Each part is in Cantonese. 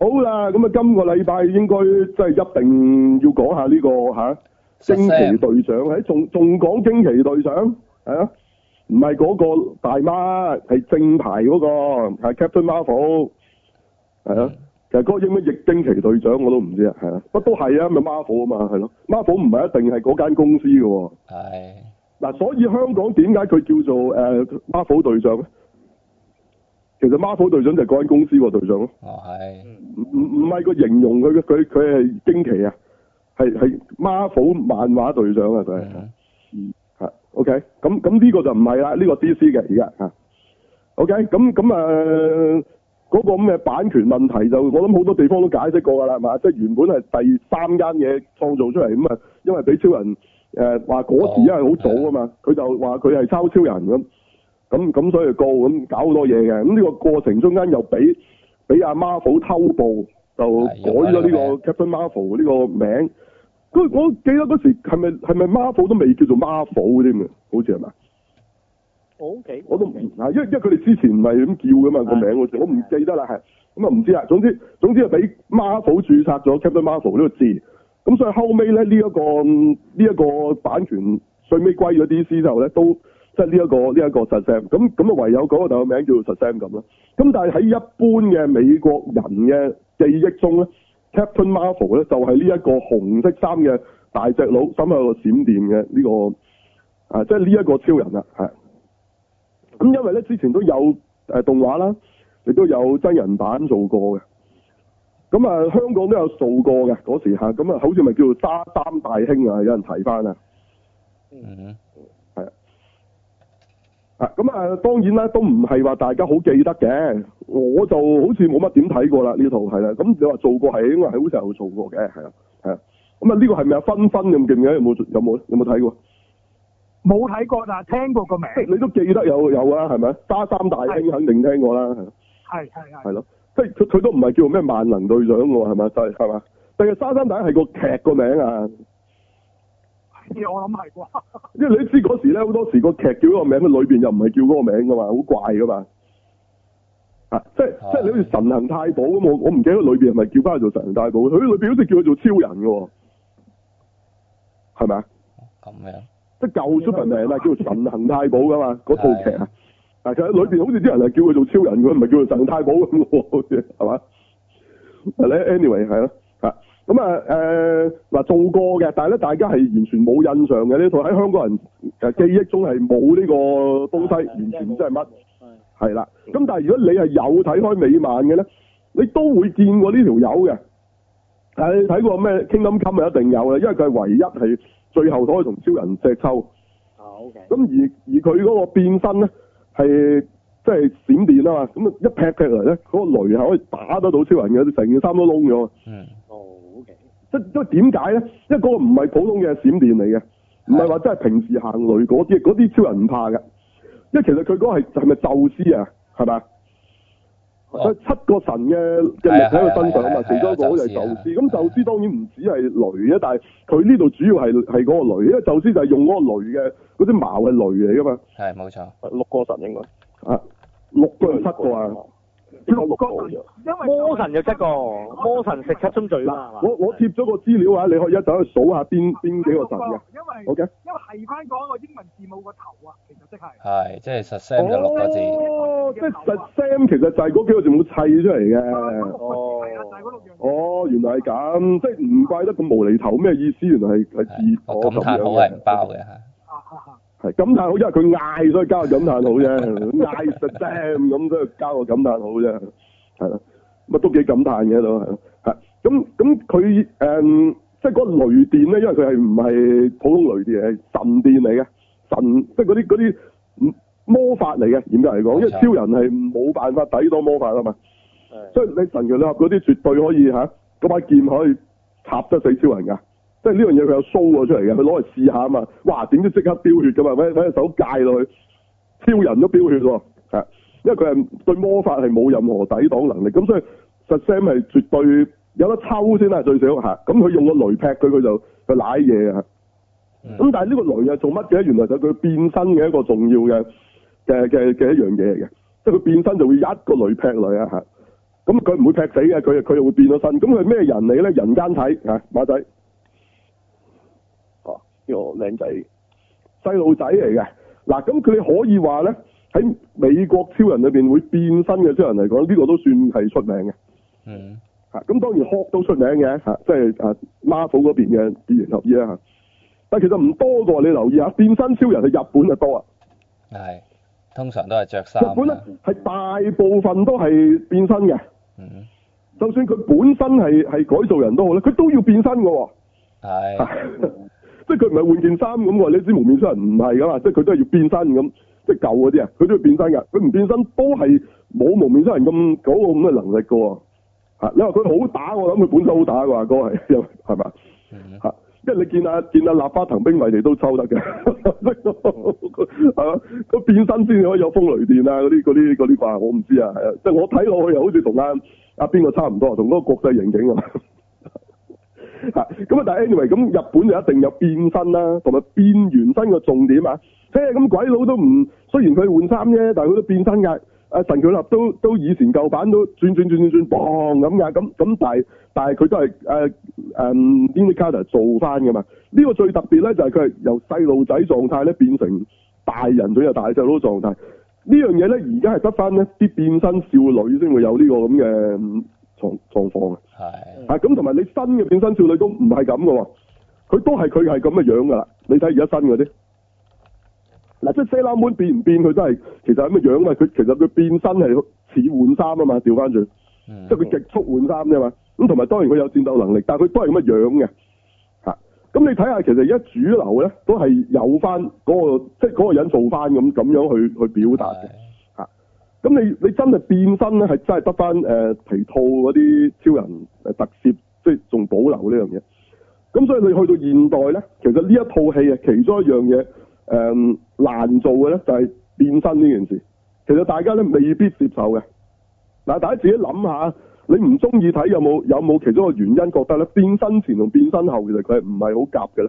好啦，咁啊，今個禮拜應該真係一定要講下呢個驚奇隊長，仲講驚奇隊長係啊，唔係嗰個大媽，係正牌嗰個係 Captain Marvel 係啊，其實嗰個應該譯驚奇隊長我都唔知啊，係啊，不過都係啊，咪 Marvel 啊嘛，係咯，Marvel 唔係一定係嗰間公司嘅喎。 係。 嗱，所以香港點解佢叫做Marvel 隊長咧？其實 Marvel 隊長就係嗰間公司個隊長咯。 哦，係。 唔係個形容佢係驚奇啊，係 Marvel 漫畫隊長啊，佢係。OK，咁呢個就唔係啦，呢個 DC 嘅而家嚇。OK，咁嗰個咁嘅版權問題就我諗好多地方都解釋過㗎啦，係嘛？即係原本係第三間嘢創造出嚟咁啊，因為俾超人話嗰時因為好早啊嘛，佢就話佢係抄超人咁所以告咁搞好多嘢嘅，咁呢個過程中間又俾阿 Marvel 偷步，就改咗呢個 Captain Marvel 呢個名。我記得嗰時係咪 Marvel 都未叫做 Marvel 添嘅，好似係咪？OK，我都唔因為佢哋之前唔係咁叫噶嘛個名，我唔記得啦，係咁啊唔知啦。總之係俾 Marvel 註冊咗 Captain Marvel 呢個字，咁所以後尾咧呢一個版權最尾歸咗 DC 之後咧，都即係呢一個 Shazam， 咁啊唯有嗰個就名叫做 Shazam 咁啦。咁但係喺一般嘅美國人嘅記憶中咧，Captain Marvel 咧就係呢一個紅色衫嘅大隻佬，心有個閃電嘅呢個即係呢一個超人啦，係。咁因為咧之前都有動畫啦，亦都有真人版做過嘅。咁香港都有做過嘅嗰時嚇，咁好似咪叫做沙三大兄啊，有人提翻啊。係啊。咁當然啦，都唔係話大家好記得嘅。我就好似冇乜點睇過啦呢套係啦。咁你話做過係應該係好似有做過嘅，係啊。咁呢個係咪有分咁勁嘅？有冇睇過？ 冇睇過，但係聽過個名。 你都記得有啊，係咪？沙三大兄肯定聽過啦。 係。 係咯，即係佢都唔係叫咩萬能隊長喎，係咪？係嘛？但係沙三大係個劇個名啊。 我諗係啩。 因為你知嗰時咧，好多時個劇叫嗰個名，佢裏邊又唔係叫嗰個名噶嘛，好怪噶嘛。即係你好似神行太保咁，我唔記得裏邊係咪叫翻佢做神行太保？佢裏邊好似叫佢做超人嘅，係咪啊？ 咁樣。 即係舊 Superman 叫做神行太保噶嘛，嗰套劇啊。其實喺裏邊好似啲人係叫佢做超人，佢唔係叫做神行太保咁喎，好似係嘛？anyway 係咯。咁做過嘅，但係咧大家係完全冇印象嘅呢套，喺香港人記憶中係冇呢個東西，完全唔知係乜。係啦。咁但係如果你係有睇開美漫嘅咧，你都會見過呢條友嘅。你睇過咩 Kingdom Come 一定有嘅，因為佢係唯一係最後可以同超人隻抽。 OK。 咁而佢嗰個變身咧係即係閃電啊嘛，咁一劈嚟咧，嗰個雷係可以打得到超人嘅，成件衫都窿咗。 OK。 即係點解咧？因為嗰個唔係普通嘅閃電嚟嘅，唔係話真係平時行雷嗰啲超人唔怕嘅。因為其實佢嗰個係咪宙斯啊？係咪？佢7個神嘅力喺佢身上啊嘛，其中一個好似係宙斯。咁宙斯當然唔止係雷嘅，但係佢呢度主要係嗰個雷，因為宙斯就係用嗰個雷嘅嗰啲矛係雷嚟噶嘛。 係冇錯。 6個神應該6個定7個啊？6個， 因為魔神有7個，魔神食7宗罪啦。 我貼咗個資料啊，你可以一走去數下邊幾個神嘅。 因為 OK， 因為係翻講個英文字母個頭啊，其實即係。 係，即係Shazam就6個字。 即係Shazam其實就係嗰幾個字母砌出嚟嘅。原來係咁，即係唔怪得咁無厘頭，咩意思？原來係字我感嘆號係唔包嘅係感嘆號，因為佢嗌所以加個感嘆號啫，嗌Shazam咁都加個感嘆號啫，係啦，咁都幾感嘆嘅都係，咁佢即係嗰個雷電咧，因為佢係唔係普通雷電，係神電嚟嘅，神即係嗰啲魔法嚟嘅，嚴格嚟講，因為超人係冇辦法抵擋魔法啊嘛，所以你神奇女俠嗰啲絕對可以嗰把劍可以插得死超人㗎。即係呢樣嘢佢有 show 過出嚟嘅，佢攞嚟試下啊嘛，哇點知即刻飆血㗎嘛，喺隻手戒落去，超人都飆血喎，因為佢係對魔法係冇任何抵擋能力，咁所以 Shazam 係絕對有得抽先啦最少咁佢用個雷劈佢就舐嘢啊，咁但係呢個雷係做乜嘅？原來就係佢變身嘅一個重要嘅一樣嘢嚟嘅，即係佢變身就會一個雷劈嚟啊咁咁佢唔會劈死嘅，佢又會變咗身。咁佢係咩人嚟咧？人間體啊，馬仔。 哦，呢個靚仔。 細路仔嚟嘅。嗱，咁佢可以話咧，喺美國超人裏邊會變身嘅超人嚟講，呢個都算係出名嘅。 嗯。 咁當然 Hulk 都出名嘅即係Marvel 嗰邊嘅自然合意啦。但其實唔多㗎，你留意下，變身超人係日本就多啊。 係，通常都係着衫。 日本咧係大部分都係變身嘅。 嗯。 就算佢本身係改造人都好咧，佢都要變身㗎喎。 係。 即係佢唔係換件衫咁喎，你知無面超人唔係㗎嘛，即係佢都係要變身咁，即係舊嗰啲啊，佢都要變身㗎。佢唔變身都係冇無面超人咁嗰個咁嘅能力㗎喎。你話佢好打，我諗佢本身好打㗎喎，哥係咪？因為你見阿立花藤兵衛哋都抽得嘅，係嘛？佢變身先可以有風雷電啊嗰啲啩，我唔知啊，係啊，即係我睇落去又好似同阿邊個差唔多，同嗰個國際刑警啊。咁啊，但係 anyway，咁日本就一定有變身啦，同埋變完身嘅重點啊，咁鬼佬都唔，雖然佢換衫啫，但係佢都變身㗎。神奇女俠都以前舊版都轉，砰咁㗎，咁但係佢都係Lynda Carter 做翻㗎嘛。呢個最特別咧就係佢係由細路仔狀態咧變成大人仲有大細佬狀態。呢樣嘢咧而家係得翻呢啲變身少女先會有呢個咁嘅狀況啊。係。咁同埋你新嘅變身少女都唔係咁㗎喎，佢都係佢係咁嘅樣㗎啦。你睇而家新嗰啲。嗱，即係 Sailor Moon變唔變佢都係其實係咁嘅樣啊！佢其實佢變身係似換衫啊嘛，調翻轉，即係佢極速換衫啫嘛。咁同埋當然佢有戰鬥能力，但係佢都係咁嘅樣嘅嚇。咁你睇下，其實而家主流咧都係有翻嗰個，即係嗰個人做翻咁樣去表達嘅嚇。咁你真係變身咧，係真係得翻皮套嗰啲超人特攝，即係仲保留呢樣嘢。咁所以你去到現代咧，其實呢一套戲啊，其中一樣嘢。難做嘅咧就係變身呢件事，其實大家咧未必接受嘅。嗱，大家自己諗下，你唔中意睇有冇其中一個原因覺得咧變身前同變身後其實佢係唔係好夾嘅咧？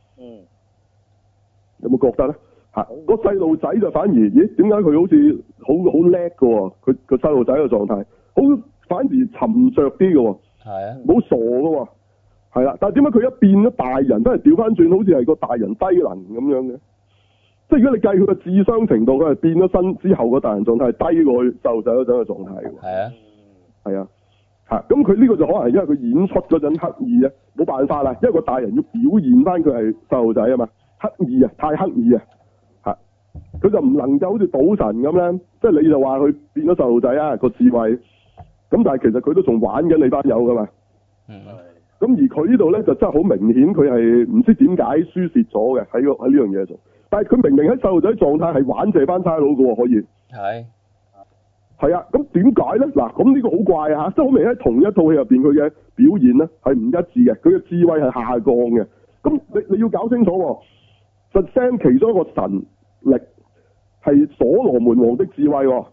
有冇覺得咧？個細路仔就反而，咦？點解佢好似好叻嘅喎？佢個細路仔嘅狀態，好反而沉着啲嘅喎。 係啊。 冇傻嘅喎。係啦，但係點解佢一變咗大人都係調翻轉，好似係個大人低能咁樣嘅？即係如果你計佢個智商程度，佢係變咗身之後個大人狀態係低過佢細路仔嗰陣嘅狀態嘅。係啊，係啊，咁佢呢個就可能係因為佢演出嗰陣刻意啊，冇辦法啦，因為個大人要表現翻佢係細路仔啊嘛，刻意啊，太刻意啊，佢就唔能夠好似賭神咁咧，即係你就話佢變咗細路仔啊個智慧，咁但係其實佢都仲玩緊你班友噶嘛。咁而佢呢度咧就真係好明顯，佢係唔知點解輸蝕咗嘅喺呢樣嘢度。但係佢明明喺細路仔狀態係玩這班差佬嘅喎，可以係啊，咁點解咧？嗱，咁呢個好怪啊！即係好明顯喺同一套戲入邊，佢嘅表現咧係唔一致嘅，佢嘅智慧係下降嘅。咁你要搞清楚喎，實 Sam 其中一個神力係所羅門王的智慧喎。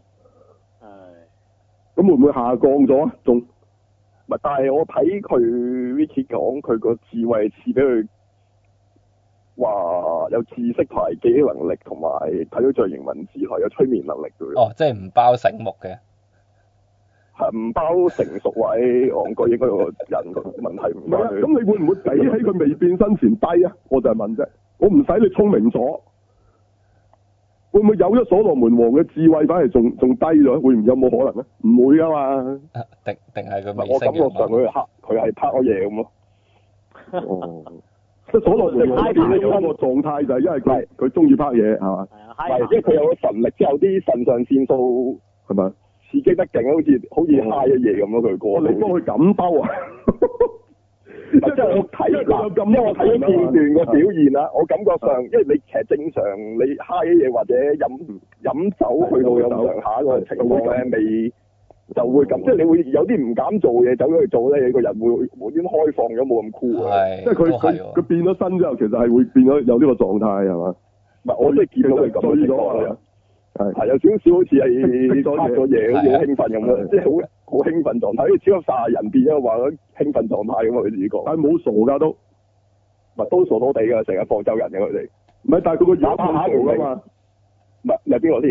咁會唔會下降咗啊？仲唔係，但係我睇佢 Wiki 講佢個智慧賜俾佢。話有知識同埋記憶能力，同埋睇到象形文字係有催眠能力嘅。 哦，即係唔包醒目嘅， 係唔包成熟位戇居應該個人個問題唔係。 咁你會唔會比起佢未變身前低啊？我就係問啫，我唔使你聰明咗，會唔會有咗所羅門王嘅智慧反而仲低咗？會唔有冇可能咧？唔會噶嘛。 定係佢未我感覺上佢係拍咗嘢咁咯。 哦。即係所羅門王變咗個狀態就係因為佢中意拍嘢係嘛？ 係，因為佢有個神力之後啲腎上腺素係咪刺激得勁，好似嗨咗嘢咁咯佢過。 你幫佢咁兜啊？ 即係我睇嗱，因為我睇咗片段個表現啦，我感覺上，因為你其實正常你嗨咗嘢或者飲酒去到有咁上下個情況咧，未就會咁，即係你會有啲唔敢做嘢走咗去做咧，你個人會無端開放咗，冇咁酷嘅。 即係佢變咗身之後，其實係會變咗有呢個狀態係嘛？ 唔係，我真係見到佢咁嘅情況係有少少好似係拍咗嘢，好似好興奮咁咯，即係好興奮狀態，好似超級殺人變咗話嗰興奮狀態咁啊！佢自己講。 但係冇傻㗎都， 唔係都傻傻地㗎，成日放走人嘅佢哋。 唔係，但係佢個樣打下㗎嘛。唔係邊個先？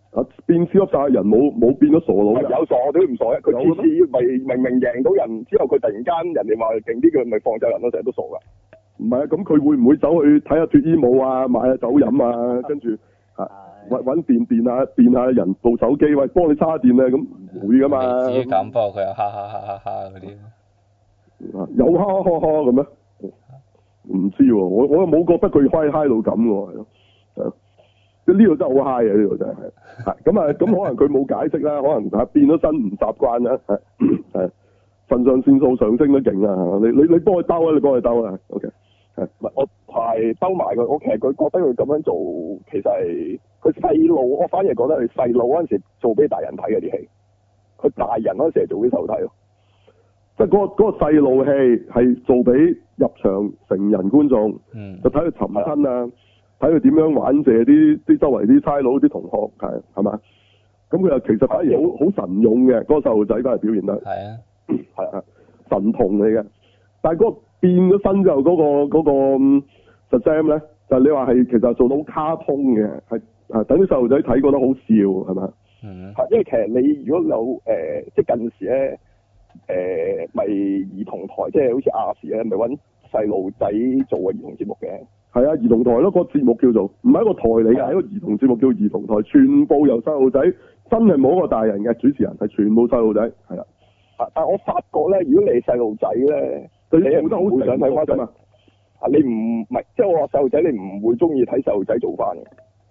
變超級殺人冇變咗傻佬㗎。 有傻我哋都唔傻嘅，佢次次咪明明贏到人之後，佢突然間人哋話勁啲，佢咪放走人咯，成日都傻㗎。 唔係啊，咁佢會唔會走去睇下脱衣舞啊，買下酒飲啊，跟住揾電下人部手機，喂幫你叉電啊，咁唔會㗎嘛。 未至於咁，不過佢又哈哈哈哈哈嗰啲。 有哈哈哈哈咁咩？唔知喎，我又冇覺得佢嗨到咁喎，係咯，呢度真係好嗨啊！呢度真係咁可能佢冇解釋啦，可能變咗身唔習慣啦，係腎上腺素上升得勁啊！你幫佢兜啊，你幫佢兜啊 ，OK。 我係兜埋佢，我其實佢覺得佢咁樣做，其實係佢細路，我反而覺得佢細路嗰陣時做俾大人睇嘅啲戲，佢大人嗰陣時係做俾細路睇咯。即係嗰個細路戲係做俾入場成人觀眾，就睇佢尋親啊，睇佢點樣玩射啲周圍啲差佬啲同學係嘛？咁佢又其實反而好神勇嘅，嗰個細路仔都係表現得係啊神童嚟嘅，但係嗰個變咗身之後嗰個 Shazam 咧，就係你話係其實做到好卡通嘅，係等啲細路仔睇覺得好笑係咪？因為其實你如果有即係近時咧咪兒童台，即係好似亞視咧，咪揾細路仔做嘅兒童節目嘅。係啊，兒童台咯，個節目叫做唔係一個台嚟嘅，係一個兒童節目叫兒童台，全部由細路仔，真係冇一個大人嘅主持人，係全部細路仔，係啦。但係我發覺咧，如果你係細路仔咧，你係得好想睇翻㗎嘛？你唔係即係我話細路仔，你唔會中意睇細路仔做翻嘅。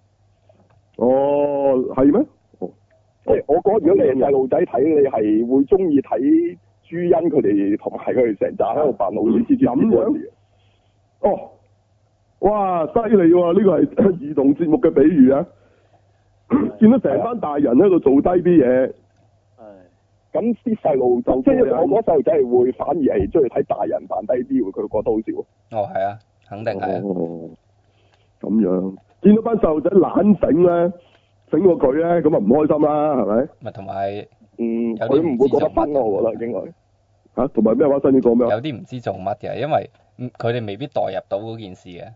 哦，係咩？即係我覺得，如果你係細路仔睇，你係會中意睇朱茵佢哋同埋佢哋成扎喺度扮老鼠蜘蛛咁樣。哦，哇，犀利喎！呢個係兒童節目嘅比喻啊！見到成班大人喺度做低啲嘢。咁啲細路就即係我覺得細路仔係會反而係中意睇大人扮低啲，佢覺得好笑。 哦，係啊，肯定係。 哦，咁樣見到班細路仔懶醒咧，醒過佢咧，咁啊唔開心啦，係咪？ 咪同埋佢唔會覺得分咯，我覺得應該。同埋咩話？新啲講咩？ 有啲唔知做乜嘅，因為佢哋未必代入到嗰件事嘅。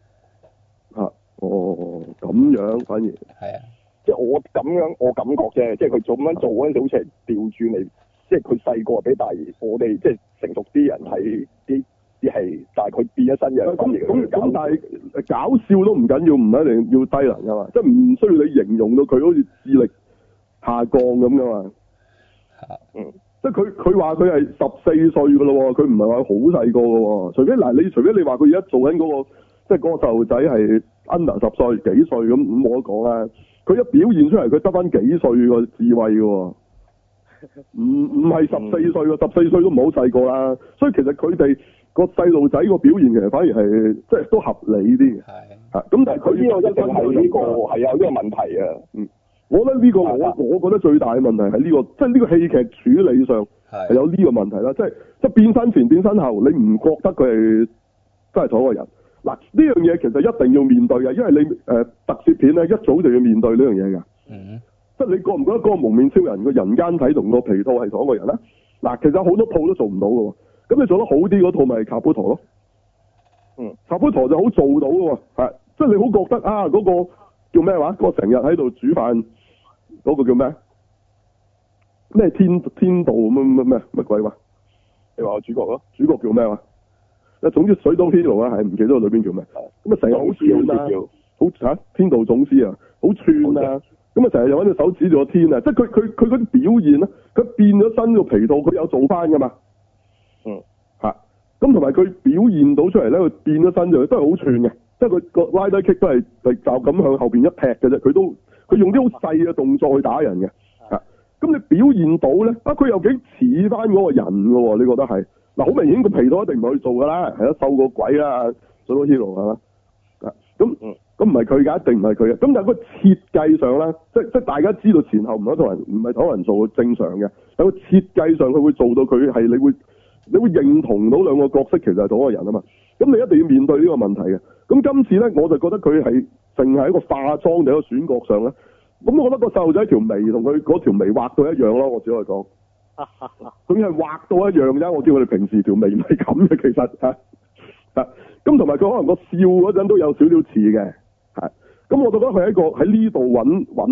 咁樣反而係啊。即係我咁樣，我感覺啫，即係佢做咁樣做嗰陣時，好似係調轉嚟，即係佢細個俾大我哋即係成熟啲人睇啲戲，但係佢變咗身嘅。咁但係搞笑都唔緊要，唔一定要低能噶嘛，即係唔需要你形容到佢好似智力下降咁噶嘛。即係佢話佢係14歲噶咯喎，佢唔係話好細個噶喎，除非你話佢而家做緊嗰個，即係嗰個細路仔係 under 10歲幾歲咁冇得講啦。佢一表現出嚟，佢得翻幾歲個智慧嘅喎，唔係14歲喎，14歲都唔好細個啦。所以其實佢哋個細路仔個表現其實反而係即係都合理啲嘅。咁但係佢呢個一定係呢個係有呢個問題啊。我覺得呢個我覺得最大嘅問題係呢個，即係呢個戲劇處理上係有呢個問題啦。即係變身前變身後，你唔覺得佢係真係同一個人？嗱，呢樣嘢其實一定要面對嘅，因為你特攝片咧一早就要面對呢樣嘢㗎。即係你覺唔覺得嗰個蒙面超人個人間體同個皮套係同一個人咧？嗱，其實好多套都做唔到嘅喎。咁你做得好啲嗰套咪卡普陀咯。卡普陀就好做到嘅喎，即係你好覺得啊嗰個叫咩話？嗰個成日喺度煮飯嗰個叫咩？咩天道乜鬼話？你話我主角咯？主角叫咩話？總之水島 hero 啊，係唔記得裏邊叫咩？咁啊成日好串啊，好天道總司啊，好串啊，咁啊成日又揾隻手指住個天啊，即係佢嗰啲表現咧，佢變咗身個皮套，佢有做翻噶嘛？咁同埋佢表現到出嚟咧，佢變咗身就都係好串嘅，即係佢個 rider kick 都係就咁向後邊一劈嘅啫，佢用啲好細嘅動作去打人嘅，咁你表現到咧，佢又幾似翻嗰個人嘅喎，你覺得係？嗱，好明顯個皮套一定唔係去做噶啦，係咯，瘦個鬼啦，水島 hero 係嘛？咁唔係佢㗎，一定唔係佢嘅。咁但係個設計上咧，即大家知道前後唔係同人做正常嘅，但係個設計上佢會做到佢係你會認同到兩個角色其實係同一個人啊嘛。咁你一定要面對呢個問題嘅。咁今次咧，我就覺得佢係淨係一個化妝定一個選角上咧。咁我覺得個細路仔條眉同佢嗰條眉畫到一樣咯，我只可以講。佢係畫到一樣啫，我叫佢哋平時條眉唔係咁嘅，其實咁同埋佢可能個笑嗰陣都有少少似嘅，咁我覺得佢喺呢度揾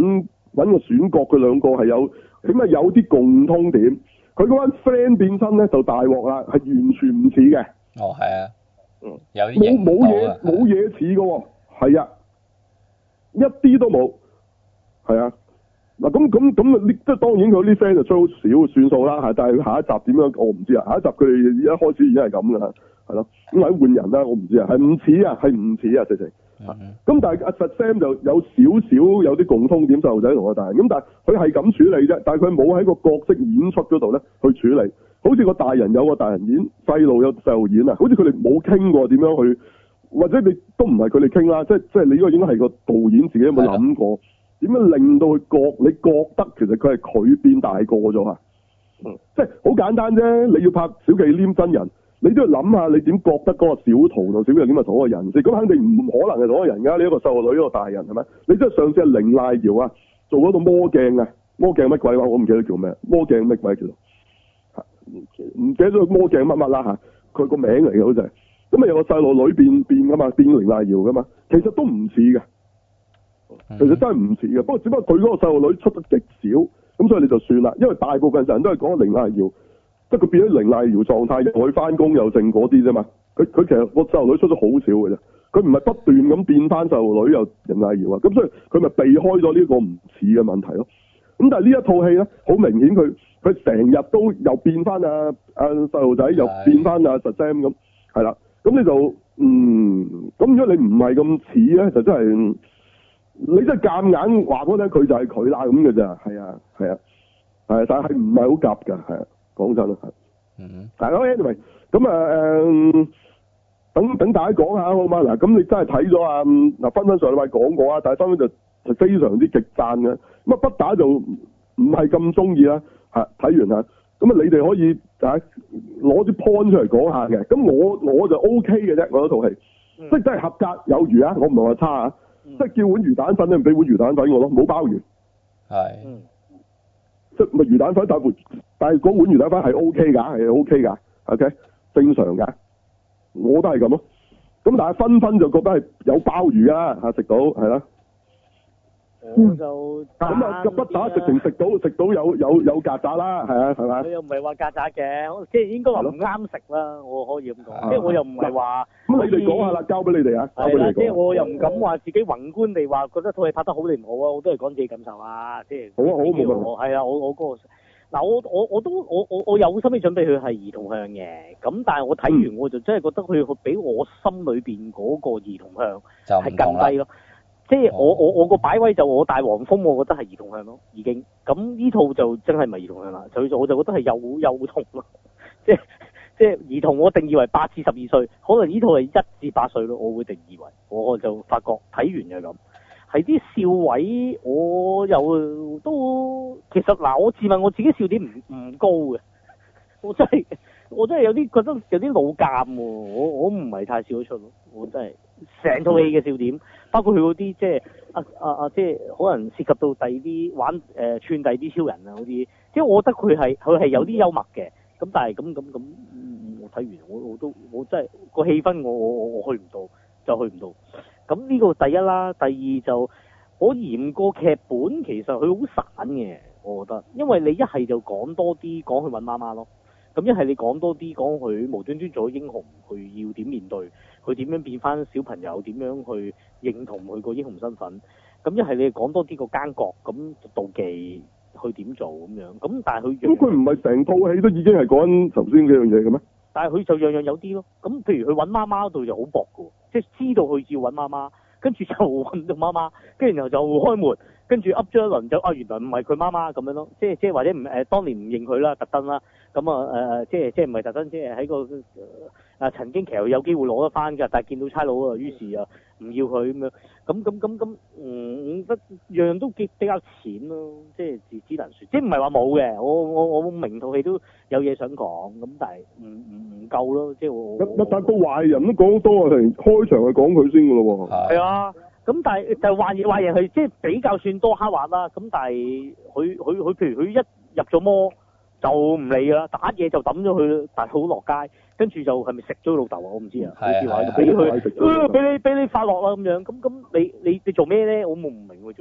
揾個選角，佢兩個係有起碼有啲共通點。佢嗰班 friend 變身咧就大鑊啦，係完全唔似嘅。 哦，係啊，有啲冇嘢似嘅喎，係啊，一啲都冇，係啊。嗱咁即係當然佢啲 friend 就吹好少算數啦，但係佢下一集點樣我唔知啊。下一集佢哋一開始已經係咁㗎啦，係咯。咁或者換人啦，我唔知啊，係唔似啊，直情。咁但係阿 Sam 就有少少有啲共通點，細路仔同個大人。咁但係佢係咁處理啫，但係佢冇喺個角色演出嗰度咧去處理。好似個大人有個大人演，細路有細路演啊。好似佢哋冇傾過點樣去，或者你都唔係佢哋傾啦。即係你呢個應該係個導演自己有冇諗過？點樣令到佢你覺得其實佢係佢變大個咗啊？即係好簡單啫。你要拍小忌廉真人，你都要諗下你點覺得嗰個小圖同小忌廉係同一個人先。咁肯定唔可能係同一個人㗎。你一個細路女，一個大人係咪？你即係上次係凌賴瑤啊，做嗰度魔鏡啊，魔鏡乜鬼話？我唔記得叫咩，魔鏡乜鬼叫做？唔記得咗魔鏡乜乜啦嚇，佢個名嚟嘅好似係。咁啊有個細路女變㗎嘛，變凌賴瑤㗎嘛，其實都唔似嘅。其實真係唔似嘅，不過只不過佢嗰個細路女出得極少，咁所以你就算啦。因為大部分人都係講凌賴瑤，即係佢變咗凌賴瑤狀態，又去翻工又剩嗰啲啫嘛。佢其實個細路女出咗好少嘅啫，佢唔係不斷咁變翻細路女又凌賴瑤啊，咁所以佢咪避開咗呢個唔似嘅問題咯。咁但係呢一套戲咧，好明顯佢成日都又變翻啊細路仔，又變翻啊 Sam 咁，係啦。咁你就咁如果你唔係咁似咧，就真係。你真係夾硬話嗰陣佢就係佢啦咁嘅咋，係啊，但係唔係好夾㗎，係啊，講真啦，係。但係 anyway，咁等大家講下好嘛？嗱，咁你真係睇咗啊？嗱，分上禮拜講過啊，但係分就非常之極讚嘅。咁啊，不打就唔係咁中意啦，睇完啦。咁啊，你哋可以攞啲 point 出嚟講下嘅。咁我就 OK 嘅啫，我嗰套戲，即係真係合格有餘啊！我唔係話差啊。即係叫碗魚蛋粉，你唔俾碗魚蛋粉我咯，冇鮑魚。係。即係咪魚蛋粉但係嗰碗魚蛋粉係 OK 㗎，係 OK 㗎，OK 正常㗎。我都係咁咯。咁但係分就覺得係有鮑魚啊，食到係啦。 我就咁啊，不打直情食到有曱甴啦，係啊，係咪？ 佢又唔係話曱甴嘅，即係應該話唔啱食啦，我可以咁講。即係我又唔係話。咁你哋講下啦，交俾你哋啊。係啦，即係我又唔敢話自己宏觀地話覺得套戲拍得好定唔好啊，我都係講自己感受啊，即係。好啊，好冇問題。係啊，我嗰個嗱，我有心理準備佢係兒童向嘅，咁但係我睇完我就真係覺得佢比我心裏邊嗰個兒童向係更低咯。即係我個擺位就我大黃蜂，我覺得係兒童向咯，已經。咁呢套就真係唔係兒童向啦，我就覺得係幼童咯。即係兒童，我定義為8至12歲，可能呢套係1至8歲咯，我會定義為。我就發覺睇完就咁，係啲笑位我又都其實嗱，我自問我自己笑點唔高嘅，我真係有啲覺得有啲老尷喎，我唔係太笑得出咯，我真係成套戲嘅笑點，包括佢嗰啲即係即係可能涉及到第二啲玩串第二啲超人啊嗰啲，即係我覺得佢係有啲幽默嘅，咁但係咁我睇完我真係個氣氛我去唔到就去唔到，咁呢個第一啦，第二就我嫌個劇本其實佢好散嘅，我覺得，因為你一係就講多啲講去揾媽媽咯。咁一係你講多啲講佢無端端做咗英雄，佢要點面對，佢點樣變翻小朋友，點樣去認同佢個英雄身份。咁一係你講多啲個奸角，咁妒忌去點做咁樣。咁但係佢咁佢唔係成套戲都已經係講緊頭先幾樣嘢嘅咩？ 但係佢就樣樣有啲咯。咁譬如佢揾媽媽度就好薄㗎，即係知道佢要揾媽媽，跟住就揾到媽媽，跟住然後就開門。跟住噏咗一輪就原來唔係佢媽媽咁樣咯，即係或者唔當年唔認佢啦，特登啦，咁即係唔係特登，即係喺個曾經其實有機會攞得翻㗎，但係見到差佬啊，於是啊唔要佢咁樣，咁得樣樣都比較淺咯，即係只能説，即係唔係話冇嘅，我明套戲都有嘢想講，咁但係唔夠咯，即係我。 但個壞人都講多啊，係開場係講佢先㗎咯喎。 係啊。咁但係就壞人係即係比較算多刻畫啦，咁但係佢譬如佢一入咗魔就唔理㗎啦，打嘢就抌咗佢，但係好落街，跟住就係咪食咗老豆啊？我唔知啊，好似話俾佢俾你發落啦咁樣，咁你做咩咧？我冇唔明佢做咩嘅。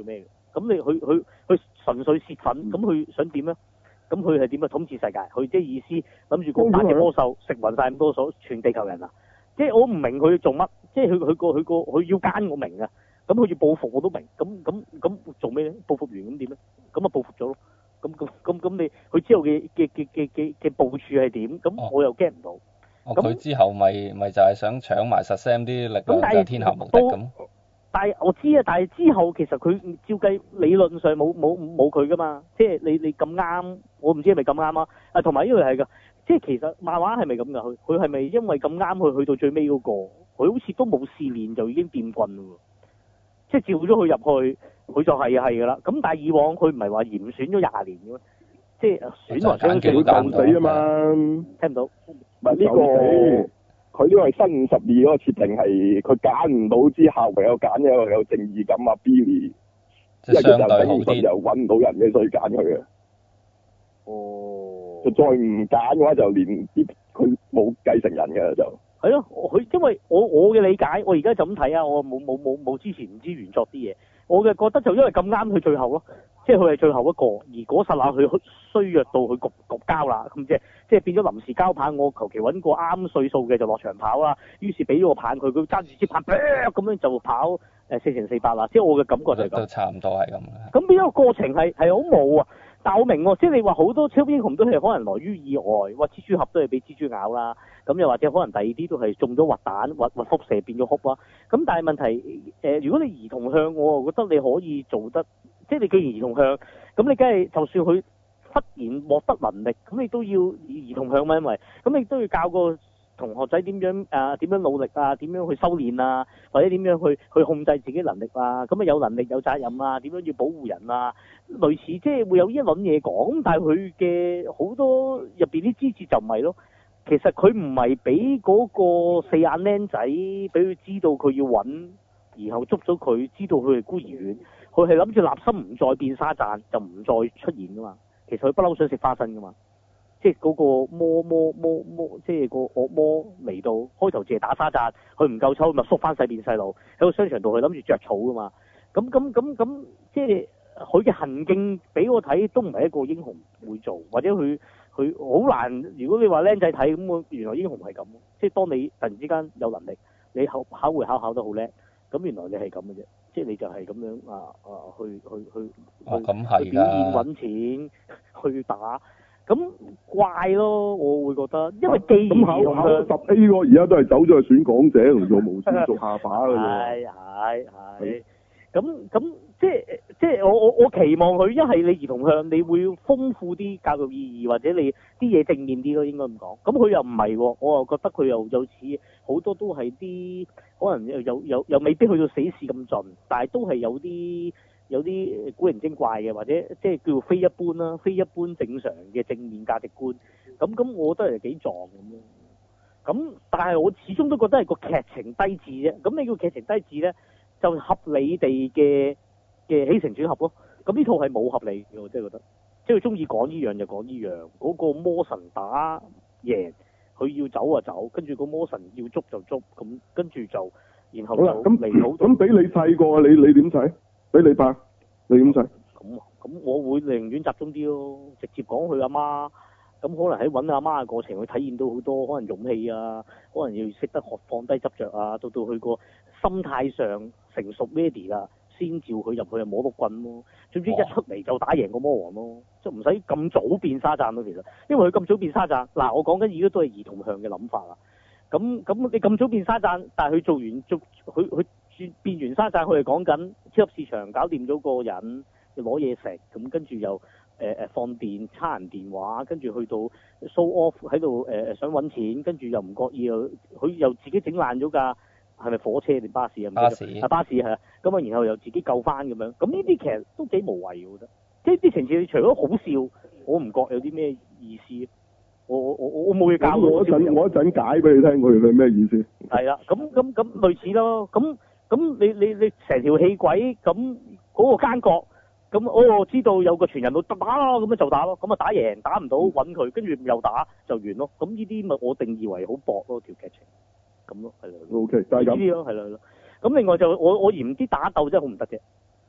咁你佢純粹泄憤，咁佢想點咧？咁佢係點啊？統治世界，佢即係意思諗住個8隻魔獸食勻晒咁多所全地球人啊！即係我唔明佢做乜，即係佢要奸我明啊！咁佢要報復我都明，咁做咩咧？報復完咁點咧？咁啊報復咗咯！咁你佢之後嘅部署係點？咁我又 get 唔到。 佢之後咪就係想搶埋實 Sam 啲力量，就係天下無敵咁。 但係我知啊，但係之後其實佢照計理論上冇佢噶嘛，即係你咁啱，我唔知係咪咁啱啊！啊，同埋因為係噶，即係其實漫畫係咪咁噶？佢係咪因為咁啱去到最尾嗰個，佢好似都冇試練就已經掂棍喎，即係召咗佢入去，佢就係噶啦。咁但係以往佢唔係話嚴選咗20年嘅咩？即係選來選去會鬥死啊嘛！ 聽唔到？ 唔係呢個。佢呢個係新52嗰個設定係佢揀唔到之後，唯有揀一個有正義感啊 Billy， 因為其實頂唔順又揾唔到人嘅，所以揀佢嘅。 哦。 就再唔揀嘅話，就連啲佢冇繼承人嘅就。 係咯，佢因為我嘅理解，我而家就咁睇啊，我冇之前唔知原作啲嘢，我嘅覺得就因為咁啱佢最後咯，即係佢係最後一個，而嗰剎那佢衰弱到佢焗交啦，咁即係變咗臨時交棒，我求其揾個啱歲數嘅就落場跑啦，於是俾咗個棒佢揸住支棒咁樣就跑4x400啦，即係我嘅感覺就係咁。 都差唔多係咁嘅。 咁變咗個過程係好冇啊！但我明喎，即係你話好多超級英雄都係可能來於意外，哇！蜘蛛俠都係俾蜘蛛咬啦，咁又或者可能第二啲都係中咗核彈、核輻射變咗哭啦。咁但係問題如果你兒童向，我覺得你可以做得，即係你既然兒童向，咁你梗係就算佢忽然獲得能力，咁你都要兒童向嘛，因為咁你都要教個同學仔點樣努力啊，點樣去修練啊，或者點樣去控制自己能力啊，咁啊有能力有責任啊，點樣要保護人啊，類似即係會有一輪嘢講，但係佢嘅好多入邊啲枝節就唔係咯，其實佢唔係俾嗰個4眼僆仔俾佢知道佢要揾，然後捉咗佢，知道佢係孤兒院，佢係諗住立心唔再變沙贊，就唔再出現噶嘛，其實佢不嬲想食花生噶嘛。即係嗰個魔，即係個惡魔嚟到，開頭淨係打沙贊，佢唔夠抽咪縮翻細變細路，喺個商場度佢諗住着草噶嘛。咁，即係佢嘅行徑俾我睇都唔係一個英雄會做，或者佢好難。如果你話僆仔睇咁，原來英雄係咁，即係當你突然之間有能力，你考會考得好叻，咁原來你係咁嘅啫，即係你就係咁樣去表現揾錢去打。咁怪咯，我會覺得，因為既然咁考 10A 喎，而家都係走咗去選港姐同做無線做下巴㗎啫。 係。咁即係我期望佢一係你兒童向，你會豐富啲教育意義，或者你啲嘢正面啲咯，應該咁講。咁佢又唔係喎，我又覺得佢又似好多都係啲可能又未必去到死士咁盡，但係都係有啲古靈精怪嘅，或者即係叫非一般啦，非一般正常嘅正面價值觀。咁我覺得係幾壯咁咯。咁但係我始終都覺得係個劇情低智啫。咁你叫劇情低智咧，就合理地嘅起承轉合咯。咁呢套係冇合理嘅，我真係覺得。即係佢中意講呢樣就講呢樣。嗰個魔神打贏，佢要走就走，跟住個魔神要捉就捉，咁跟住就然後就離好。 咁俾你細個啊？你點睇？俾你拍，你點睇？ 咁我會寧願集中啲咯，直接講佢阿媽。咁可能喺揾阿媽嘅過程，去體驗到好多可能勇氣啊，可能要識得學放低執着啊，到佢個心態上成熟 ready 啦，先召佢入去就摸到棍咯。總之一出嚟就打贏個魔王咯，即係唔使咁早變沙贊咯。其實，因為佢咁早變沙贊，嗱我講緊而家都係兒童向嘅諗法啦。咁你咁早變沙贊，但係佢佢變完沙贊，佢係講緊超級市場搞掂咗個人，要攞嘢食，咁跟住又放電叉人電話，跟住去到 show off 喺度想揾錢，跟住又唔覺意佢又自己整爛咗架係咪火車定巴士啊？巴士係啊，咁啊然後又自己救翻咁樣，咁呢啲其實都幾無謂，我覺得。即係啲情節除咗好笑，我唔覺有啲咩意思。我冇嘢教我一陣解俾你聽，佢係咩意思？ 係啦，咁類似咯，咁你成條氣軌咁嗰個奸角，咁我知道有個傳人度打咯，咁就打咯，咁啊打贏，打唔到揾佢，跟住又打就完咯。咁呢啲咪我定義為好薄咯條劇情，咁咯係啦。 O K，就係咁。 呢啲咯係啦。咁另外就我嫌啲打鬥真係好唔得嘅，係啦。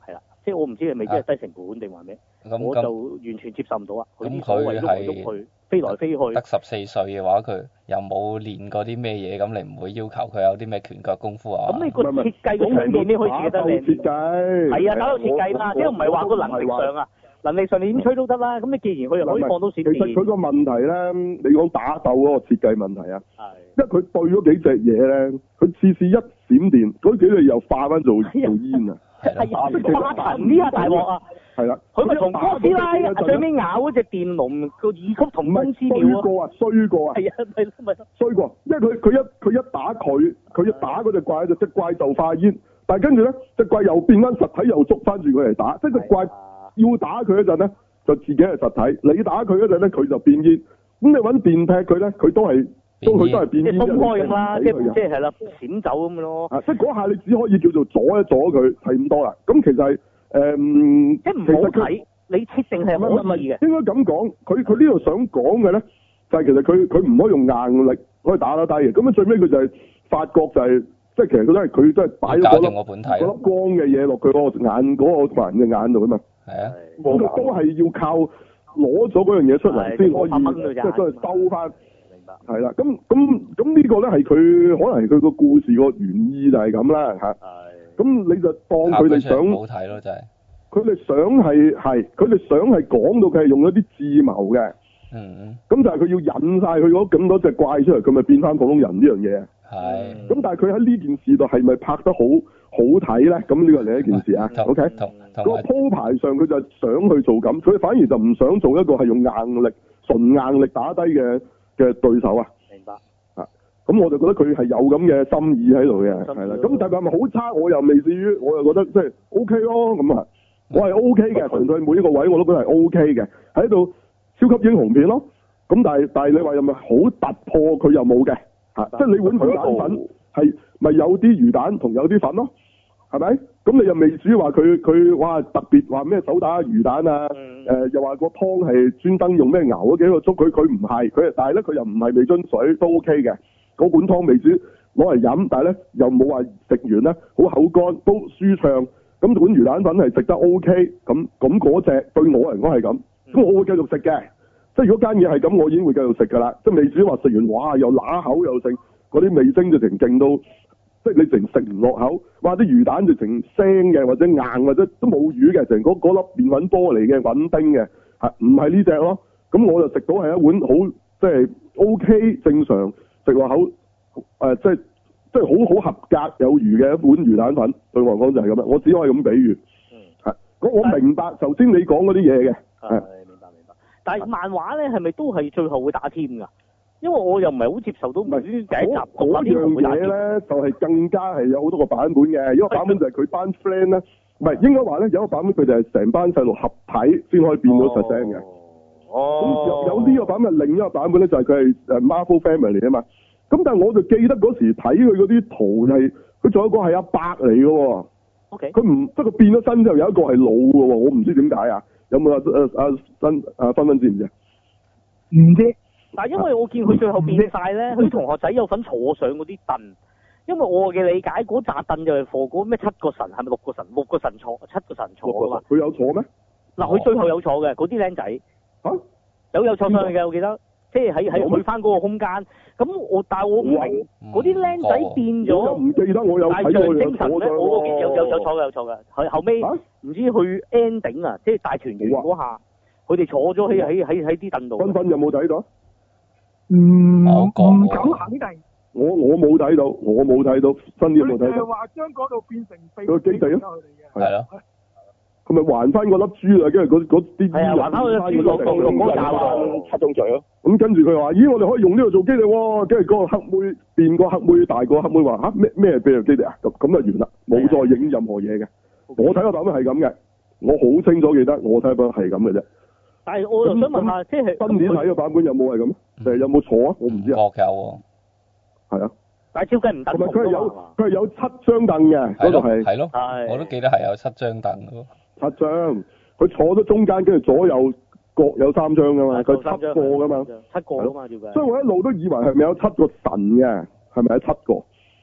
即係我唔知係咪真係低成本定話咩？我就完全接受唔到啊！佢啲所謂喐嚟喐去，飛來飛去。 得14歲嘅話，佢又冇練過啲咩嘢，咁你唔會要求佢有啲咩拳腳功夫啊？ 咁你個設計個場面你可以設計得靚。 設計係啊，打鬥設計嘛，即係唔係話個能力上啊？能力上你點吹都得啦。咁你既然佢又可以放到閃電， 其實佢個問題咧，你講打鬥嗰個設計問題啊，因為佢對咗幾隻嘢咧，佢次次一閃電，嗰幾隻又化翻做煙啊！ 係啊，化塵呢下大鑊啊！ 係啦， 佢咪同哥斯拉最尾咬嗰隻電龍個異曲同工之妙啊！ 衰過啊！ 係啊，咪衰過，因為佢一打佢一打嗰隻怪，隻怪就化煙，但係跟住咧隻怪又變翻實體，又捉翻住佢嚟打，即係隻怪要打佢嗰陣咧，就自己係實體；你打佢嗰陣咧，佢就變煙。咁你揾電劈佢咧，佢都係變煙。即係分開咁啦，即係啦，閃走咁咯。即係嗰下你只可以叫做阻一阻佢，係咁多啦。咁其實係即係唔好睇，你設定係可以嘅。 應該咁講，佢呢度想講嘅咧，就係其實佢唔可以用硬力可以打得低嘅。咁最尾佢就係發覺就係，即係其實佢都係擺咗嗰粒光嘅嘢落佢嗰個眼嗰個人嘅眼度啊嘛。係啊，咁佢都係要靠攞咗嗰樣嘢出嚟先可以，即係都係收翻。明白。係啦，咁呢個咧係佢可能係佢個故事個原意就係咁啦嚇。咁你就當佢哋想好睇咯，就係。 佢哋想係講到佢係用一啲智謀嘅。咁但係佢要引晒佢咁多隻怪出嚟，佢咪變翻普通人呢樣嘢。係。咁但係佢喺呢件事度係咪拍得好睇咧？咁呢個係另一件事啊。OK。個鋪排上佢就想去做咁，佢反而就唔想做一個係用純硬力打低嘅對手啊。 明白。 咁我就覺得佢係有咁嘅心意喺度嘅，係啦。咁但係咪好差？我又未至於，我又覺得即係 OK 咯。咁啊，我係 OK 嘅，純粹每一個位我都覺得係 OK 嘅，喺度超級英雄片咯。咁但係你話有咪好突破？佢又冇嘅。即係你碗魚蛋粉係咪有啲魚蛋同有啲粉咯？係咪？咁你又未至於話佢哇特別話咩手打魚蛋啊？又話個湯係專登用咩牛嗰幾個粥？佢唔係，但係咧佢又唔係味樽水都 OK 嘅。嗰碗湯未至於攞嚟飲，但係咧又冇話食完咧好口乾都舒暢。咁碗魚蛋粉係食得 OK，咁嗰隻對我嚟講係咁，咁我會繼續食嘅。即係如果間嘢係咁，我已經會繼續食㗎啦。即係未至於話食完哇又揦口又剩嗰啲味精就成勁到，即係你成食唔落口。哇！啲魚蛋就成腥嘅，或者硬或者都冇魚嘅，成嗰粒麵粉波嚟嘅穩丁嘅，唔係呢隻咯。咁我就食到係一碗好即係 OK 正常食落口，即係好合格有餘嘅一碗魚蛋粉。對我嚟講就係咁啦。我只可以咁比喻。我明白頭先你講嗰啲嘢嘅。 明白。但係漫畫咧係咪都係最後會打添㗎？因為我又唔係好接受到，唔係第一集嗰樣嘢咧， 就係更加係有好多個版本嘅。一個版本就係佢班 friend 咧，唔係應該話咧有一個版本佢就係成班細路合體先可以變到實聲嘅。咁有呢個版本，另一個版本咧就係佢係Marvel Family 啊嘛。咁但係我就記得嗰時睇佢嗰啲圖係，佢仲有一個係阿伯嚟嘅喎。 OK。 佢唔即係佢變咗身之後有一個係老嘅喎，我唔知點解啊？有冇芬芬知唔知啊？ 唔知。但係因為我見佢最後變晒咧，佢同學仔有份坐上嗰啲凳。因為我嘅理解嗰扎凳就係貨嗰咩7個神係咪6個神？6個神坐7個神坐啊嘛。 佢有坐咩？ 嗱，佢最後有坐嘅嗰啲僆仔。有坐上去嘅，我記得。即係喺去翻嗰個空間。咁但係我唔明嗰啲僆仔變咗。我唔記得我有睇過精神咧，我嗰件有坐嘅。後尾唔知去 ending 啊，即係大團圓嗰下，佢哋坐咗喺啲凳度。芬芬有冇睇到？ 唔敢肯定。 我冇睇到，新啲有冇睇到？ 佢係話將嗰度變成個基地咯， 係咯。 佢咪還翻個粒珠啊？跟住嗰啲係還翻個粒珠落嗰個罩七宗罪咯。 咁跟住佢話：咦，我哋可以用呢個做基地喎！跟住嗰個黑妹變個黑妹大個黑妹話：咩變做基地啊？咁就完啦，冇再影任何嘢嘅。我睇個版本係咁嘅，我好清楚記得，我睇個版本係咁嘅啫。 但係我又想問下，即係今年睇個版本有冇係咁？定係有冇錯啊？我唔知啊。 有喎。係啊。 但係照計唔得。 佢係有7張凳嘅，嗰度係。 係咯。我都記得係有7張凳嘅。7 張，佢坐咗中間，跟住左右各有3張噶嘛，佢7個噶嘛。7個啊嘛，照計。所以我一路都以為係咪有7個神嘅，係咪有7個？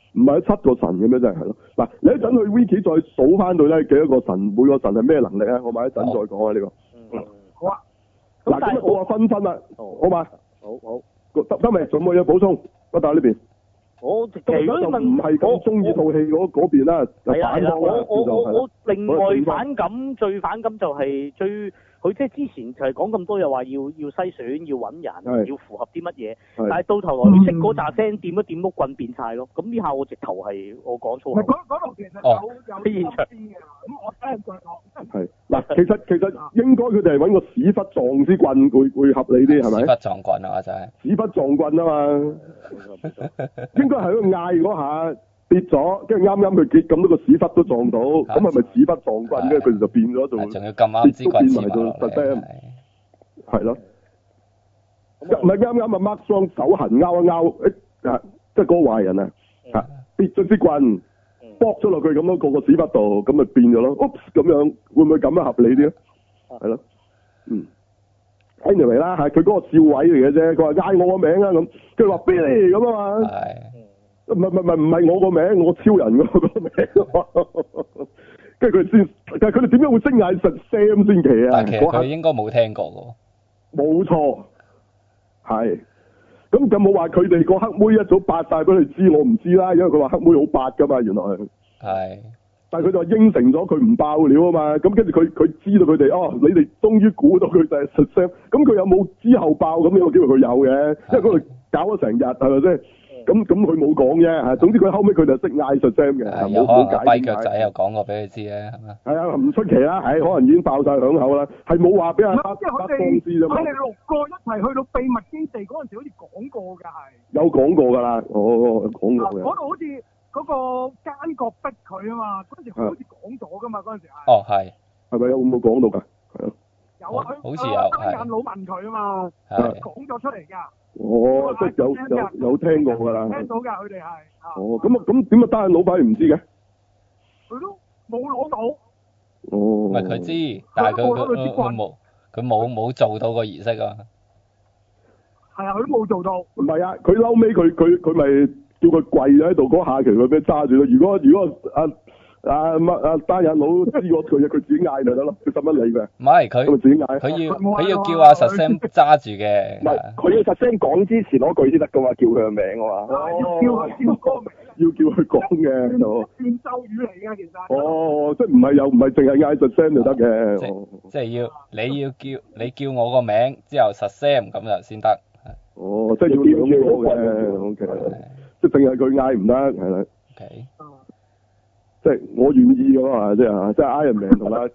唔係7個神嘅咩？真係咯。嗱，你一陣去 Wiki 再數翻到咧幾多個神，每個神係咩能力啊？我咪一陣再講啊呢個。 好啊。 嗱，咁我話分啦，好嘛？ 好。 得未？仲有冇嘢補充？不打呢邊。 我其實就唔係咁中意套戲嗰邊啦，就反方啦。 我另外最反感就係佢即係之前就係講咁多又話要篩選要揾人要符合啲乜嘢，但係到頭來你識嗰扎聲掂都掂碌棍變晒咯，咁呢下我直頭係我講粗口。 嗰度其實有啲現場嘅，咁我聽再講。係嗱，其實應該佢哋係揾個屎忽撞支棍會合理啲係咪？ 屎忽撞棍啊就係。 屎忽撞棍啊嘛，應該係喺度嗌嗰下。跌咗，跟住啱佢結咁多個屎忽都撞到，咁係咪屎忽撞棍？跟住佢哋就變咗做， 仲要咁啱支棍變埋做實聲，係咯，唔係啱啊 Mark 雙手痕勾一勾，即係嗰個壞人啊，跌咗支棍，搏咗落去咁樣個屎忽度，咁咪變咗咯，oops 咁樣會唔會咁樣合理啲咧？係咯，anyway 啦，係佢嗰個笑位嚟嘅啫，佢話嗌我個名啊咁，跟住話 Billy 咁啊嘛。唔係我個名，我超人嗰個名。跟住佢先，但係佢哋點解會識嗌實 Sam 先奇啊？ 但其實佢應該冇聽過喎。 冇錯，係。咁有冇話佢哋個黑妹一早八晒俾佢知？我唔知啦，因為佢話黑妹好八噶嘛，原來。係。但係佢就話應承咗佢唔爆料啊嘛，咁跟住佢知道佢哋你哋終於估到佢就係實 Sam，咁佢有冇之後爆咁有機會佢有嘅，因為嗰度搞咗成日係咪先？咁佢冇講啫，總之佢後尾佢就識嗌實聲嘅，冇解。跛腳仔又講過俾佢知咧，係嘛？ 係啊，唔出奇啦，可能已經爆晒響口啦，係冇話俾阿黑方知啫嘛。 佢哋6個一齊去到秘密基地嗰陣時，好似講過㗎係。有講過㗎啦，講過嘅。 嗰度好似嗰個奸角逼佢啊嘛，嗰陣時佢好似講咗㗎嘛，嗰陣時係。 哦，係。 係咪有冇講到㗎？係啊。 有啊， 好似有。 單眼佬問佢啊嘛，講咗出嚟㗎。即係有聽過㗎啦。 聽到㗎，佢哋係。 咁點解單眼老闆唔知嘅？ 佢都冇攞到。 唔係佢知，但係佢冇做到個儀式啊。 係啊，佢都冇做到。 唔係啊，佢嬲尾佢咪叫佢跪喺度嗰下，其實佢俾揸住咯。如果單眼佬知我佢自己嗌就得咯，佢使乜理佢？ 唔係佢自己嗌， 佢要叫阿實聲揸住嘅。 唔係佢要實聲講之前嗰句先得噶嘛，叫佢個名啊嘛。 要歌名。 要叫佢講嘅。 變咒語嚟㗎，其實。 即係唔係淨係嗌實聲就得嘅。 即係你叫我個名之後實聲咁就先得。 即係要兩個嘅 ，OK。即係淨係佢嗌唔得，係啦。 OK。 即係我願意㗎嘛，即係 Iron Man 同埋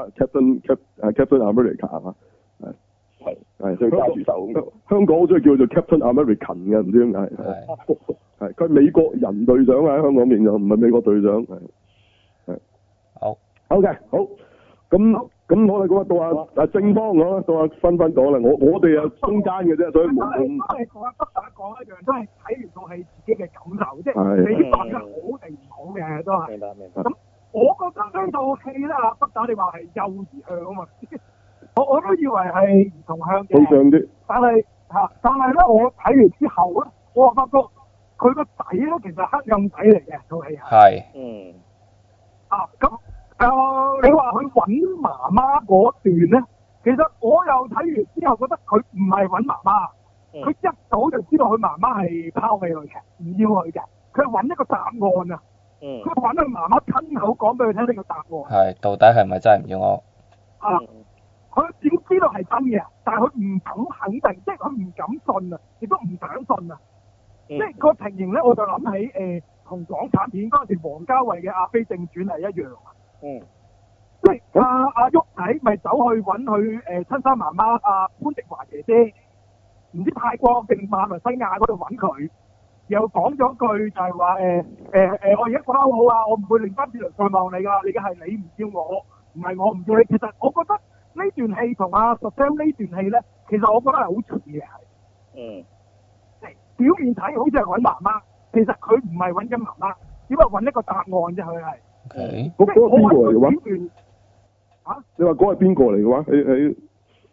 Captain America 係嘛？係最揸住手咁。香港好中意叫做 Captain American 嘅，唔知點解係佢係美國人隊長喺香港面就唔係美國隊長係。好嘅，好咁我哋講到正方講啦，到阿芬講啦，我哋啊中間嘅啫，所以冇咁。 都係同阿北打講一樣，都係睇完套戲自己嘅感受，即係你話得好定唔好嘅都係。明白。咁我覺得呢套戲咧，阿北打你話係幼兒向啊嘛，我都以為係兒童向嘅。 好向啲。但係咧，我睇完之後咧，我發覺佢個底咧其實係黑暗底嚟嘅套戲係。 係。 咁。你話佢揾媽媽嗰段咧，其實我又睇完之後覺得佢唔係揾媽媽，佢一早就知道佢媽媽係拋棄佢嘅，唔要佢嘅，佢係揾一個答案啊！佢揾佢媽媽親口講俾佢聽呢個答案。係， 到底係咪真係唔要我？ 佢點知道係真嘅？但係佢唔敢肯定，即係佢唔敢信啊，亦都唔想信啊！即係個情形咧，我就諗起同港產片嗰陣時王家衛嘅《阿飛正傳》係一樣。即係阿旭仔咪走去揾佢親生媽媽阿潘迪華姐姐，唔知泰國定馬來西亞嗰度揾佢，又講咗句就係話我而家覺得好好啊，我唔會另翻轉頭再望你㗎，你嘅係你唔要我，唔係我唔要你。其實我覺得呢段戲同阿 Sam 呢段戲咧，其實我覺得係好似嘅係。表面睇好似係揾媽媽，其實佢唔係揾緊媽媽，只不過揾一個答案啫，佢係。 嗰個邊個嚟嘅話？你話嗰係邊個嚟嘅話？喺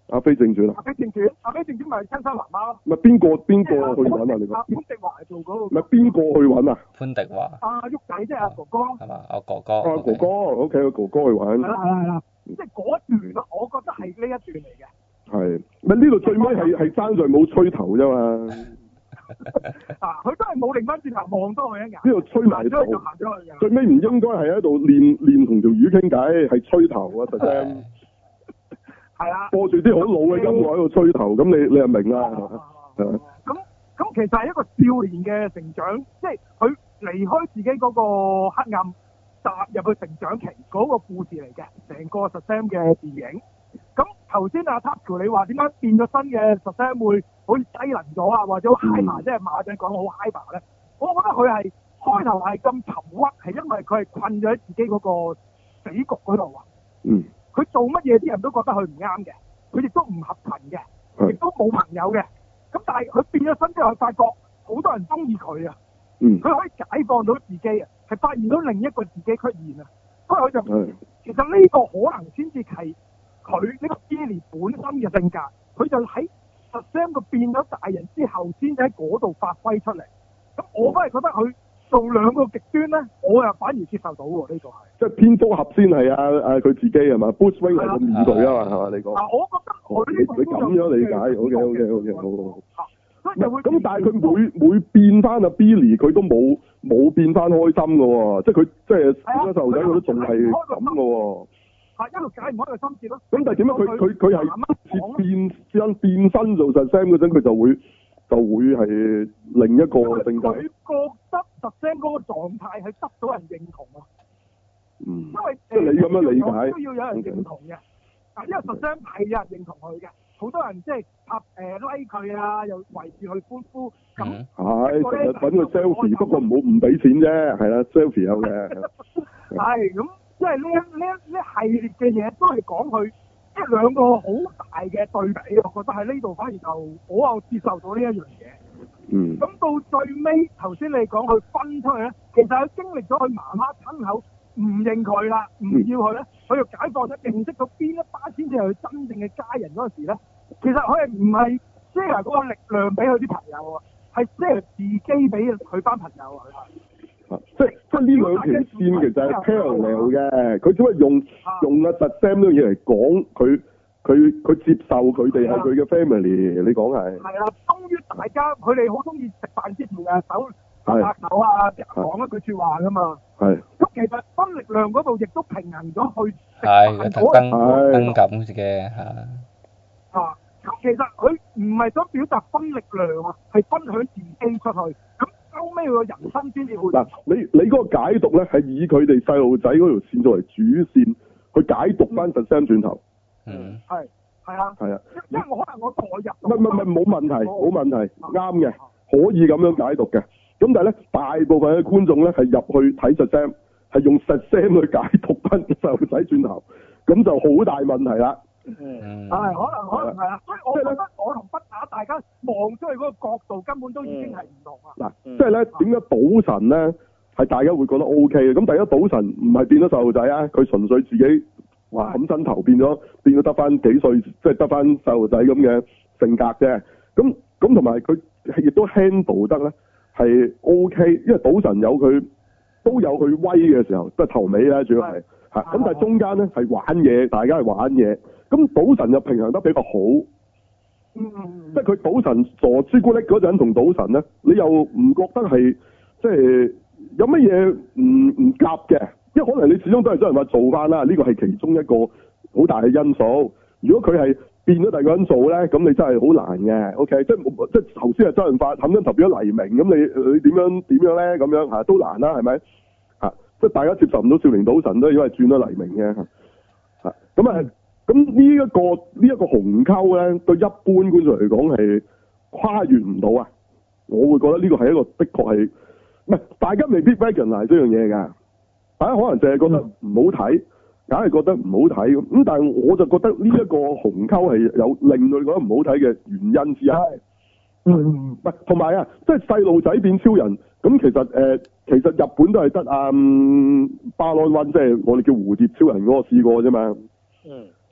阿飛正傳啊？ 阿飛正傳咪親生媽媽咯。 咪邊個去揾啊？你講？ 潘迪華係做嗰個。 咪邊個去揾啊？ 潘迪華。 阿旭仔即係阿哥哥。 係嘛？阿哥哥。 阿哥哥 ，OK，阿哥哥去揾。 係啦，即係嗰一段，我覺得係呢一段嚟嘅。係。 咪呢度最尾係爭在冇吹頭啫嘛。 佢都係冇擰翻轉頭望多佢一眼。 呢度吹埋頭。最尾唔應該係喺度練同條魚傾偈，係吹頭啊！實聲。 係啊。 播住啲好老嘅音樂喺度吹頭，咁你又明啦。 咁其實係一個少年嘅成長，即係佢離開自己嗰個黑暗，踏入去成長期嗰個故事嚟嘅，成個 Shazam 嘅電影。咁頭先阿 Tasuku 你話點解變咗新嘅 Shazam會好似低能咗啊，或者好 hyper，即係馬仔講好 hyper 咧？我覺得佢係開頭係咁沉鬱，係因為佢係困咗喺自己嗰個死局嗰度啊。佢做乜嘢啲人都覺得佢唔啱嘅，佢亦都唔合群嘅，亦都冇朋友嘅。咁但係佢變咗身之後，發覺好多人中意佢啊。佢可以解放到自己啊，係發現到另一個自己出現啊。所以佢就其實呢個可能先至係佢呢個 Billy 本身嘅性格。佢就喺 Shazam 佢變咗大人之後，先至喺嗰度發揮出嚟。咁我反而覺得佢做兩個極端咧，我又反而接受到喎。呢個係即係蝙蝠俠先係佢自己係嘛？Bruce Wayne 係個面具啊嘛，係嘛？你講我覺得佢呢個你咁樣理解，OK，好。咁但係佢每變翻阿 Billy，佢都冇變翻開心嘅喎，即係佢即係變咗細路仔，佢都仲係咁嘅喎。 一路解唔開個心結咯。 咁但係點解佢係變身做Shazam嗰陣，佢就會係另一個性格？ 佢覺得Shazam嗰個狀態係得到人認同啊。因為即係你咁樣理解， 都要有人認同嘅。因為Shazam係有人認同佢嘅。好多人即係like 佢啊，又圍住佢歡呼咁。係，成日揾個 selfie，不過唔俾錢啫，係啦 selfie 有嘅。係咁，即係呢系列嘅嘢都係講佢，即係兩個好大嘅對比。我覺得喺呢度反而就我又接受到呢一樣嘢。咁到最尾，頭先你講佢分出去咧，其實佢經歷咗佢媽媽親口唔認佢啦，唔要佢咧，佢就解放咗，認識到邊一班先至係佢真正嘅家人嗰陣時咧，其實佢係唔係 share 嗰個力量俾佢啲朋友啊，係 share 自己俾佢班朋友啊。 即係呢兩條線其實係 parallel 嘅，佢只係用阿 Shazam 呢樣嘢嚟講佢接受佢哋係佢嘅 family， 你講係。係啦，終於大家佢哋好中意食飯之前啊手拍手啊，講一句説話噶嘛。係。咁其實分力量嗰度亦都平衡咗去食飯嗰燈感嘅嚇。 咁其實佢唔係想表達分力量啊，係分享自己出去。咁後尾佢個人生先至會。嗱，你嗰個解讀咧係以佢哋細路仔嗰條線作為主線去解讀翻Shazam轉頭。係啊。係啊。因為我可能我代入。唔係冇問題，啱嘅，可以咁樣解讀嘅。咁但係咧，大部分嘅觀眾咧係入去睇Shazam，係用Shazam去解讀翻細路仔轉頭，咁就好大問題啦。可能係啊，所以我覺得我同不打大家望出去嗰個角度根本都已經係唔同啊。嗱，即係咧點解賭神咧係大家會覺得 O K 嘅？咁第一，賭神唔係變咗細路仔啊，佢純粹自己哇冚身頭變咗得翻幾歲，即係得翻細路仔咁嘅性格啫。咁同埋佢亦都 handle 得咧係 O K，因為賭神都有佢威嘅時候，即係頭尾啦，主要係嚇。咁但係中間咧係玩嘢，大家係玩嘢。咁賭神又平衡得比較好，即係佢賭神傻朱古力嗰陣同賭神咧，你又唔覺得係即係有乜嘢唔夾嘅？因為可能你始終都係真人話做翻啦，呢個係其中一個好大嘅因素。如果佢係變咗第二個人做咧，咁你真係好難嘅。OK，即係頭先係周潤發冚咗頭變咗黎明，咁你點樣咧？咁樣嚇都難啦，係咪？嚇，即係大家接受唔到少年賭神都因為轉咗黎明嘅嚇，咁呢一個鴻溝咧，對一般觀眾嚟講係跨越唔到啊！我會覺得呢個係一個的確係，唔係大家未必 recognize 呢樣嘢㗎，大家可能淨係覺得唔好睇，硬係覺得唔好睇咁。但係我就覺得呢一個鴻溝係有令佢覺得唔好睇嘅原因之一。唔係同埋啊，即係細路仔變超人咁，其實日本都係得巴朗溫，即係我哋叫蝴蝶超人嗰個試過啫嘛。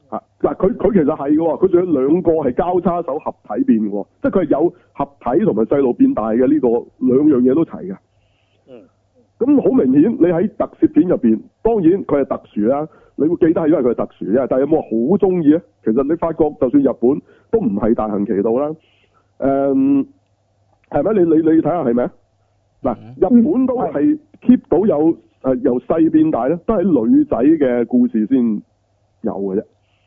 嗱，佢其實係嘅喎，佢仲有兩個係交叉手合體變嘅喎，即係佢係有合體同埋細路變大嘅呢個兩樣嘢都齊嘅。咁好明顯，你喺特攝片入邊，當然佢係特殊啦，你會記得係因為佢係特殊啫。但係有冇好中意咧？其實你發覺就算日本都唔係大行其道啦。係咪？你睇下係咪啊？嗱，日本都係 keep 到有由細變大咧，都係女仔嘅故事先有嘅啫。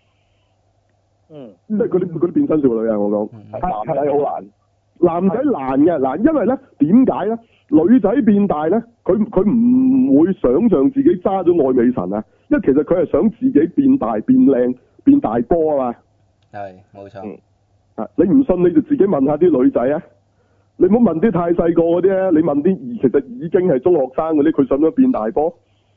即係嗰啲變身少女啊！我講男仔好難， 男仔難嘅嗱，因為咧點解咧？女仔變大咧，佢唔會想像自己揸咗愛美神啊，因為其實佢係想自己變大變靚變大波啊嘛。 係，冇錯。 你唔信你就自己問下啲女仔啊！你唔好問啲太細個嗰啲啊，你問啲其實已經係中學生嗰啲，佢想唔想變大波？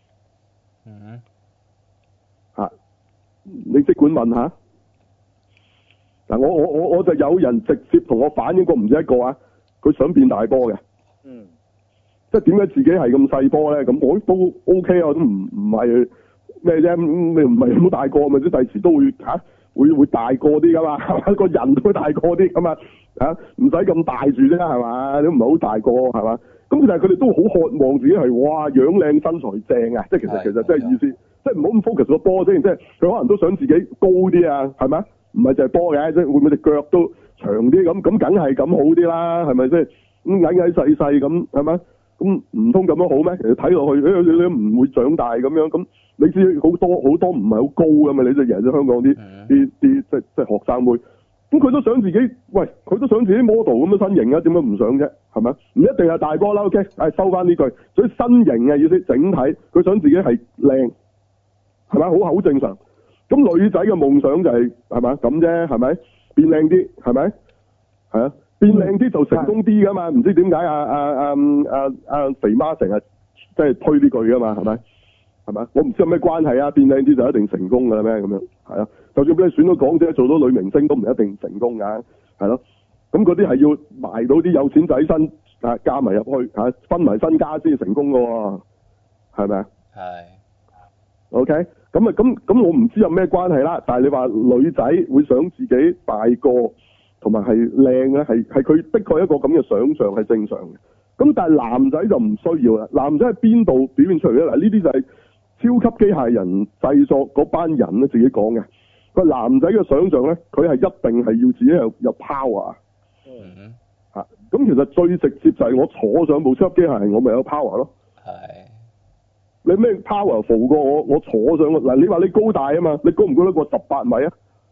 你即管問下。嗱，我就有人直接同我反映過唔止一個啊，佢想變大波嘅。即係點解自己係咁細波咧？咁我都 OK 啊，都唔係咩啫，你唔係好大個咪？即第時都會會大個啲噶嘛，係嘛？個人都會大個啲咁啊，唔使咁大住啫，係嘛？你都唔係好大個，係嘛？咁但係佢哋都好渴望自己係哇樣靚身材正啊！即係其實即係意思，即係唔好咁 focus 個波先，即係佢可能都想自己高啲啊，係咪？唔係就係波嘅，即係會唔會隻腳都長啲咁？咁梗係咁好啲啦，係咪先？咁矮矮細細咁係咪？咁唔通咁樣好咩？其實睇落去，你都唔會長大咁樣。咁你知好多唔係好高㗎嘛？你即係人喺香港啲即係學生妹，咁佢都想自己，喂，佢都想自己 model 咁嘅身形啊？點解唔想啫？係咪？唔一定係大波啦。OK，收翻呢句。所以身形嘅意思，整體佢想自己係靚，係咪？好正常。咁女仔嘅夢想就係咪咁啫？係咪變靚啲？係咪？係啊。變靚啲就成功啲噶嘛？唔知點解肥媽成日即係推呢句噶嘛？係咪？係咪？我唔知有咩關係啊！變靚啲就一定成功噶啦咩？咁樣係啊？就算俾你選到港姐做到女明星都唔一定成功㗎，係咯？咁嗰啲係要埋到啲有錢仔身加埋入去分埋身家先成功㗎喎，係咪啊？係。OK，咁我唔知有咩關係啦。但係你話女仔會想自己大個。同埋係靚咧，係佢的確一個咁嘅想像係正常嘅。咁但係男仔就唔需要啦。男仔喺邊度表現出嚟咧？嗱，呢啲就係超級機械人製作嗰班人咧自己講嘅。個男仔嘅想像咧，佢係一定係要自己有 power。咁其實最直接就係我坐上部超級機械人，我咪有 power 咯。係。你咩 powerful 過我坐上嗱？你話你高大啊嘛？你高唔高得過18米啊？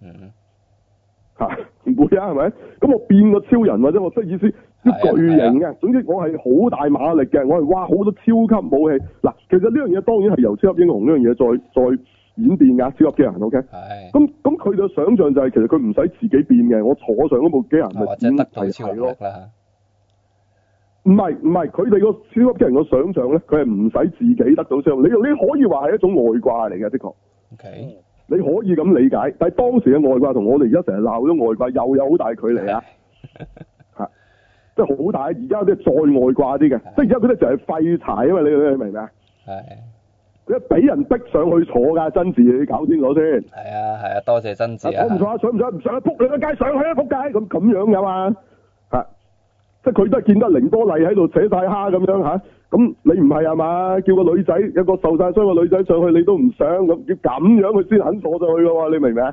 唔會啊，係咪？咁我變個超人或者我即係意思啲巨型嘅，總之我係好大馬力嘅，我係哇好多超級武器。嗱，其實呢樣嘢當然係由超級英雄呢樣嘢再演變㗎，超級機械人 OK。係。咁佢嘅想像就係其實佢唔使自己變嘅，我坐上嗰部機械人咪變係咯。唔係，佢哋個超級機械人嘅想像咧，佢係唔使自己得到超。你可以話係一種外掛嚟嘅，的確。OK。你可以咁理解，但係當時嘅外掛同我哋而家成日鬧咗外掛又有好大距離啊！即係好大，而家啲再外掛啲嘅，即係而家嗰啲就係廢柴啊嘛！你明唔明啊？佢俾人逼上去坐㗎，真治你搞清楚先。係啊，多謝真治啊！我唔坐啊，上唔上啊？撲你個街上去啊！撲街咁樣㗎嘛即係佢都係見得凌多麗喺度扯晒蝦咁樣咁你唔係啊嘛？叫個女仔有個受晒傷嘅女仔上去，你都唔想咁，要咁樣佢先肯坐上去嘅喎，你明唔明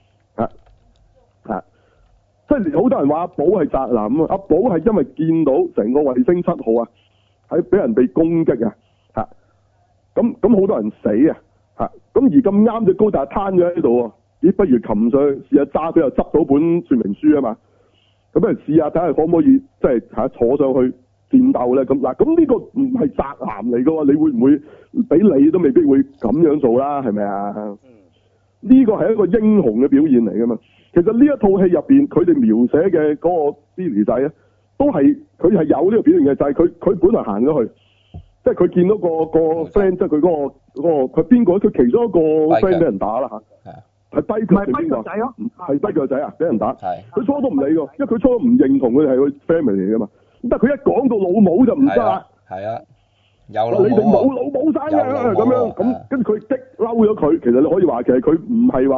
啊？即係好多人話阿寶係宅男啊，阿寶係因為見到成個衛星7號喺俾人被攻擊咁好多人死咁而咁啱隻高達攤咗喺度咦，不如擒上去試下揸，佢又執到本說明書啊嘛，咁不如試下睇下可唔可以即係坐上去戰鬥咧？咁呢個唔係宅男嚟噶喎，你會唔會俾你都未必會咁樣做啦？係咪啊？呢個係一個英雄嘅表現嚟噶嘛。其實呢一套戲入邊，佢哋描寫嘅嗰個 Billy 仔咧，都係佢係有呢個表現嘅，就係佢本來行咗去，即係佢見到個 friend， 即係佢嗰個佢邊個？佢其中一個 friend 俾人打啦係跛腳定邊個？係跛腳仔啊！俾人打。佢初都唔理㗎，因為佢初都唔認同佢哋係佢 family 嚟噶嘛。但係佢一講到老母就唔得啦。係啊，有老母。你哋冇老母生嘅咁樣，咁跟住佢激嬲咗佢。其實你可以話，其實佢唔係話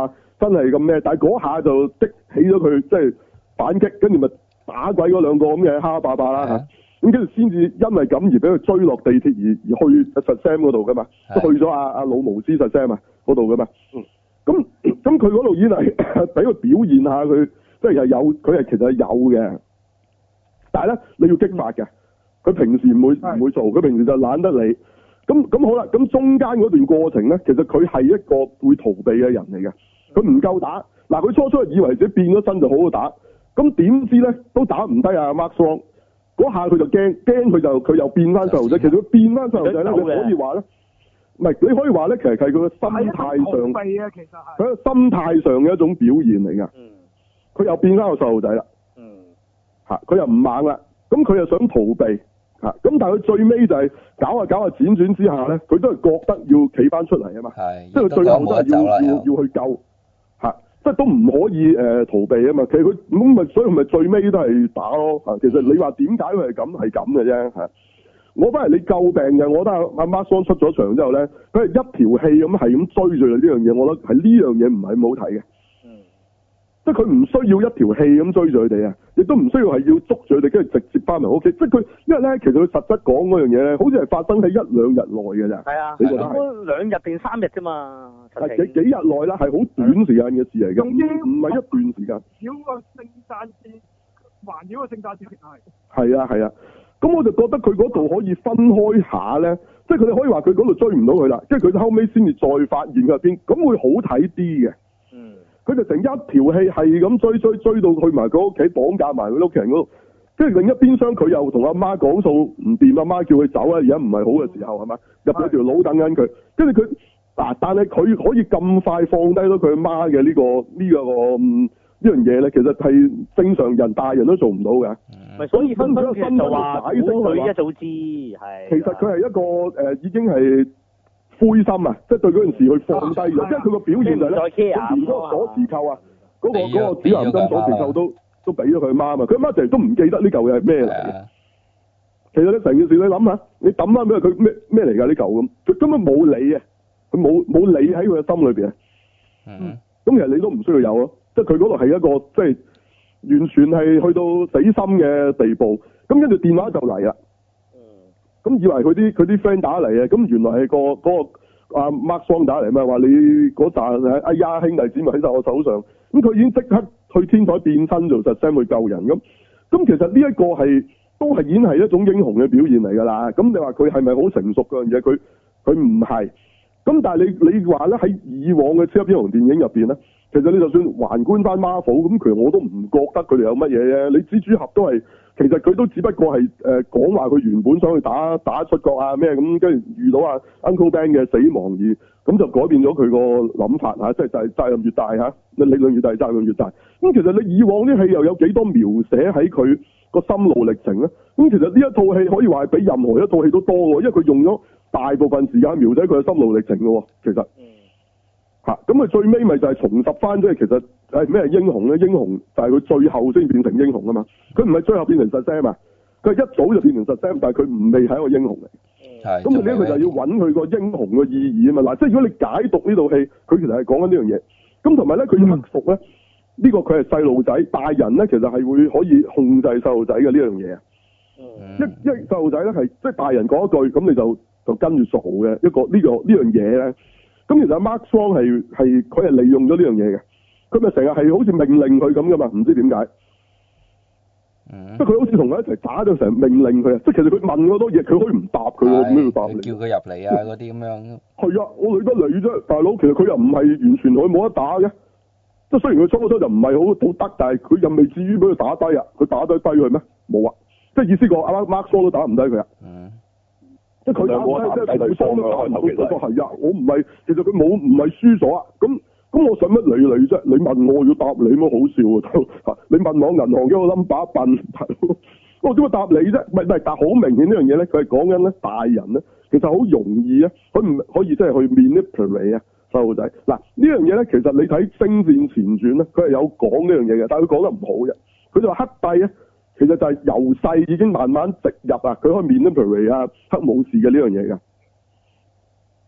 真係咁咩？但係嗰下就激起咗佢即係反擊，跟住咪打鬼嗰兩個咁嘅蝦霸霸啦嚇。咁跟住先至因為咁而俾佢追落地鐵而去實 Sam 嗰度噶嘛，去咗阿老巫師實 Sam 啊嗰度噶嘛。咁佢嗰度已經係俾佢表現下佢，即係有佢係其實係有嘅，但係咧你要激發嘅，佢平時唔會做，佢平時就懶得理。咁好啦，咁中間嗰段過程咧，其實佢係一個會逃避嘅人嚟嘅，佢唔夠打。嗱，佢初初以為自己變咗身就好好打，咁點知咧都打唔低啊 Mark Strong。嗰下佢就驚佢又變翻細路仔。其實佢變翻細路仔咧，你可以話咧，唔係你可以話咧，其實係佢個心態上，佢個心態上嘅一種表現嚟㗎。佢又變翻個細路仔啦。佢又唔猛啦，咁佢又想逃避咁但係佢最尾就係搞下輾轉之下咧，佢都係覺得要企翻出嚟啊嘛。即係佢最後都係要去救即係都唔可以逃避啊嘛。其實佢咁咪，所以咪最尾都係打咯。其實你話點解佢係咁嘅啫。我覺得係你救病嘅。我覺得阿 Mark Strong 出咗場之後咧，佢係一條氣咁係咁追住你呢樣嘢。我覺得係呢樣嘢唔係咁好睇嘅。即係佢唔需要一條氣咁追住佢哋啊，亦都唔需要係要捉住佢哋跟住直接翻嚟屋企。即係佢，因為咧其實佢實質講嗰樣嘢咧，好似係發生喺1-2日內嘅咋。係啊，你覺得係2日定3日啫嘛？係幾日內啦，係好短時間嘅事嚟㗎，唔係一段時間。繞個聖誕節，環繞個聖誕節係。係啊，咁我就覺得佢嗰度可以分開下咧，即係佢哋可以話佢嗰度追唔到佢啦，即係佢後尾先至再發現佢入邊，咁會好睇啲嘅。佢就成一條氣係咁追到去埋佢屋企，綁架埋佢屋企人嗰度，跟住另一邊廂佢又同阿媽講數唔掂，阿媽叫佢走啊，而家唔係好嘅時候係嘛，入咗條佬等緊佢，跟住佢但係佢可以咁快放低咗佢阿媽嘅呢樣嘢咧，其實係正常人大人都做唔到嘅。所以分分就話解釋佢一早知係。其實佢係一個已經係灰心啊，即係對嗰件事去放低咗，因為佢個表現就係咧，連嗰個鎖匙扣啊，嗰個指南針鎖匙扣都俾咗佢媽嘛，佢媽成日都唔記得呢嚿嘢係咩嚟嘅。其實你成件事你諗下，你抌翻俾佢咩嚟㗎呢嚿咁，佢根本冇理啊，佢冇理喺佢嘅心裏邊啊。咁其實你都唔需要有咯，即係佢嗰度係一個即係完全係去到死心嘅地步。咁跟住電話就嚟啦。咁以為佢啲 friend 打嚟啊，咁原來係嗰個阿 Mark Strong 打嚟嘛，話你嗰紮哎呀兄弟姊妹喺晒我手上，咁佢已經即刻去天台變身做實 Sam 去救人咁。咁其實呢一個係都係已經係一種英雄嘅表現嚟㗎啦。咁你話佢係咪好成熟嗰樣嘢？佢唔係。咁但係你話咧，喺以往嘅超級英雄電影入邊咧，其實你就算橫觀翻 Marvel 咁，其實我都唔覺得佢哋有乜嘢啫。你蜘蛛俠都係，其實佢都只不過係講話佢原本想去打出國啊咩咁，跟住遇到啊 Uncle Ben 嘅死亡而咁就改變咗佢個諗法嚇，即係就係責任越大嚇，力量越大責任越大。咁其實你以往啲戲又有幾多描寫喺佢個心路歷程咧？咁其實呢一套戲可以話係比任何一套戲都多喎，因為佢用咗大部分時間描寫佢嘅心路歷程嘅喎，其實咁佢最尾咪就係重拾翻，即係其實係咩英雄咧？英雄就係佢最後先變成英雄啊嘛！佢唔係最後變成實 Sam 啊，佢係一早就變成實 Sam，但係佢未係一個英雄嚟。咁佢呢佢就要揾佢個英雄嘅意義啊嘛！嗱，即係如果你解讀呢套戲，佢其實係講緊呢樣嘢。咁同埋咧，佢要克服咧，呢個佢係細路仔，大人咧其實係會可以控制細路仔嘅呢樣嘢啊！一細路仔咧係即係大人講一句，咁你就跟住做嘅一個呢樣嘢咧。咁其實 Mark Strong 係佢係利用咗呢樣嘢嘅，佢咪成日係好似命令佢咁噶嘛？唔知點解，即係佢好似同佢一齊打咗成命令佢啊！即係其實佢問好多嘢，佢可以唔答佢喎，點解要答你？ 叫佢入嚟啊嗰啲咁樣。係啊，我理得你啫，大佬。其實佢又唔係完全佢冇得打嘅，即係雖然佢初就唔係好得，但係佢又未至於俾佢打低啊！佢打低佢咩？冇啊！即係意思講阿 Mark Strong 都打唔低佢啊！即係佢打唔低，即係佢雙都打唔到。嗰個係啊，我唔係，其實佢唔係輸咗啊！咁我使乜理你啫？你問我要答你乜好笑啊？你問我銀行幾個 number 笨，我點會答你啫？唔係，但係好明顯呢樣嘢咧，佢係講緊咧大人咧，其實好容易咧，佢唔可以即係去 manipulate 啊細路仔。嗱呢樣嘢咧，其實你睇《星戰前傳》咧，佢係有講呢樣嘢嘅，但係佢講得唔好嘅。佢就話黑帝咧。其實就係由細已經慢慢植入啊，佢可以 manipulate啊黑武士嘅呢樣嘢㗎。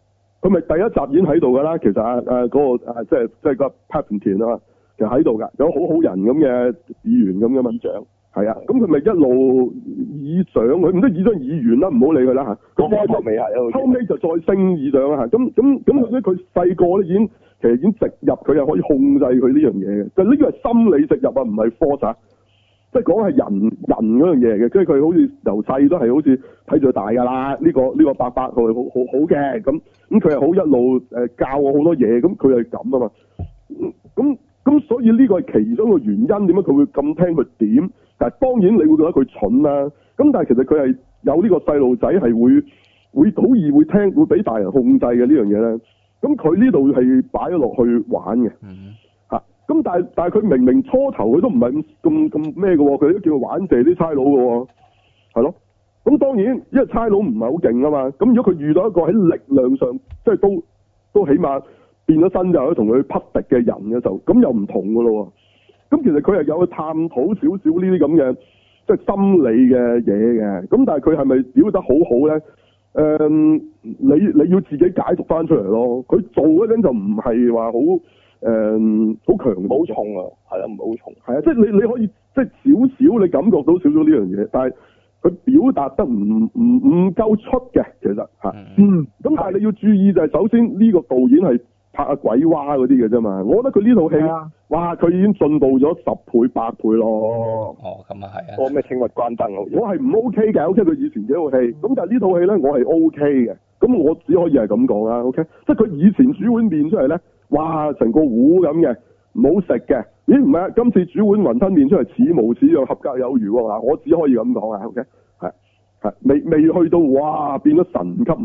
佢咪第一集已經喺度㗎啦。其實嗰個即係個 Paddington 啊，其實喺度㗎，有好好人咁嘅議員咁嘅議長。係啊，咁佢咪一路議長，佢唔知議長議員啦，唔好理佢啦嚇。咁開頭未係，後尾就再升議長啦嚇。咁咧，佢細個咧其實已經植入，佢又可以控制佢呢樣嘢嘅。就呢個係心理植入啊，唔係科學。即係講係人嗰樣嘢嘅，即係佢好似由細都係好似睇住佢大㗎啦。呢個伯伯佢好嘅，咁佢係好一路教我好多嘢，咁佢係咁啊嘛。咁所以呢個係其中一個原因，點解佢會咁聽佢點？但係當然你會覺得佢蠢啦。咁但係其實佢係有呢個細路仔係會好易會聽，會俾大人控制嘅呢樣嘢咧。咁佢呢度係擺咗落去玩嘅。咁但係佢明明初頭佢都唔係咁咩嘅喎，佢都叫佢玩謝啲差佬嘅喎，係咯。咁當然因為差佬唔係好勁啊嘛。咁如果佢遇到一個喺力量上即係都起碼變咗身就可以同佢匹敵嘅人嘅時候，咁又唔同嘅咯喎。咁其實佢係有去探討少少呢啲咁嘅即係心理嘅嘢嘅。咁但係佢係咪表得好好咧？你要自己解讀翻出嚟咯。佢做嗰陣就唔係話好。好強，好重啊，係啊，唔係好重，係啊，即係你可以即係少少你感覺到少少呢樣嘢，但係佢表達得唔夠出嘅，其實嚇，咁但係你要注意就係首先呢個導演係拍下鬼娃嗰啲嘅啫嘛，我覺得佢呢套戲，哇，佢已經進步咗10倍8倍咯。 哦，咁啊係啊。咩請勿關燈啊？ 我係唔 OK 嘅，OK 佢以前幾套戲，咁但係呢套戲咧我係 OK 嘅，咁我只可以係咁講啦 ，OK， 即係佢以前煮碗麵出嚟咧。哇！成個糊咁嘅，唔好食嘅。咦？唔係啊！今次煮碗雲吞麵出嚟似無似樣，合格有餘喎。嗱，我只可以咁講啊。OK， 係未去到哇變咗神級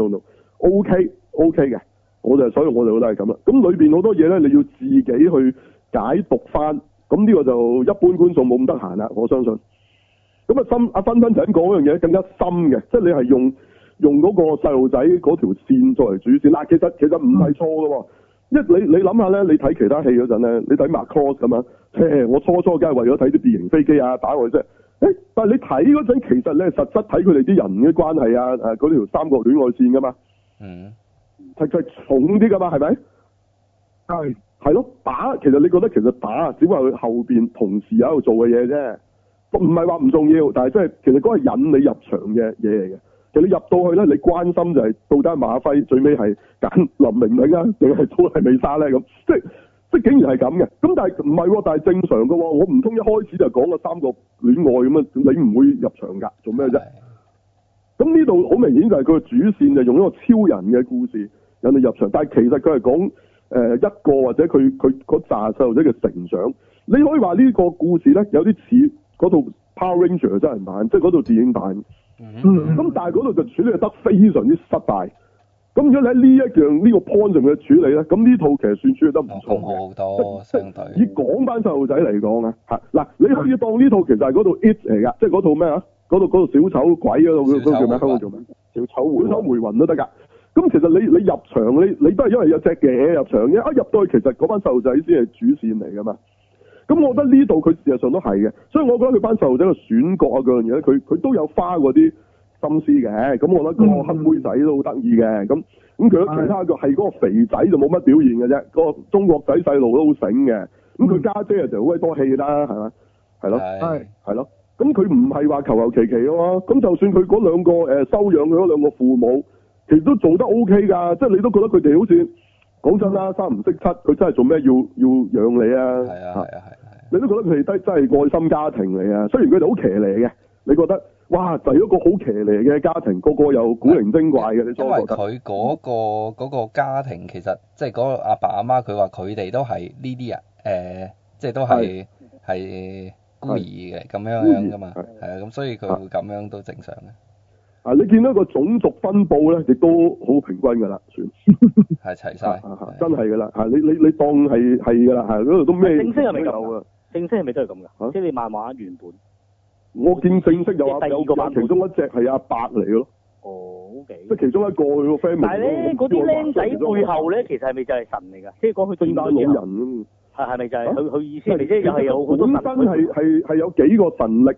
no。OK 嘅，所以我就覺得係咁啦。咁裏邊好多嘢咧，你要自己去解讀翻。咁呢個就一般觀眾冇咁得閒啦，我相信。咁阿芬芬就咁講嗰樣嘢更加深嘅，即係你係用嗰個細路仔嗰條線作為主線。嗱，其實唔係錯嘅喎。你諗下咧，你睇其他戲嗰陣咧，你睇 Macross 咁啊，我初梗係為咗睇啲別型飛機啊打我啫。但係你睇嗰陣，其實你係實質睇佢哋啲人嘅關係啊，嗰條三角戀愛線噶嘛。係重啲噶嘛，係咪？係咯，打其實你覺得其實打只不過係佢後邊同時喺度做嘅嘢啫，唔係話唔重要，但係即係其實嗰係引你入場嘅嘢嚟嘅。其實你入到去咧，你關心就係到底馬輝最尾係揀林明明啊，定係都係美莎咧咁？即係竟然係咁嘅。咁但係唔係喎？但係正常嘅喎。我唔通一開始就講個三角戀愛咁啊？你唔會入場㗎？做咩啫？咁呢度好明顯就係佢嘅主線就用一個超人嘅故事引你入場，但係其實佢係講一個或者佢嗰紮細路仔嘅成長。你可以話呢個故事咧有啲似嗰套 Power Ranger 真人版，即係嗰套電影版。咁但係嗰度就處理得非常之失敗。咁如果你喺呢個 point 上面嘅處理咧，咁呢套其實算處理得唔錯嘅。好多相對。以港版細路仔嚟講啊，嗱，你可以當呢套其實係嗰套 It 嚟㗎，即係嗰套咩啊？嗰度小丑鬼嗰度嗰叫咩？香港叫咩？小丑回魂都得㗎。咁其實你入場你都係因為有隻嘢入場嘅，一入到去其實嗰班細路仔先係主線嚟㗎嘛。咁我覺得呢度佢事實上都係嘅，所以我覺得佢班細路仔嘅選角啊嗰樣嘢咧，佢都有花嗰啲心思嘅。咁我覺得個黑妹仔都好得意嘅。咁佢其他個係嗰個肥仔就冇乜表現嘅啫。個中國仔細路都好醒嘅。咁佢家姐就好鬼多戲啦，係咪？係咯，係咯。咁佢唔係話求求其其咯。咁就算佢嗰兩個收養佢嗰兩個父母，其實都做得 OK 㗎。即係你都覺得佢哋好似講真啦，三唔識七，佢真係做咩要養你啊？係。你都覺得佢哋真係愛心家庭嚟啊！雖然佢哋好騎呢嘅，你覺得哇，就係一個好騎呢嘅家庭，個個又古靈精怪嘅，你初覺得？因為佢嗰個家庭其實即係嗰個阿爸阿媽，佢話佢哋都係呢啲人，即係都係孤兒嘅咁樣噶嘛，係啊，咁所以佢會咁樣都正常嘅。啊！你見到個種族分佈咧，亦都好平均㗎啦，算係齊晒，真係㗎啦！你當係㗎啦，嗰度都咩正式係咪有啊？正式係咪都係咁㗎？即係你漫畫原本，我見正式有其中一隻係阿伯嚟嘅咯。哦，OK。即係其中一個佢個 friend。但係咧，嗰啲僆仔背後咧，其實係咪就係神嚟㗎？即係講佢聖誕老人係咪就係佢意思嚟？即係又係有好多神。本身係有幾個神力。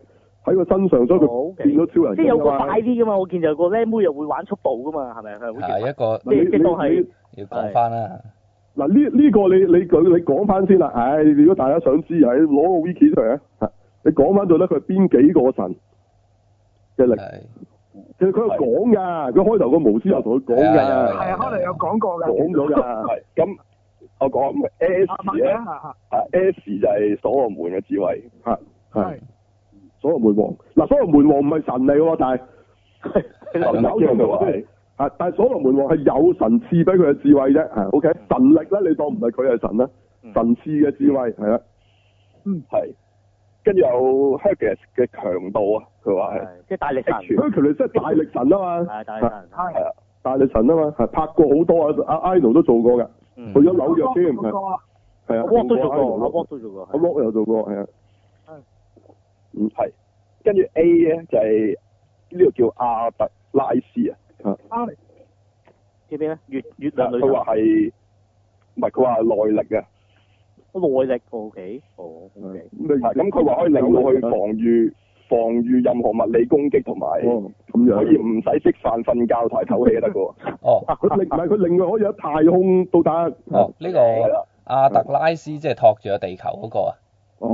喺個身上，所以佢變咗超人。 即係有個大啲噶嘛，我見就有個僆妹又會玩速度噶嘛，係咪？ 係一個即當係要講翻啦。 嗱呢個你講翻先啦，唉，如果大家想知，係攞個 wiki 出嚟啊，你講翻到咧佢係邊幾個神嘅力？其實佢有講㗎，佢開頭個巫師又同佢講㗎。 係啊，開頭有講過㗎。 講咗㗎。 係咁，我講 S 咧，S 就係所羅門嘅智慧。 係。所羅門王嗱，所羅門王唔係神嚟喎，但係神搞錯佢話但係所羅門王係有神賜俾佢嘅智慧啫，OK，神力咧你當唔係佢係神啦，神賜嘅智慧係啦。 係。跟住有 Hercules 嘅強度啊，佢話係即係大力神。 Hercules 即係大力神啊嘛。 係大力神。 係啊，大力神啊嘛，係拍過好多啊，阿 Ino 都做過㗎，去咗紐約添，係啊。 阿 Rock 都做過，阿 Rock 都做過。 阿 Rock 又做過，係啊。 係。跟住 A 咧就係呢個叫阿特拉斯啊。 阿力。 呢邊咧？月亮女神。 佢話係，唔係佢話內力啊。 內力 OK， 咁佢話可以令到佢防禦任何物理攻擊，同埋咁樣可以唔使食飯、瞓覺同埋唞氣得噶喎。 佢令佢可以喺太空都得。 呢個阿特拉斯即係托住個地球嗰個啊。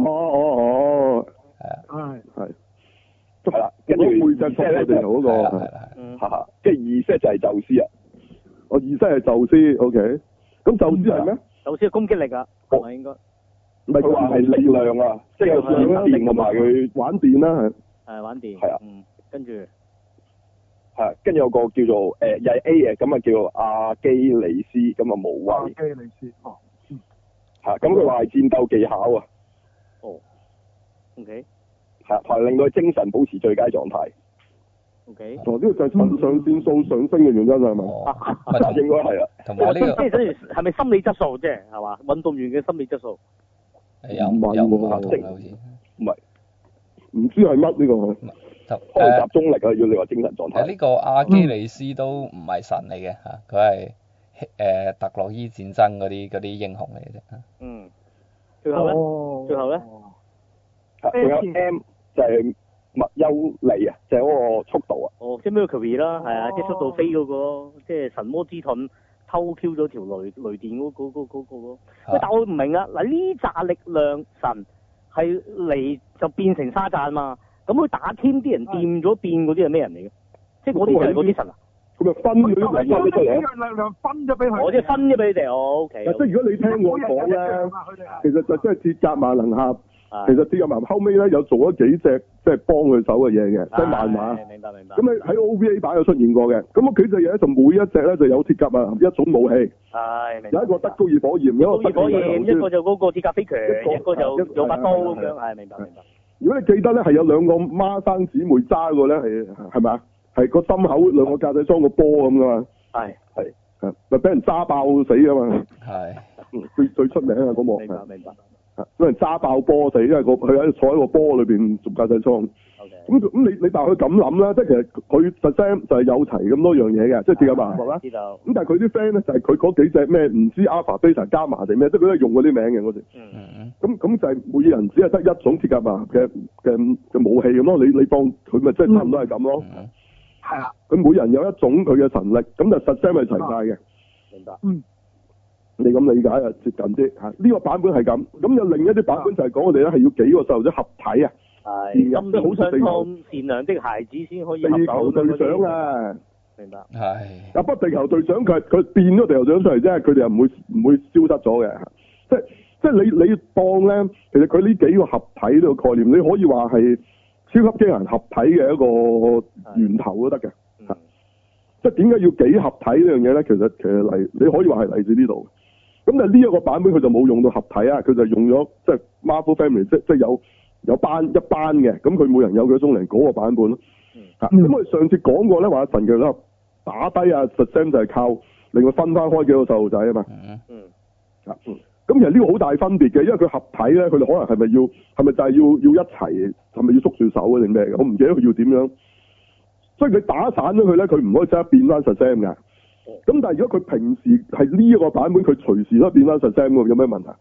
係啦，跟住背脊托住地球嗰個。 係即係二 set 就係宙斯啊。 二 set 係宙斯 ，OK。咁宙斯係咩？ 宙斯嘅攻擊力啊，係咪應該？ 唔係佢話係力量啊，即係有電同埋佢玩電啦， 係玩電。 係啊， 跟住係跟住有個叫做又係 A 嘅，咁啊叫做阿基里斯，咁啊無畏。 阿基里斯， 咁佢話係戰鬥技巧啊。 OK。 係同埋令到佢精神保持最佳狀態。 OK。 呢個就係腎上腺素上升嘅原因係咪？ 應該係啊。 同埋呢個即係等於係咪心理質素啫？係嘛？運動員嘅心理質素。 有唔係喎，好似唔係， 唔知係乜呢個？ 開集中力啊！要你話精神狀態。 呢個阿基里斯都唔係神嚟嘅嚇，佢係特洛伊戰爭嗰啲英雄嚟嘅啫。 最後咧？ 仲有 M 就係麥優利啊，就係嗰個速度啊。 即係 Mercury 啦，係啊，即係速度飛嗰個咯，即係神魔之盾。偷 Q 咗條雷電嗰個咯，但我唔明啊！嗱，呢紮力量神係嚟就變成沙贊嘛？咁佢打 team 啲人掂咗變嗰啲係咩人嚟嘅？即係嗰啲就係嗰啲神啊？ 佢咪分咗啲力量出嚟？ 力量分咗俾佢。 我即係分咗俾你哋，OK。 即係如果你聽我講咧，其實就真係鐵甲萬能俠。其實鐵甲萬能俠後尾咧有做咗幾隻即係幫佢手嘅嘢嘅，即係漫畫。 明白。 咁你喺 OVA 版有出現過嘅，咁啊幾隻嘢就每一隻咧就有鐵甲萬能俠一種武器。 明白。 有一個德高爾火焰，一個德高爾火焰， 一個就嗰個鐵甲飛拳，一個就有把刀咁樣。明白。 如果你記得咧，係有兩個孖生姊妹揸過咧，係咪啊？係個心口兩個格仔裝個波咁噶嘛。係咪俾人揸爆死噶嘛？係。最出名啊嗰幕。明白。俾人揸爆波死，因為佢喺坐喺個波裏邊做駕駛艙。咁你但係佢咁諗啦，即係其實佢實聲就係有齊咁多樣嘢嘅，即係鐵甲萬能俠啦。知道。咁但係佢啲 friend 咧就係佢嗰幾隻咩唔知 Alpha Beta Gamma 定咩，即係佢都係用嗰啲名嘅嗰時。咁就係每人只係得一種鐵甲萬能俠嘅武器咁咯。你當佢咪即係差唔多係咁咯。係啊。佢每人有一種佢嘅神力，咁就實聲係齊晒嘅。明白。你咁理解啊，接近啲嚇。呢個版本係咁，咁有另一啲版本就係講我哋咧係要幾個細路仔合體啊。 係。咁好想當善良的孩子先可以合手。地球隊長啊！ 明白。 係。 不過地球隊長佢變咗地球長出嚟啫，佢哋又唔會消失咗嘅。即係你當咧，其實佢呢幾個合體呢個概念，你可以話係超級機械人合體嘅一個源頭都得嘅。即係點解要幾合體呢樣嘢咧？其實你可以話係嚟自呢度。咁但係呢一個版本佢就冇用到合體啊，佢就用咗即係 Marvel Family，即係有一班嘅，咁佢每人有幾種嚟嗰個版本咯。咁我哋上次講過咧，話神奇咧打低啊 Shazam 就係靠令佢分翻開幾個細路仔啊嘛。咁其實呢個好大分別嘅，因為佢合體咧，佢哋可能係咪就係要一齊，係咪要捉住手啊定咩嘅？我唔記得佢要點樣。所以佢打散咗佢咧，佢唔可以即刻變翻 Shazam 㗎。咁但係如果佢平時係呢一個版本，佢隨時都變翻 Shazam 喎，有咩問題？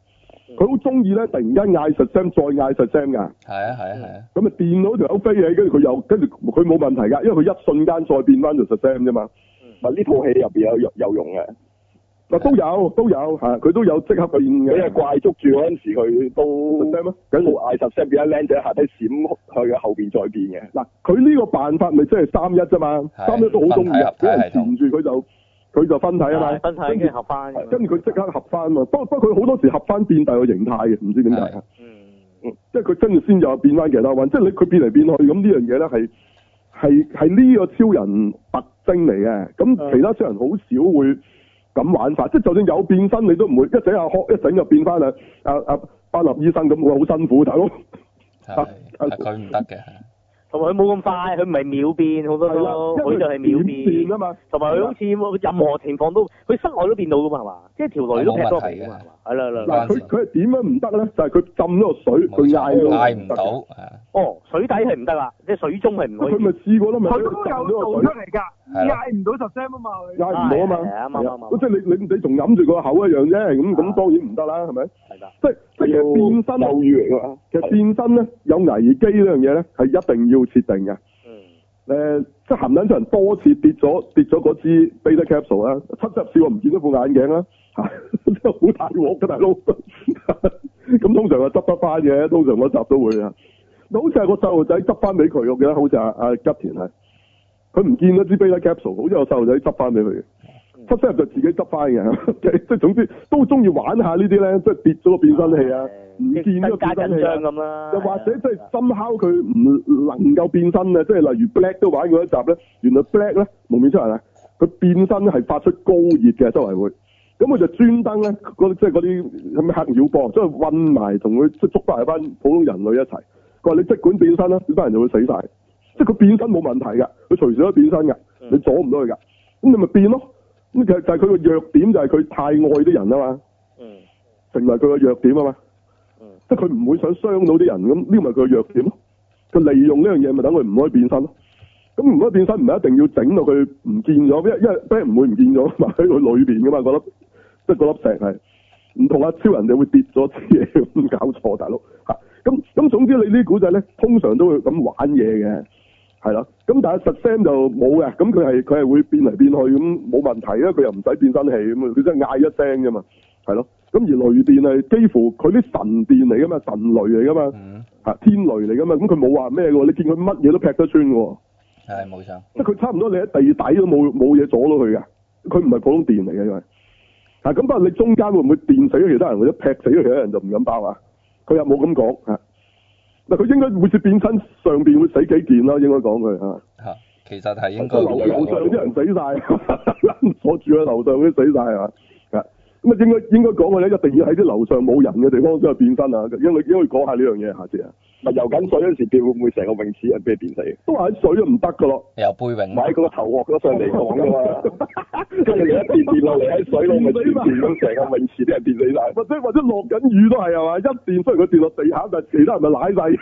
佢好中意咧，突然間嗌Shazam再嗌Shazam㗎。 係啊。 咁啊電到條友飛起，跟住佢冇問題㗎，因為佢一瞬間再變翻做Shazam啫嘛。 呢套戲入邊有用嘅。 都有嚇，佢都有即刻變嘅。 因為怪捉住嗰陣時，佢都Shazam咯，咁冇嗌Shazam變咗靚仔下低閃去後邊再變嘅。 嗱，佢呢個辦法咪即係3-1啫嘛，3-1都好中意啊，俾人纏住佢就分體啊嘛， 分體跟住合翻， 跟住佢即刻合翻嘛。不過佢好多時合翻變第二個形態嘅，唔知點解啊。即係佢跟住先又變翻其他運，即係佢變嚟變去咁呢樣嘢咧係呢個超人特徵嚟嘅。咁其他超人好少會咁玩法，即係就算有變身，你都唔會一整阿殼一整就變翻阿班納醫生咁，會好辛苦大佬。 佢唔得嘅。 同埋佢冇咁快，佢唔係秒變好多都，佢就係秒變啊嘛。 同埋佢好似任何情況都，佢室內都變到噶嘛，係嘛？即係條女都劈多皮噶嘛，係啦。 嗱，佢係點樣唔得咧？就係佢浸咗個水，佢嗌唔到。 哦，水底係唔得啦，即係水中係唔可以。 佢咪試過咯，咪佢都有做出嚟㗎，嗌唔到Shazam啊嘛， 嗌唔到啊嘛，即係你仲揞住個口一樣啫，咁當然唔得啦，係咪？ 係啦。 即係其實變身咒語嚟㗎嘛。 其實變身咧有危機呢樣嘢咧係一定要設定嘅。即係含撚出人多次跌咗嗰支 Beta Capsule 啦，7集試過唔見咗副眼鏡啦，真係好大鑊㗎大佬。咁通常係執得翻嘅，通常嗰集都會啊。好似係個細路仔執翻俾佢，我記得好似阿吉田係，佢唔見咗支 Beta Capsule，好似有細路仔執翻俾佢嘅。7集就自己執翻嘅，即係總之都中意玩下呢啲咧，即係跌咗個變身器啊，唔見咗個變身器咁啦。 又或者即係深敲佢唔能夠變身啊，即係例如 Black 都玩過一集咧，原來 Black 咧蒙面超人啊，佢變身係發出高熱嘅周圍會，咁佢就專登咧即係嗰啲咁黑妖幫，即係混埋同佢即係捉翻嚟班普通人類一齊。佢話你即管變身啦，呢班人就會死晒。即係佢變身冇問題㗎，佢隨時都變身㗎，你阻唔到佢㗎。咁你咪變咯。咁就係佢個弱點就係佢太愛啲人啊嘛，成為佢個弱點啊嘛，即係佢唔會想傷到啲人，咁呢個咪佢個弱點咯。佢利用呢樣嘢咪等佢唔可以變身咯。咁唔可以變身唔係一定要整到佢唔見咗，因為俾人唔會唔見咗嘛，喺佢裏邊噶嘛，嗰粒即係嗰粒石係唔同阿超人哋會跌咗啲嘢，咁搞錯大佬嚇。咁總之你呢啲古仔咧，通常都會咁玩嘢嘅。係啦，咁但係Shazam就冇嘅，咁佢係會變嚟變去咁冇問題啊，佢又唔使變身器咁啊，佢真係嗌一聲啫嘛，係咯，咁而雷電係幾乎佢啲神電嚟噶嘛，神雷嚟噶嘛，天雷嚟噶嘛，咁佢冇話咩嘅，你見佢乜嘢都劈得穿嘅， 係冇錯， 即係佢差唔多你喺地底都冇嘢阻到佢嘅，佢唔係普通電嚟嘅，因為咁不過你中間會唔會電死咗其他人或者劈死咗其他人就唔敢包啊，佢又冇咁講嗱，佢應該每次變身上邊會死幾件啦，應該講佢嚇。 其實係應該樓上啲人死晒，坐住喺樓上啲死晒係嘛？咁啊應該講佢咧，一定要喺啲樓上冇人嘅地方先去變身啊！應該講下呢樣嘢下次啊。咪游緊水嗰陣時，會唔會成個泳池人俾佢變死？都話喺水都唔得噶咯。 游背泳。 買嗰個頭殼嗰上嚟講噶嘛，跟住你一電落嚟喺水度咪電到成個泳池啲人電死晒。 或者落緊雨都係係嘛？一電雖然佢跌落地下，但其他人咪舐晒。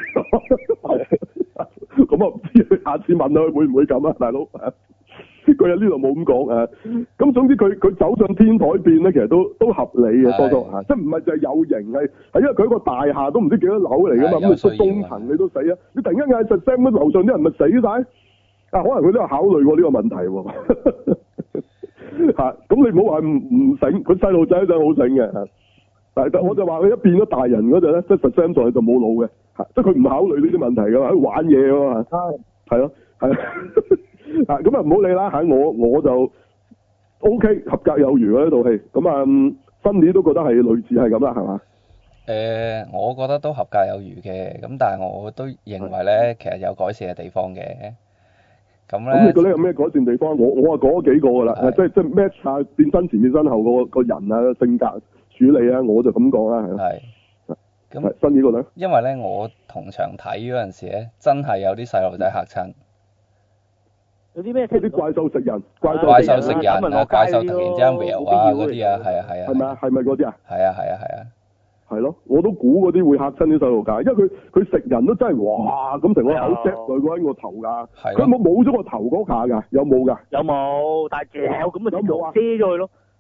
咁啊唔知，下次問下佢會唔會咁啊，大佬？佢喺呢度冇咁講啊。咁總之佢走上天台變咧，其實都合理嘅，多多嚇，即係唔係就係有型係因為佢一個大廈都唔知幾多樓嚟噶嘛，咁你出中層你都死啊！你突然間嗌Shazam咁樓上啲人咪死晒啊？可能佢都有考慮過呢個問題喎嚇。咁你唔好話唔醒，佢細路仔真係好醒嘅。但係我就話佢一變咗大人嗰陣咧，即係Shazam在就冇腦嘅嚇，即係佢唔考慮呢啲問題㗎嘛，喺度玩嘢㗎嘛。係咯，係啊。咁啊唔好理啦嚇，我就 OK 合格有餘呢套戲，咁啊新年都覺得係類似係咁啦，係嘛？ 我覺得都合格有餘嘅，咁但係我都認為咧，其實有改善嘅地方嘅。咁你覺得有咩改善地方？我講咗幾個㗎啦，即係 match 啊，變身前變身後個人啊性格處理啊，我就咁講啦。 係。咁新呢個咧？ 因為咧，我同場睇嗰陣時咧，真係有啲細路仔嚇親。 有啲咩？ 即係啲怪獸食人，怪獸食人啊，怪獸突然之間搖啊嗰啲啊，係啊係啊。 係咪啊？係咪嗰啲啊？ 係啊係啊係啊。係咯，我都估嗰啲會嚇親啲細路仔，因為佢食人都真係哇咁成個口錫佢嗰個頭㗎。佢冇咗個頭嗰下㗎，有冇㗎？ 有冇？但係咁啊，有冇啊？遮咗佢咯。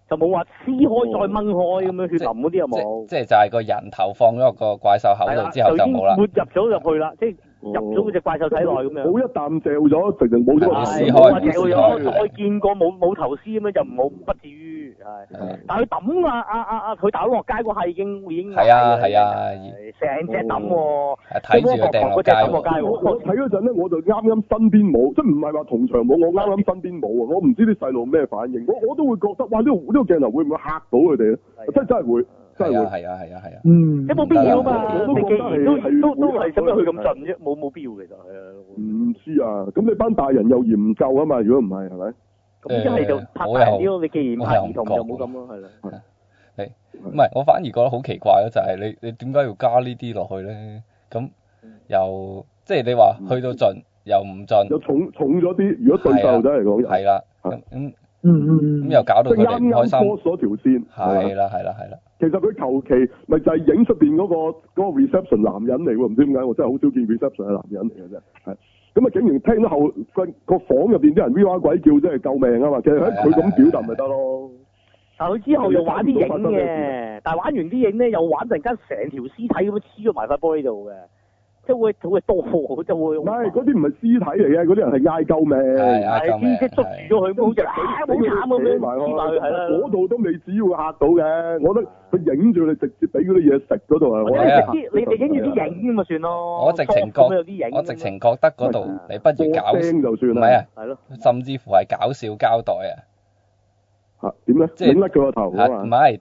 就冇話撕開再掹開咁樣血淋嗰啲又冇。 即係就係個人頭放咗個怪獸口度之後就冇啦。 就已經抹入咗入去啦，即係入咗嗰隻怪獸體內咁樣。 冇一啖掉咗，直情冇咗個頭。 係掉咗，我見過冇頭絲咁樣就冇，不至於係。但係佢抌佢打落街嗰下已經係啊， 成隻抌喎。 睇住佢掟落街。 我睇嗰陣咧，我就啱啱身邊冇，即係唔係話同場冇，我啱啱身邊冇啊！我唔知啲細路咩反應，我都會覺得哇！呢個鏡頭會唔會嚇到佢哋咧？真係會。真係會， 係啊， 即係冇必要嘛， 我都覺得都係使乜去咁盡啫，冇必要其實係啊。 唔知啊，咁你班大人又嫌唔夠啊嘛？如果唔係，係咪？ 咁一係就拍大啲咯，你既然拍兒童就冇咁咯，係啦。 唔係，我反而覺得好奇怪咯，就係你點解要加呢啲落去咧？咁又即係你話去到盡又唔盡， 又重咗啲。如果對細路仔嚟講， 係啦，咁又搞到佢哋唔開心。 啱咗條線。 係啦。 其實佢求其咪就係影出邊嗰個 reception 男人嚟喎，唔知點解我真係好少見 reception 係男人嚟嘅啫，係咁啊！竟然聽到後個房入邊啲人 V 哇鬼叫，真係救命啊嘛！其實喺佢咁表達咪得咯。 但佢之後又玩啲影嘅，但係玩完啲影咧，又玩突然間成條屍體咁樣黐咗埋塊玻璃度嘅。即係會多貨，就會。唔係嗰啲唔係屍體嚟嘅，嗰啲人係嗌救命。係即係捉住咗佢，好似好慘咁樣黐埋佢，係啦。嗰度都未至於會嚇到嘅，我覺得佢影住你直接俾嗰啲嘢食嗰度係。我係你影住啲影咁咪算咯。 我直情覺得嗰度你不如搞聲就算啦。唔係啊，係咯，甚至乎係搞笑交代啊。 嚇點咧？即係甩佢個頭啊嘛。 唔係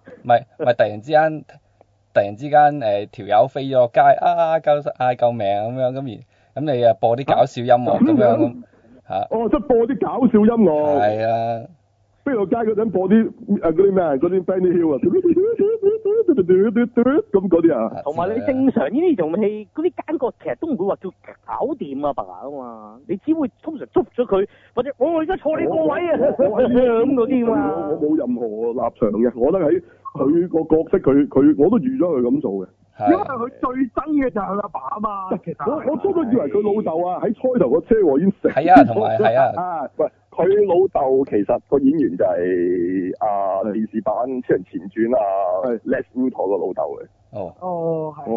突然之間條友飛咗落街嗌救命咁樣，咁你播啲搞笑音樂咁樣咁嚇。 哦，即係播啲搞笑音樂。 係啊。 飛落街嗰陣播啲嗰啲咩嗰啲 Benny Hill 啊，咁嗰啲啊。 同埋你正常呢啲種戲，嗰啲奸角其實都唔會話叫搞掂啊白啊嘛，你只會通常捉咗佢，或者我而家坐你個位啊咁嗰啲嘛。 我冇任何立場嘅，我覺得喺佢個角色佢我都預咗佢咁做嘅。 因為佢最憎嘅就係佢阿爸啊嘛。其實我初初以為佢老豆啊喺開頭個車禍已經死。 係啊，同埋係啊。 喂，佢老豆其實個演員就係電視版《超人前傳》Les Luthor 個老豆嘅。 哦，係。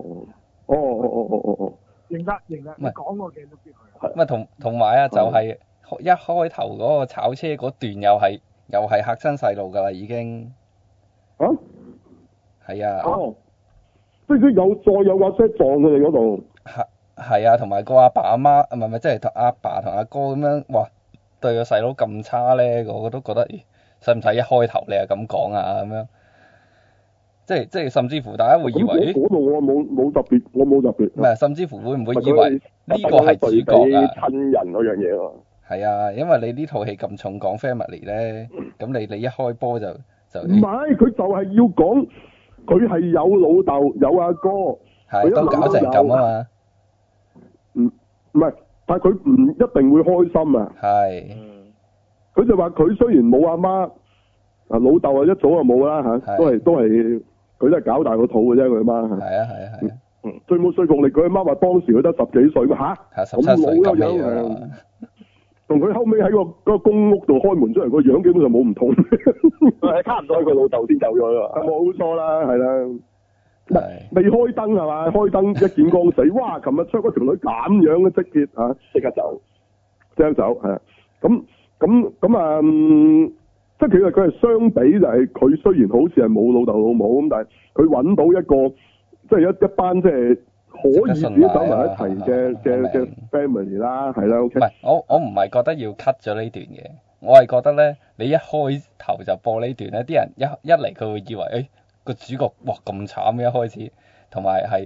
哦。 認得，你講過嘅都知佢。 咁啊，同埋啊，就係一開頭嗰個炒車嗰段又係嚇親細路㗎啦，已經。 啊？ 係啊。 哦。即係再有架車撞佢哋嗰度。 係啊，同埋個阿爸阿媽唔係即係阿爸同阿哥咁樣，哇！對個細佬咁差咧，我都覺得，使唔使一開頭你係咁講啊？咁樣，即係甚至乎大家會以為， 嗰度我冇特別，我冇特別。 唔係，甚至乎會唔會以為呢個係主角啊？ 親人嗰樣嘢喎。 係啊，因為你呢套戲咁重講 family 咧，咁你一開波就唔係，佢就係要講佢係有老豆有阿哥， 係都搞成咁啊嘛。 唔係。但係佢唔一定會開心啊！ 係， 佢就話佢雖然冇阿媽，老豆啊一早就冇啦嚇，都係佢都係搞大個肚嘅啫，佢阿媽係啊。 最冇說服力，佢阿媽話當時佢得10幾歲嘛嚇，咁老嘅樣同佢後尾喺個公屋度開門出嚟個樣基本上冇唔同， 差唔多佢老豆先走咗啦。 冇錯啦，係啦。未開燈係嘛？開燈一見光死，哇！琴日出嗰條女咁樣嘅即刻嚇，即刻走係啊！咁啊，即係其實佢係相比就係佢雖然好似係冇老豆老母咁，但係佢揾到一個即係一班即係可以自己走埋一齊嘅 family 啦，係啦 OK。 唔係我唔係覺得要 cut 咗呢段嘅，我係覺得咧，你一開頭就播呢段咧，啲人一嚟佢會以為個主角哇咁慘嘅一開始，同埋係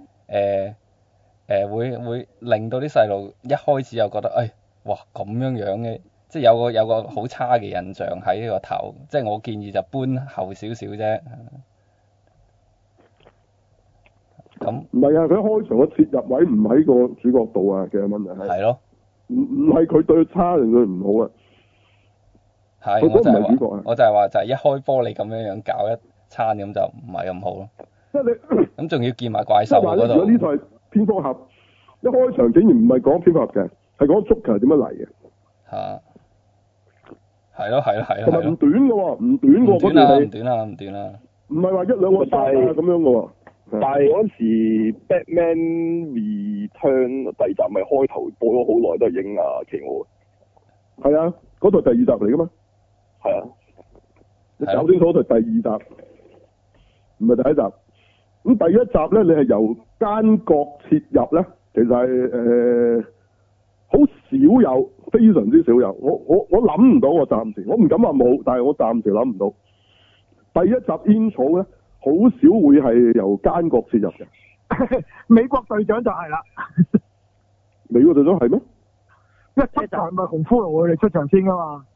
會令到啲細路一開始又覺得哇咁樣嘅，即係有個好差嘅印象喺呢個頭，即係我建議就搬後少少啫。咁唔係啊，佢一開場個切入位唔喺個主角度啊嘅問題係咯，唔係佢對佢差定佢唔好啊。 係我就係話就係一開波你咁樣搞一餐咁就唔係咁好咯， 即係你咁仲要見埋怪獸嗰度。 如果呢套係蝙蝠俠，一開場竟然唔係講蝙蝠俠嘅，係講 Joker 點樣嚟嘅。 係咯， 同埋唔短嘅喎，唔短喎嗰條戲， 唔短啦， 唔係話1-2個集啊咁樣嘅喎。 但係嗰時 Batman Return 第2集咪開頭播咗好耐都係影奇奧。 係啊，嗰度第2集嚟噶嘛。 係啊。 你搞清楚嗰度第2集，唔係第1集。咁第1集咧，你係由奸角切入咧，其實係好少有，非常之少有。我諗唔到，我暫時我唔敢話冇，但係我暫時諗唔到。第1集煙草咧，好少會係由奸角切入嘅。 美國隊長就係啦。 美國隊長係咩？ 一出場咪紅骷髏佢哋出場先噶嘛。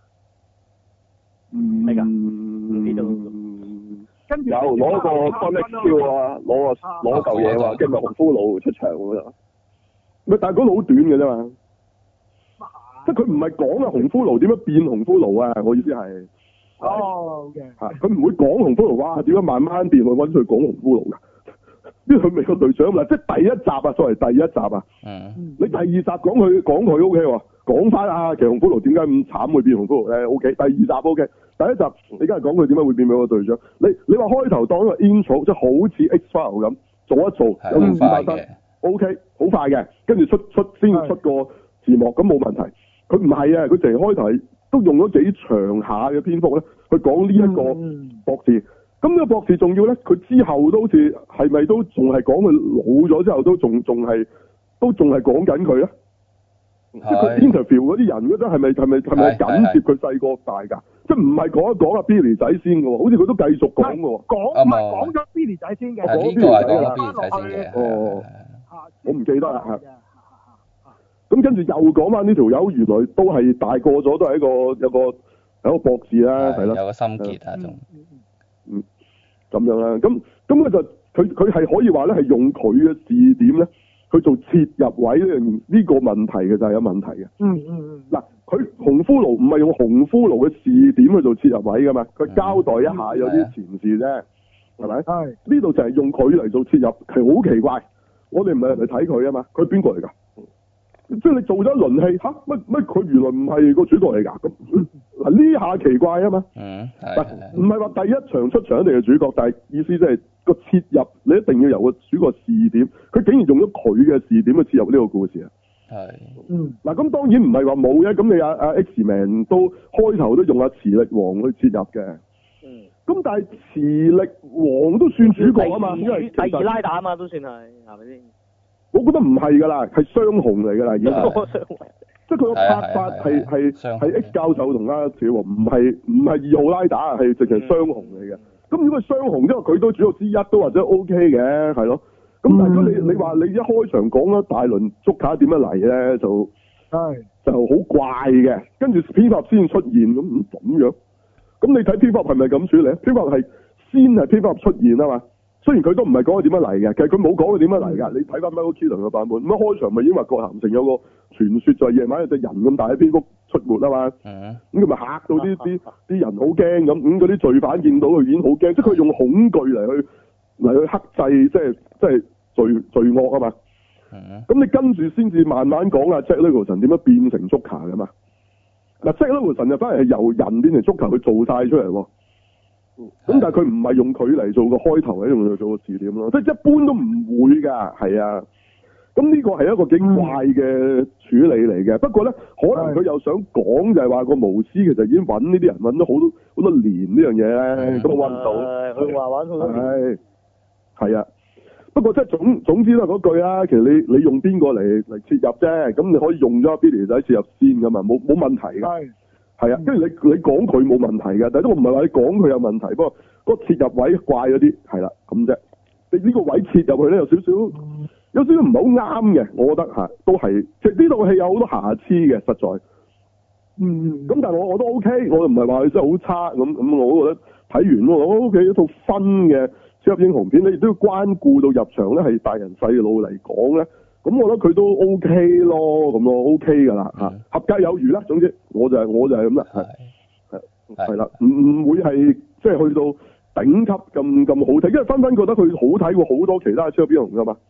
係㗎，唔知道。 跟住有攞個 Sonic Q 啊，攞嚿嘢嘛，跟住咪紅骷髏出場咁樣。 咪但係嗰度好短嘅啫嘛。即係佢唔係講啊紅骷髏點樣變紅骷髏啊，我意思係。 哦嘅。 嚇！佢唔會講紅骷髏，哇！點解慢慢變？我揾佢講紅骷髏㗎。呢個美國隊長啦，即係第1集啊，作為第1集啊。你第2集講佢 OK 喎，講翻其實紅骷髏點解咁慘會變紅骷髏咧 OK。第2集 OK，第1集你梗係講佢點解會變美國隊長。你話開頭當一個 intro，即係好似 X-File 咁做一做，有件事發生 OK， 好快嘅，跟住先出個字幕咁冇問題。佢唔係啊，佢成開頭係都用咗幾長下嘅篇幅咧，去講呢一個博士。咁呢個博士仲要咧，佢之後都好似係咪都仲係講佢老咗之後都仲係講緊佢咧？即係佢 interview 嗰啲人嗰陣係咪緊接佢細個大㗎？即係唔係講一講阿 Billy 仔先嘅喎？好似佢都繼續講嘅喎。 講咗 Billy 仔先嘅。 呢個係講 Billy 仔先嘅。 哦。我唔記得啦嚇。咁跟住又講翻呢條友，原來都係大個咗，都係有個博士啦，係啦。 有個心結啊，仲。 咁樣啦，咁佢係可以話咧，係用佢嘅視點咧去做切入位呢個問題嘅就係有問題嘅。嗱，佢紅骷髏唔係用紅骷髏嘅視點去做切入位噶嘛，佢交代一下有啲前事啫，係咪？係。呢度就係用佢嚟做切入，其實好奇怪。我哋唔係嚟睇佢啊嘛，佢邊個嚟㗎？即係你做咗一輪戲嚇，乜佢原來唔係個主角嚟㗎？咁嗱呢下奇怪啊嘛。唔係話第一場出場一定係主角，但係意思即係個切入你一定要由個主角視點，佢竟然用咗佢嘅視點去切入呢個故事啊。嗱咁當然唔係話冇嘅，咁你阿 X-Men 都開頭都用阿磁力王去切入嘅。咁但係磁力王都算主角啊嘛，因為第 2拉打啊嘛，都算係咪先？ 我覺得唔係㗎啦，係雙雄嚟㗎啦，已經。即係佢個拍法係 X 教授同阿磁力王唔係2號拉打，係直情雙雄嚟嘅。咁如果係雙雄，因為佢都主角之一，都或者 OK 嘅，係咯。咁但係如果你話你一開場講咗大輪捉卡點樣嚟咧，就好怪嘅。跟住蝙蝠先出現咁樣。咁你睇蝙蝠係咪咁處理？蝙蝠係先係蝙蝠出現啊嘛。雖然佢都唔係講佢點樣嚟嘅，其實佢冇講佢點樣嚟㗎。你睇翻 Michael Keaton 嘅版本，咁一開場咪已經話葛咸城有個傳說就係夜晚有隻人咁大嘅蝙蝠出沒啊嘛。咁佢咪嚇到啲人好驚咁，咁嗰啲罪犯見到佢已經好驚，即係佢用恐懼嚟去克制，即係罪惡啊嘛。咁你跟住先至慢慢講啊 Jack Nicholson 點樣變成 Joker 㗎嘛？嗱 Jack Nicholson 就反而係由人變成 Joker 去做晒出嚟喎。咁但係佢唔係用佢嚟做個開頭，用佢做個視點咯，即係一般都唔會㗎，係啊。咁呢個係一個幾怪嘅處理嚟嘅。不過咧，可能佢又想講就係話個巫師其實已經揾呢啲人揾咗好多年呢樣嘢咧，咁揾唔到。 佢話揾好多年。 係啊。不過即係總之都係嗰句啦。其實你用邊個嚟切入啫？咁你可以用咗 Billy 仔切入先㗎嘛，冇問題㗎。係啊，跟住你講佢冇問題嘅，但係都唔係話你講佢有問題，不過嗰個切入位怪咗啲，係啦咁啫。你呢個位切入去咧有少少唔係好啱嘅，我覺得嚇都係，即係呢套戲有好多瑕疵嘅，實在。咁但係我都 OK，我又唔係話佢真係好差咁，我都覺得睇完我 OK 一套新嘅超級英雄片，你亦都要關顧到入場咧係大人細路嚟講咧。咁我覺得佢都 OK 咯，咁咯 OK 㗎啦嚇，合格有餘啦。總之我就係咁啦，係啦，唔會係即係去到頂級咁好睇，因為紛紛覺得佢好睇過好多其他超級英雄㗎嘛。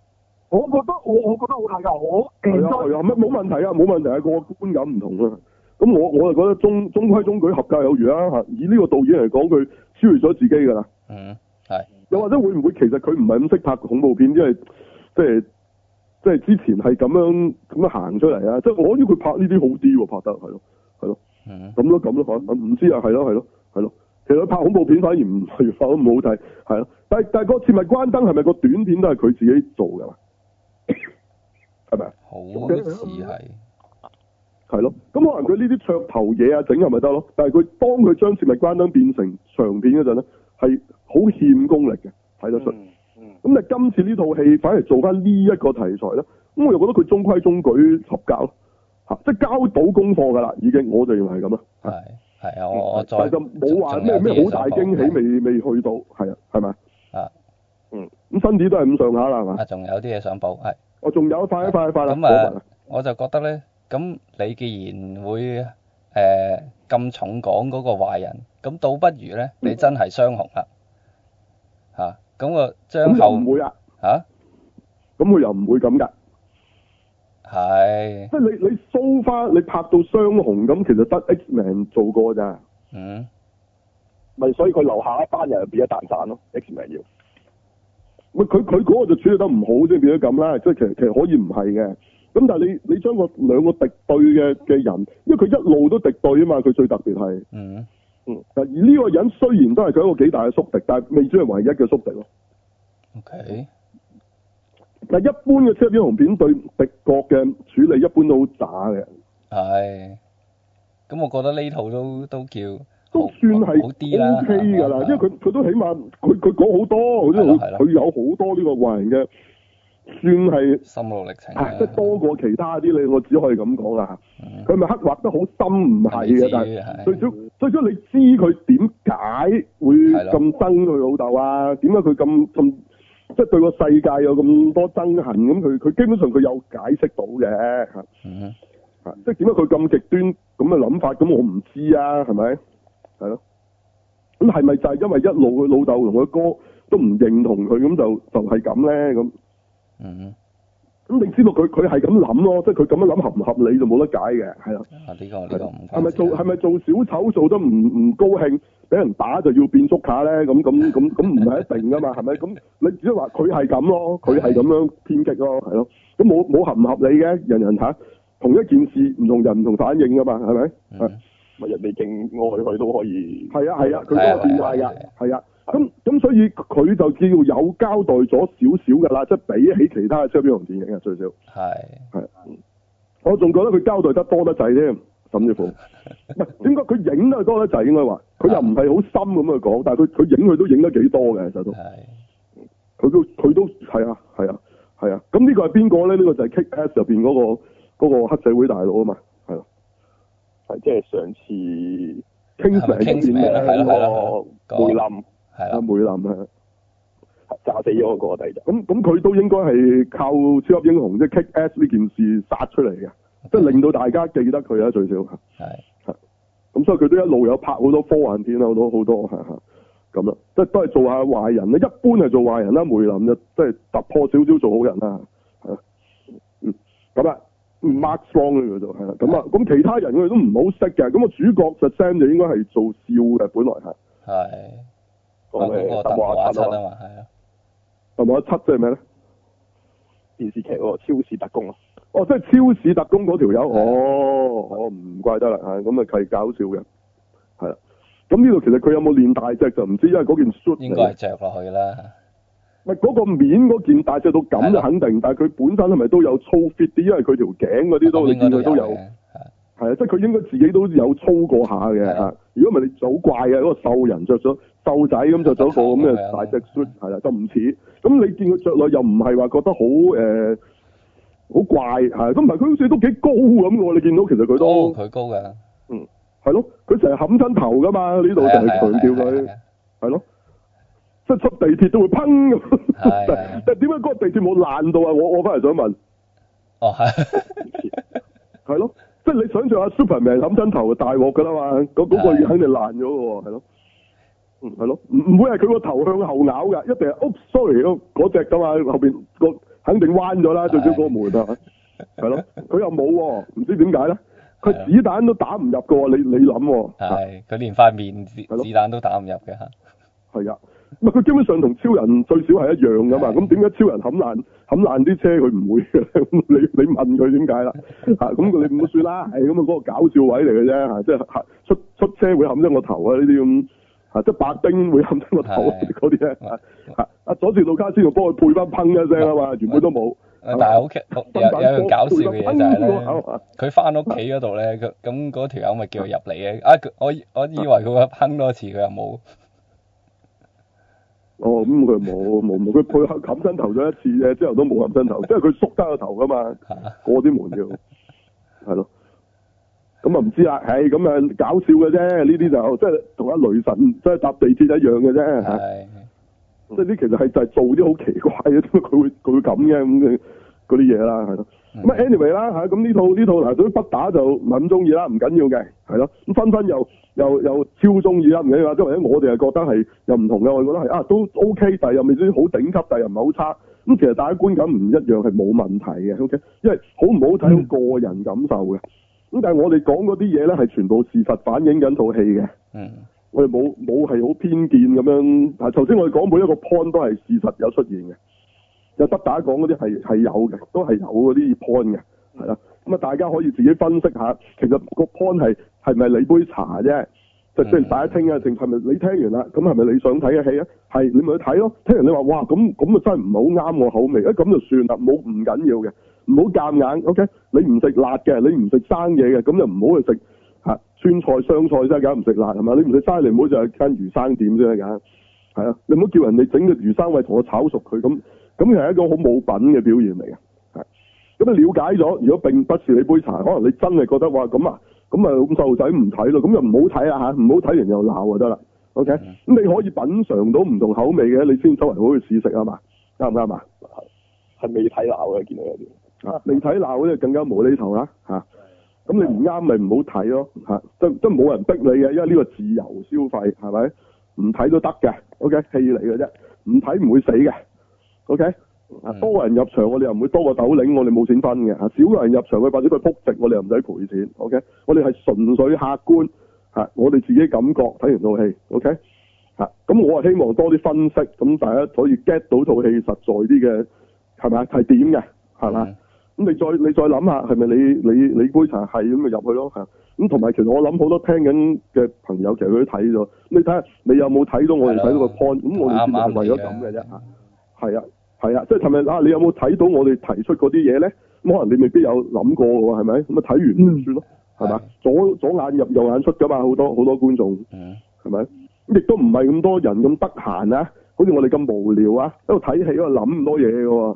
我覺得好睇㗎，我係啊，冇問題啊，個觀感唔同啊。 咁我就覺得中規中矩合格有餘啦嚇。以呢個導演嚟講，佢超越咗自己㗎啦。 係。 又或者會唔會其實佢唔係咁識拍恐怖片，因為即係之前係咁樣行出嚟啊！即係我覺得佢拍呢啲好啲喎，拍得係咯。咁咯，唔知啊，係咯。其實佢拍恐怖片反而唔係拍得唔好睇，係咯。但係個切勿關燈係咪個短片都係佢自己做㗎嘛？係咪啊？ 好似係。 係咯，咁可能佢呢啲噱頭嘢啊整係咪得咯？但係佢當佢將切勿關燈變成長片嗰陣咧，係好欠功力嘅，睇得出。咁你今次呢套戲反而做翻呢一個題材咧，咁我又覺得佢中規中矩合格咯，即係交到功課㗎啦，已經我就認為係咁啦。 係啊，我再。 但係就冇話咩好大驚喜，未去到，係啊，係咪啊？ 咁新啲都係咁上下啦，係嘛？ 仲有啲嘢想補，係。 我仲有快啦。 咁我就覺得咧，咁你既然會咁重講嗰個壞人，咁倒不如咧，你真係雙雄啦，咁個張後唔會啊？咁佢又唔會咁㗎？ 係。 即係你 so far 你拍到雙雄咁，其實得 X-Men 做過咋？ 咪所以佢留下一班人變咗蛋散咯 ，X-Men 要。 咪佢嗰個就處理得唔好啫，變咗咁啦。即係其實可以唔係嘅。咁但係你將兩個敵對嘅人，因為佢一路都敵對啊嘛，佢最特別係。而呢個人雖然都係佢一個幾大嘅宿敵，但係未算係唯一嘅宿敵咯。 OK。 但係一般嘅超級英雄片對敵國嘅處理一般都好渣嘅。 係。咁我覺得呢套都叫都算係好啲啦 OK 㗎啦，因為佢都起碼佢講好多，佢有好多呢個壞人嘅，算係心路歷程。 即係多過其他啲，我只可以咁講啦。佢咪刻畫得好深唔係嘅，但係最少你知佢點解會咁憎佢老豆啊？點解佢咁即係對個世界有咁多憎恨？咁佢基本上佢有解釋到嘅嚇。即係點解佢咁極端咁嘅諗法？咁我唔知啊，係咪？係咯。咁係咪就係因為一路佢老豆同佢哥都唔認同佢，咁就係咁咧？咁。咁你知道佢係咁諗咯，即係佢咁樣諗合唔合理就冇得解嘅，係啦。 呢個唔係咪做小丑做得唔高興，俾人打就要變捉卡咧？咁唔係一定噶嘛，係咪？咁你只係話佢係咁咯，佢係咁樣偏激咯，係咯。咁冇合唔合理嘅，人嚇同一件事唔同人唔同反應噶嘛，係咪？ 咪人哋勁愛佢都可以。 係啊，佢都係變態㗎，係啊。咁所以佢就叫有交代咗少少㗎啦，即係比起其他嘅超級英雄電影啊，最少。係。我仲覺得佢交代得多得滯添，甚至乎。唔係點解佢影得多得滯？應該話佢又唔係好深咁去講，但係佢影佢都影得幾多嘅，其實都。佢都係啊。咁呢個係邊個咧？呢個就係 Kick-Ass 入邊嗰個黑社會大佬啊嘛，係咯。 係即係上次 Kingsman 嗰個梅林。係啊，梅林啊， 炸死咗個弟仔。 咁佢都應該係靠超級英雄即係 Kick-Ass 呢件事殺出嚟嘅，即係令到大家記得佢啊，最少係。咁所以佢都一路有拍好多科幻片啊，好多咁啦，即係都係做下壞人啦。一般係做壞人啦，梅林就即係突破少少做好人啦，係啊。咁啊 ，Mark Strong 呢個就係啦。咁其他人佢哋都唔好識嘅。咁個主角 Sam 就應該係做笑嘅，本來係。 係。 個特務阿七啊嘛，係啊。 特務阿七即係咩咧？ 電視劇喎，超市特工啊。 哦，即係超市特工嗰條友。我唔怪得啦，咁啊係搞笑嘅，係啦。咁呢度其實佢有冇練大隻就唔知，因為嗰件 suit 應該係着落去啦。 唔係嗰個面嗰件大隻到咁就肯定，但係佢本身係咪都有粗 fit 啲？因為佢條頸嗰啲都你見佢都有。係啊，即係佢應該自己都有操過下嘅嚇。如果唔係你就好怪嘅，嗰個瘦人着咗瘦仔咁着咗個咁嘅大隻 suit，係啦，就唔似。咁你見佢着落又唔係話覺得好好怪係，咁唔係佢好似都幾高咁喎。你見到其實佢都佢高㗎。 係咯，佢成日冚親頭㗎嘛，呢度成日強調佢係咯，即係出地鐵都會砰咁。但係點解嗰個地鐵冇爛到啊？我翻嚟想問。 哦，係。 係咯。即係你想象下 Superman 冚親頭就大鑊㗎啦嘛，嗰個肯定爛咗嘅喎，係咯，係咯，唔會係佢個頭向後咬㗎，一定係sorry 嗰隻㗎嘛，後邊個肯定彎咗啦，最少嗰個門啊，係咯，佢又冇喎，唔知點解咧？ 佢子彈都打唔入嘅喎，你諗喎。 係，佢連塊面子彈都打唔入嘅嚇。係啊，佢基本上同超人最少係一樣噶嘛。咁點解超人冚爛啲車佢唔會嘅？咁你問佢點解啦？咁你唔好算啦。係咁啊，嗰個搞笑位嚟嘅啫。即係出車會冚親個頭啊！呢啲咁即係白丁會冚親個頭嗰啲咧。阿佐治魯卡斯仲幫佢配翻砰一聲啊嘛，原本都冇。 但係好有樣搞笑嘅嘢就係咧，佢翻屋企嗰度咧，咁嗰條友咪叫佢入嚟嘅。我以為佢會砰多次，佢又冇。 哦，咁佢冇，佢配合冚身頭咗一次啫，之後都冇冚身頭，即係佢縮低個頭噶嘛，過啲門要，係咯。咁啊唔知啦，係咁啊搞笑嘅啫，呢啲就即係同阿雷神即係搭地鐵一樣嘅啫，係。即係呢其實係就係做啲好奇怪嘅，點解佢會咁嘅咁嘅嗰啲嘢啦，係咯。咁anyway 啦嚇，咁呢套嗱對於不打就唔係咁中意啦，唔緊要嘅，係咯。咁分分又超中意啦，唔緊要啦。即係或者我哋係覺得係又唔同嘅，我哋覺得係都 OK， 但係又未至於好頂級，但係又唔係好差。咁其實大家觀感唔一樣係冇問題嘅 ，OK。因為好唔好睇好個人感受嘅。咁但係我哋講嗰啲嘢咧係全部事實反映緊套戲嘅。我哋冇係好偏見咁樣。嗱，頭先我哋講每一個 point 都係事實有出現嘅。有不打講嗰啲係有嘅，都係有嗰啲 point 嘅，係啦。咁啊，大家可以自己分析下，其實個 point 係咪你杯茶啫？即係大家聽啊，定係咪你聽完啦？咁係咪你想睇嘅戲啊？係你咪去睇咯。聽完你話哇，咁啊真係唔係好啱我口味，咁就算啦，唔緊要嘅，唔好夾硬。OK， 你唔食辣嘅，你唔食生嘢嘅，咁就唔好去食川菜、湘菜啫，梗唔食辣係嘛？你唔食生，你唔好就係間魚生店啫，梗係啊！你唔好叫人哋整個魚生胃同我炒熟佢咁係一個好冇品嘅表現嚟嘅。係咁你了解咗，如果並不是你杯茶，可能你真係覺得哇咁啊咁細路仔唔睇咯，咁就唔好睇啊嚇，唔好睇完又鬧就得啦。OK，咁你可以品嚐到唔同口味嘅，你先周圍好去試食啊嘛，啱唔啱啊？ 係未睇鬧嘅，見到有啲未睇鬧嗰啲更加無厘頭啦嚇。咁你唔啱咪唔好睇咯嚇，都冇人逼你嘅，因為呢個自由消費係咪？唔睇都得嘅 ，OK， 戲嚟嘅啫，唔睇唔會死嘅 ，OK，多人入場我哋又唔會多個斗零，我哋冇錢分嘅嚇，少個人入場佢或者佢撲直，我哋又唔使賠錢 ，OK， 我哋係純粹客觀嚇，我哋自己感覺睇完套戲 ，OK， 嚇，咁我係希望多啲分析，咁大家可以 get 到套戲實在啲嘅係咪係點嘅係嘛？咁你再諗下，係咪你杯茶係咁咪入去咯？咁同埋其實我諗好多聽緊嘅朋友其實佢都睇咗，你睇下你有冇睇到我哋睇到個 point？咁我哋節目係為咗咁嘅啫嚇。係啊，即係尋日你有冇睇到我哋提出嗰啲嘢咧？咁可能你未必有諗過喎，係咪？咁啊睇完就算咯，係嘛？左眼入右眼出㗎嘛，好多觀眾，係咪？亦都唔係咁多人咁得閒啊，好似我哋咁無聊啊，喺度睇戲喺度諗咁多嘢嘅喎。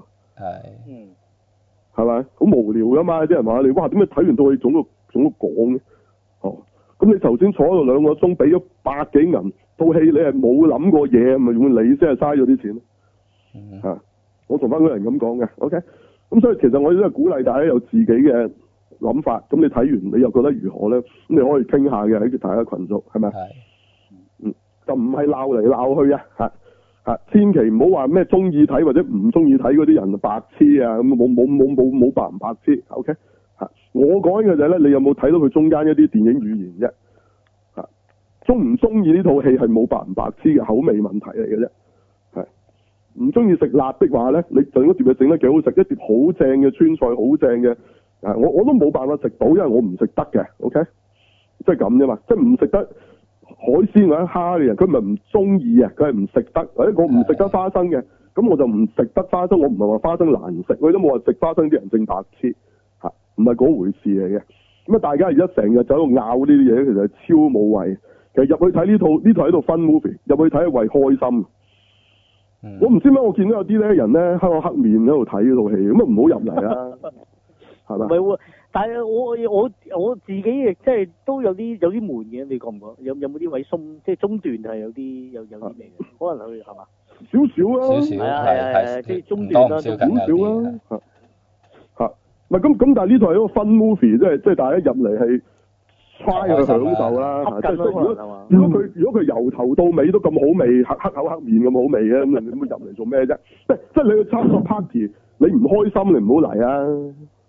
係咪？好無聊噶嘛？啲人話你，哇，點解睇完套戲總都講嘅？哦，咁你頭先坐喺度2個鐘，俾咗100幾銀，套戲你係冇諗過嘢，咪用你先係嘥咗啲錢。我同翻嗰人咁講嘅 ，OK。咁所以其實我都係鼓勵大家有自己嘅諗法。咁你睇完你又覺得如何咧？咁你可以傾下嘅喺大家群組，係咪？就唔係鬧嚟鬧去啊！千祈唔好話咩中意睇或者唔中意睇嗰啲人白痴啊！咁冇白唔白痴 ，OK？ 我講嘅就係咧，你有冇睇到佢中間一啲電影語言啫？中唔中意呢套戲係冇白唔白痴嘅口味問題嚟嘅啫。唔中意食辣的話咧，你整一碟嘢整得幾好食，一碟好正嘅川菜，好正嘅，我都冇辦法食到，因為我唔食得嘅 ，OK？ 即係咁啫嘛，即係唔食得海鮮或者蝦嘅人，佢唔係唔中意啊，佢係唔食得，或者我唔食得花生嘅，咁我就唔食得花生。我唔係話花生難食，我都冇話食花生啲人正白痴嚇，唔係嗰回事嚟嘅。咁啊，大家而家成日走喺度拗呢啲嘢，其實係超冇謂。其實入去睇呢套喺度分 movie， 入去睇係為開心。我唔知咩，我見到有啲咧人咧黑口黑面喺度睇呢套戲，咁啊唔好入嚟啦，係咪？ 唔係喎，但係我自己亦即係都有啲悶嘅，你覺唔覺？有冇啲位鬆，即係中段係有啲味嘅，可能佢係嘛？ 少少啊， 係即係中段啦， 少少啊，嚇唔係咁，但係呢套係一個分 movie，即係大家入嚟係。try 去享受啦，即係如果佢由頭到尾都咁好味，黑口黑面咁好味嘅，咁你入嚟做咩啫？即係你去參加 party，你唔開心你唔好嚟啊！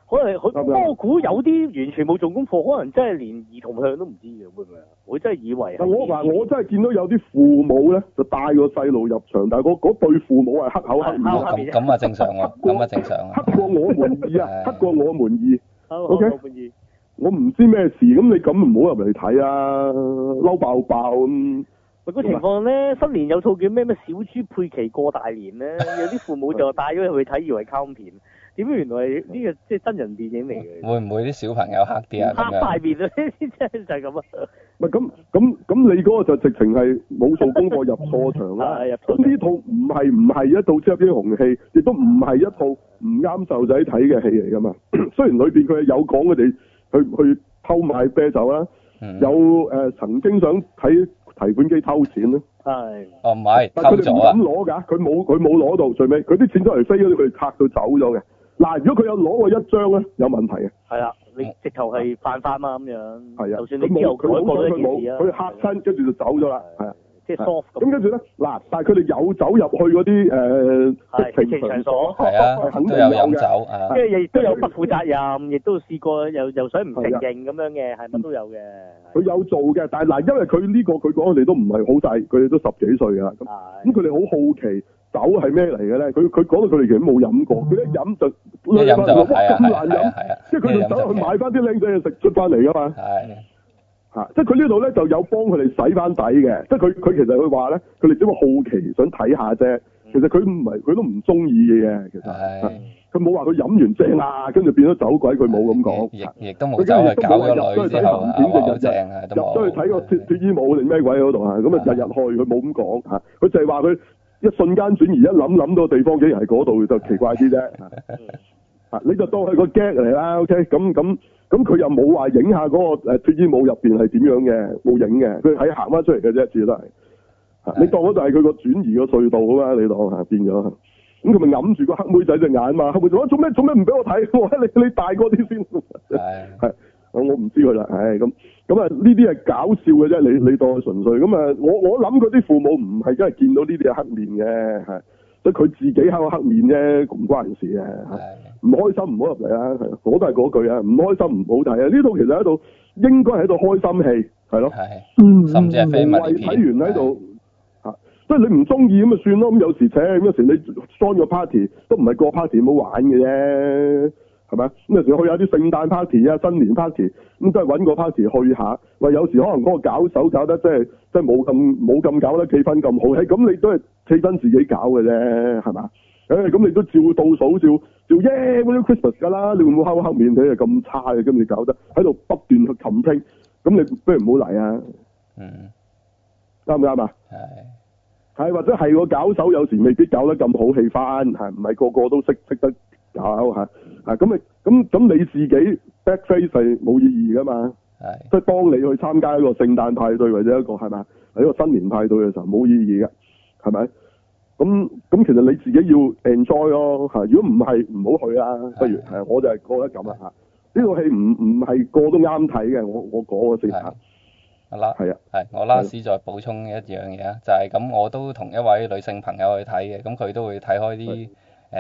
可能我估有啲完全冇做功課，可能真係連兒童向都唔知嘅，會唔會啊？我真係以為。 我真係見到有啲父母咧，就帶個細路入場，但係嗰對父母係黑口黑面。 咁啊正常喎，咁啊正常啊。 黑過我們意啊，黑過我們意。 OK。 我唔知咩事，咁你咁唔好入嚟睇啊，嬲爆爆咁。 個情況咧，新年有套叫咩小豬佩奇過大年咧，有啲父母就帶咗入去睇，以為卡通片，點知原來呢個即係真人電影嚟嘅。 會唔會啲小朋友黑啲啊？ 黑塊面啊！真係就係咁啊！ 唔係咁，你嗰個就直情係冇做功課入錯場啦。咁呢套唔係一套超級英雄戲，亦都唔係一套唔啱細路仔睇嘅戲嚟噶嘛。雖然裏邊佢係有講佢哋去偷買啤酒啦，有曾經想睇提款機偷錢咧， 唔係， 但佢哋唔敢攞㗎，佢冇攞到，最尾佢啲錢都係飛咗，佢哋拆到走咗嘅。嗱，如果佢有攞過一張咧，有問題嘅。係啊，你直頭係犯法嘛咁樣。係啊，就算你之後改過咗件事啊，佢嚇親，跟住就走咗啦。係啊。 即係 soft 咁跟住咧，嗱，但係佢哋有走入去嗰啲色情場所， 係啊， 肯定有飲酒啊， 即係亦都有不負責任，亦都試過又想唔承認咁樣嘅，係乜都有嘅。 佢有做嘅，但係嗱，因為佢呢個佢講佢哋都唔係好細，佢哋都10幾歲㗎啦。咁佢哋好好奇酒係咩嚟嘅咧？佢講到佢哋其實冇飲過，佢一飲就咁難飲，即係佢哋走去買翻啲靚仔嘢食出翻嚟㗎嘛。即係佢呢度咧就有幫佢哋洗翻底嘅，即係佢其實佢話咧，佢哋只不過好奇想睇下啫。其實佢都唔中意嘅，其實佢冇話佢飲完正啊，跟住變咗酒鬼，佢冇咁講。 亦都冇走去搞咗女之後入咗去睇個脫衣舞定咩鬼嗰度啊？咁啊日去，佢冇咁講嚇，佢就係話佢一瞬間轉移，一諗到地方竟然係嗰度，就奇怪啲啫。你就當係個 gag 嚟啦 ，OK？咁佢又冇話影下嗰個脫衣舞入邊係點樣嘅，冇影嘅，佢係行翻出嚟嘅啫，至都係。你當嗰就係佢個轉移個隧道啊嘛，你當嚇變咗。咁佢咪揞住個黑妹仔隻眼嘛？黑妹仔話做咩唔俾我睇？我話你大個啲先。係我唔知佢啦。咁啊，呢啲係搞笑嘅啫。你當係純粹咁啊？我諗佢啲父母唔係真係見到呢啲係黑面嘅，係。即係佢自己喺個黑面啫，唔關人事嘅。唔開心唔好入嚟啦，我都係嗰句啊，唔開心唔好睇啊。呢套其實喺度應該係一套開心戲，係咯， 甚至係非文片。 睇完喺度即係你唔中意咁咪算咯。咁有時有時你 join 個 party 都唔係個 party 冇玩嘅啫，係咪？咁有時去下啲聖誕 party 啊、新年 party，咁都係揾個 party 去下。喂，有時可能嗰個搞手搞得即係冇咁搞得氣氛咁好，咁你都係氣氛自己搞嘅啫，係嘛？咁你都照倒數照耶嗰啲 Christmas 㗎啦，你會唔會黑面睇係咁差嘅？咁你搞得喺度不斷去冚拼，咁你不如唔好嚟啊！啱唔啱啊？係或者係個搞手有時未必搞得咁好氣氛，係唔係個個都識得搞嚇？咁你自己 backface 係冇意義㗎嘛？即係當你去參加一個聖誕派對或者一個係咪喺一個新年派對嘅時候冇意義嘅，係咪？咁其實你自己要 enjoy 咯嚇。如果唔係唔好去啦，不如我就係覺得咁啦嚇。呢套戲唔係個都啱睇嘅，我講咗先嚇。 我 last 再補充一樣嘢啊，就係咁，我都同一位女性朋友去睇嘅，咁佢都會睇開啲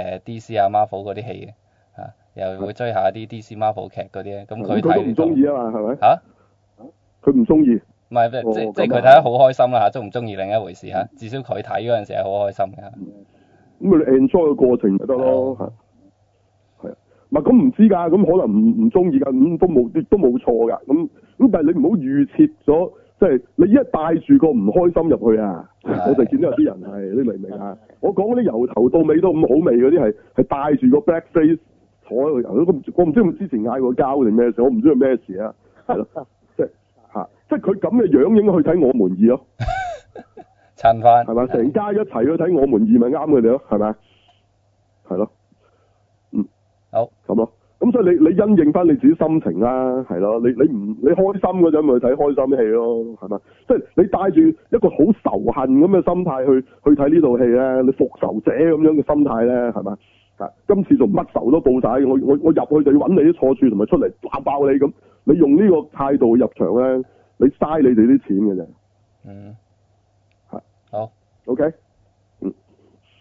DC 啊 Marvel 嗰啲戲嘅，又會追下啲 DC Marvel 劇嗰啲咧，咁佢睇都唔中意啊嘛，係咪？佢唔中意。 唔係即係佢睇得好開心啦嚇，中唔中意另一回事嚇，至少佢睇嗰陣時係好開心嘅。 咁你 enjoy 個過程咪得咯嚇。係啊，唔係咁唔知㗎，咁可能唔中意㗎，咁都冇錯㗎，咁但係你唔好預設咗，即係你一帶住個唔開心入去啊！我就見到有啲人係，你明唔明啊？我講嗰啲由頭到尾都咁好味嗰啲係帶住個 black face 坐喺度，我唔知佢之前嗌過交定咩事，我唔知佢咩事啊，係咯，即係佢咁嘅樣應該去睇我們二咯， 襯翻係嘛？成家一齊去睇我們二咪啱佢哋咯，係咪？係咯， 好咁咯。咁所以你因應翻你自己心情啦，係咯，你開心嗰陣咪睇開心戲咯，係咪？即係你帶住一個好仇恨咁嘅心態去睇呢套戲咧，你復仇者咁樣嘅心態咧，係咪？今次仲乜仇都報晒，我入去就要揾你啲錯處，同埋出嚟打爆你咁。你用呢個態度入場咧，你嘥你哋啲錢嘅啫。 好。 OK。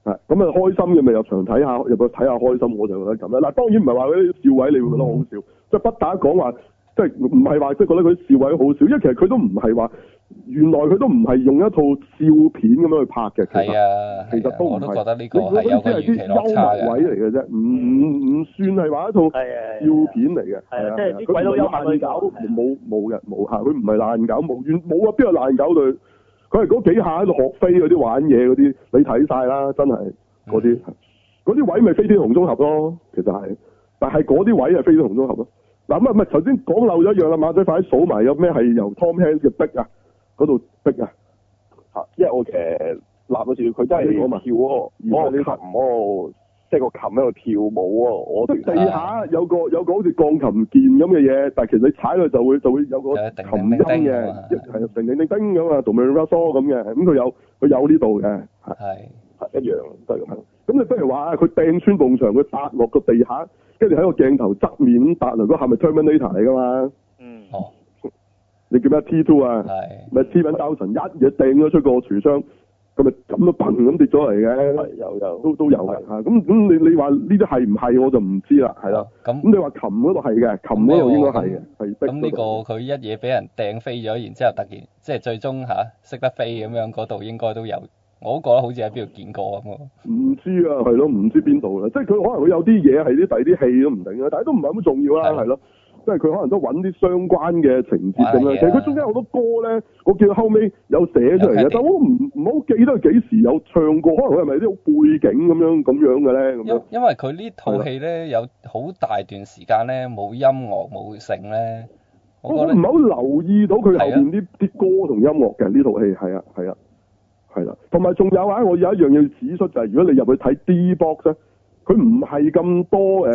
咁啊開心嘅咪入場睇下，入去睇下開心，我就覺得咁啦。嗱，當然唔係話嗰啲笑位你會覺得好笑，即係不打講話，即係唔係話即係覺得佢啲笑位好笑，因為其實佢都唔係話，原來佢都唔係用一套笑片咁樣去拍嘅。 係啊， 其實都唔係。 我都覺得呢個係有個預期落差嘅。 幽默位嚟嘅啫，唔算係話一套笑片嚟嘅。 係啊，即係啲鬼佬幽默爛搞，冇嘅，冇嚇，佢唔係爛搞，冇啊，邊有爛搞對？佢係嗰幾下喺度學飛嗰啲玩嘢嗰啲，你睇晒啦，真係嗰啲位咪飛天紅綜合咯，其實係，但係嗰啲位係飛天紅綜合咯。嗱咁啊，唔係頭先講漏咗一樣啦，馬仔快啲數埋有咩係由 Tom Hanks 嘅逼啊嗰度逼啊嚇，因為我立嗰時佢真係跳嗰個琴嗰個，即係個琴喺度跳舞喎，我即地下有個好似鋼琴鍵咁嘅嘢，但係其實你踩落就會有個琴音嘅，係叮叮叮叮咁啊，同埋 Russell 咁嘅，咁佢有呢度嘅，係一樣都係咁。咁你不如話佢掟穿埲牆，佢搭落個地下，跟住喺個鏡頭側面搭落嗰下咪 Terminator 嚟㗎嘛？你叫咩 T2 啊？咪 T1000一嘢掟咗出個櫥窗。咁咪咁都砰咁跌咗嚟嘅，有都有嘅嚇。咁你話呢啲係唔係我就唔知啦，係啦。咁你話琴嗰度係嘅，琴嗰度應該係嘅，係。咁呢個佢一嘢俾人掟飛咗，然之後突然即係最終識得飛咁樣，嗰度應該都有。我都覺得好似喺邊度見過咁喎。 唔知啊，係咯，唔知邊度啦。即係佢可能會有啲嘢係啲第啲戲都唔定啊，但係都唔係咁重要啦，係咯。即係佢可能都揾啲相關嘅情節咁樣，其實佢中間好多歌咧，我見到後尾有寫出嚟嘅，但我唔好記得幾時有唱過，可能佢係咪啲好背景咁樣嘅咧？咁樣因為佢呢套戲咧有好大段時間咧冇音樂冇聲咧，我唔係好留意到佢後邊啲歌同音樂嘅呢套戲，係啦，同埋仲有啊，我有一樣要指出就係，如果你入去睇 D-Box 咧，佢唔係咁多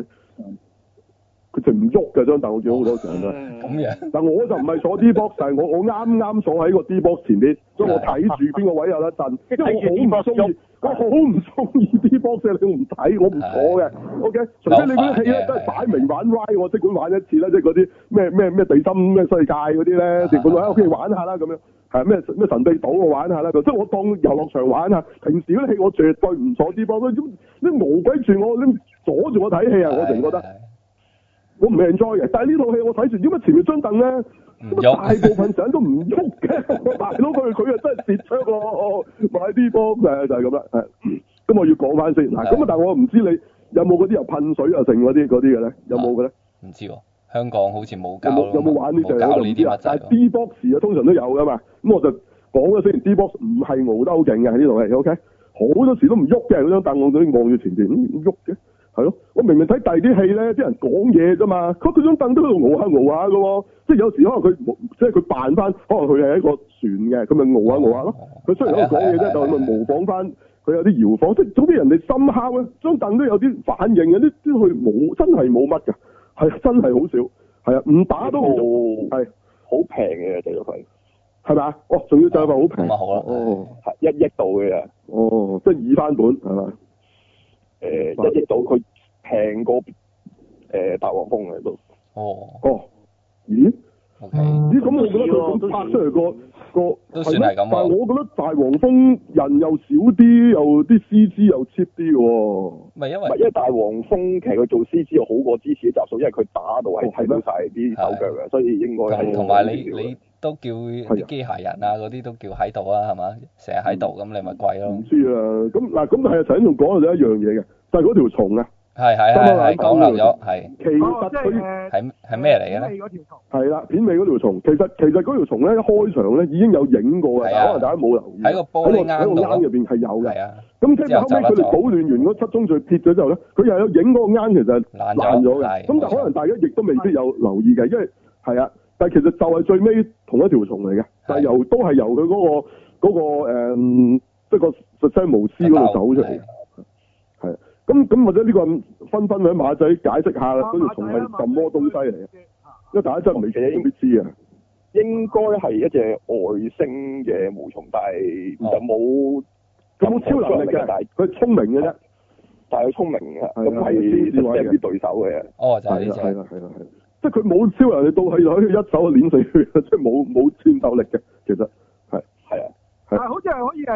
佢就唔喐嘅張凳，我見好多時候都咁樣。 但我就唔係坐 D-Box，但係我啱坐喺個 D-Box 前邊，所以我睇住邊個位有得震。因為我好唔中意 D-Box，你唔睇，我唔坐嘅。OK，除非你嗰啲戲咧都係擺明玩 ride，我即管玩一次啦，即係嗰啲咩地心咩世界嗰啲咧，即管喺屋企玩下啦咁樣。係咩神秘島我玩下啦，即係我當遊樂場玩下。平時嗰啲戲我絕對唔坐 D-Box，你無鬼住我，你阻住我睇戲啊！我淨覺得。我唔 enjoy 嘅，但係呢套戲我睇住，點解前面張凳咧，大部分時間都唔喐嘅？大佬佢又真係跌出喎，買啲波就係咁啦。咁我要講翻先嗱，咁但係我唔知你有冇嗰啲又噴水又剩嗰啲嘅咧？有冇嘅咧？ 唔知喎，香港好似冇搞。 有冇玩呢隻？ 我唔知啦。 但係 D-Box 啊，通常都有噶嘛。咁我就講咗先 ，D-Box 唔係熬得好勁嘅呢套戲 ，OK？好多時都唔喐嘅，嗰張凳我都望住前邊唔喐嘅。係咯，我明明睇第二啲戲咧，啲人講嘢啫嘛，佢張凳都喺度熬下嘅喎，即係有時可能佢即係佢扮翻，可能佢係一個船嘅，佢咪熬下咯。佢雖然喺度講嘢啫，但係咪模仿翻佢有啲搖晃，即係總之人哋深敲咧，張凳都有啲反應嘅，啲佢冇真係冇乜㗎，係真係好少，係啊，唔打都係好平嘅就係係咪啊？哦，仲要就係話好平， 咁啊好啦， 哦，1億度嘅， 哦，即係二翻本係嘛？ 1億度佢平過大黃蜂嘅都。 哦，咦？咦？咁我覺得佢咁拍出嚟個都算係咁， 但係我覺得大黃蜂人又少啲，又啲 CG 又 cheap 啲喎。 唔係因為大黃蜂其實佢做 CG 又好過之前嘅集數，因為佢打到係睇到晒啲手腳嘅，所以應該係。 同埋你都叫啲機械人啊嗰啲都叫喺度啊，係嘛？成日喺度咁你咪貴咯。 唔知啊，咁係頭先仲講咗一樣嘢嘅，就係嗰條蟲啊。 係講漏咗，係。 其實佢係咩嚟嘅咧？ 係啦，片尾嗰條蟲，其實嗰條蟲咧一開場咧已經有影過嘅，可能大家冇留意。 喺個玻璃罌入邊係有嘅。 係啊。 咁跟住後尾佢哋搗亂完嗰七宗罪撇咗之後咧，佢又有影嗰個罌，其實爛咗嘅。咁但可能大家亦都未必有留意嘅，因為係啊，但係其實就係最尾同一條蟲嚟嘅，但係都係由佢嗰個即係個實際巫師嗰度走出嚟。係。咁或者呢個分喺馬仔解釋下啦，嗰條蟲係什麼東西嚟嘅？因為大家真係未知啊。 應該係一隻外星嘅毛蟲，但係就冇超能力嘅，佢係聰明嘅啫。 但係佢聰明嘅，咁係即係啲對手嘅。 哦，就係係啦，即係佢冇超能力到係可以一手就碾死佢，即係冇戰鬥力嘅，其實係啊。但係好似係可以係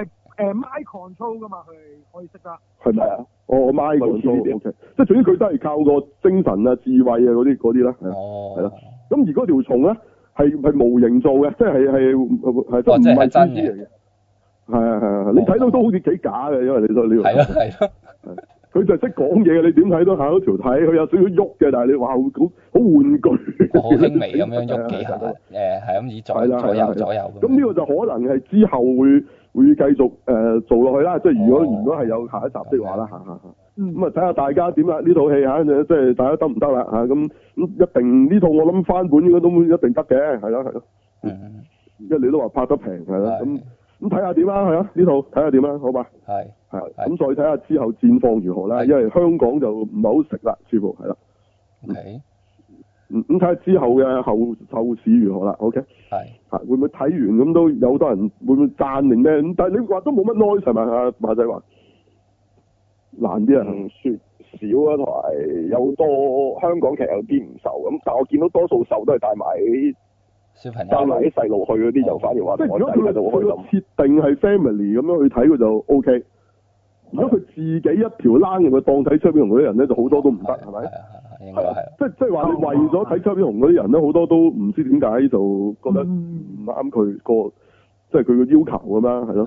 mind control 噶嘛，佢可以識得。 係咪啊？mind control OK， 即係總之佢都係靠個精神啊、智慧啊嗰啲啦，係啦。咁而嗰條蟲咧係模型做嘅，即係即係唔係真嚟嘅。係，你睇到都好似幾假嘅，因為你都呢個。係咯。佢就識講嘢嘅，你點睇都下嗰條體，佢有少少喐嘅，但係你話好玩具， 好輕微咁樣喐幾下，係咁以左右。 咁呢個就可能係之後會繼續做落去啦，即係如果係有下一集的話啦，咁啊睇下大家點啦，呢套戲嚇，即係大家得唔得啦嚇？咁一定呢套我諗翻本應該都一定得嘅，係咯。因為你都話拍得平係啦，咁睇下點啦，係啊，呢套睇下點啦，好嘛？係，咁再睇下之後戰況如何啦，因為香港就唔係好食啦，似乎係啦。 OK。 咁睇下之後嘅後市如何啦 ？OK。係。會唔會睇完咁都有好多人會唔會讚定咩？咁但係你話都冇乜 noise 係咪啊？馬仔話難啲啊，説少啊，同埋有多香港其實有啲唔受咁，但係我見到多數受都係帶埋小朋友帶埋啲細路去嗰啲就反而話，即係如果佢個設定係 family 咁樣去睇佢就 OK。如果佢自己一條冷嘅當睇超級英雄嗰啲人咧，就好多都唔得，係咪？ 應該係。 即係話你為咗睇超級英雄嗰啲人咧，好多都唔知點解就覺得唔啱佢個，即係佢個要求咁樣，係咯。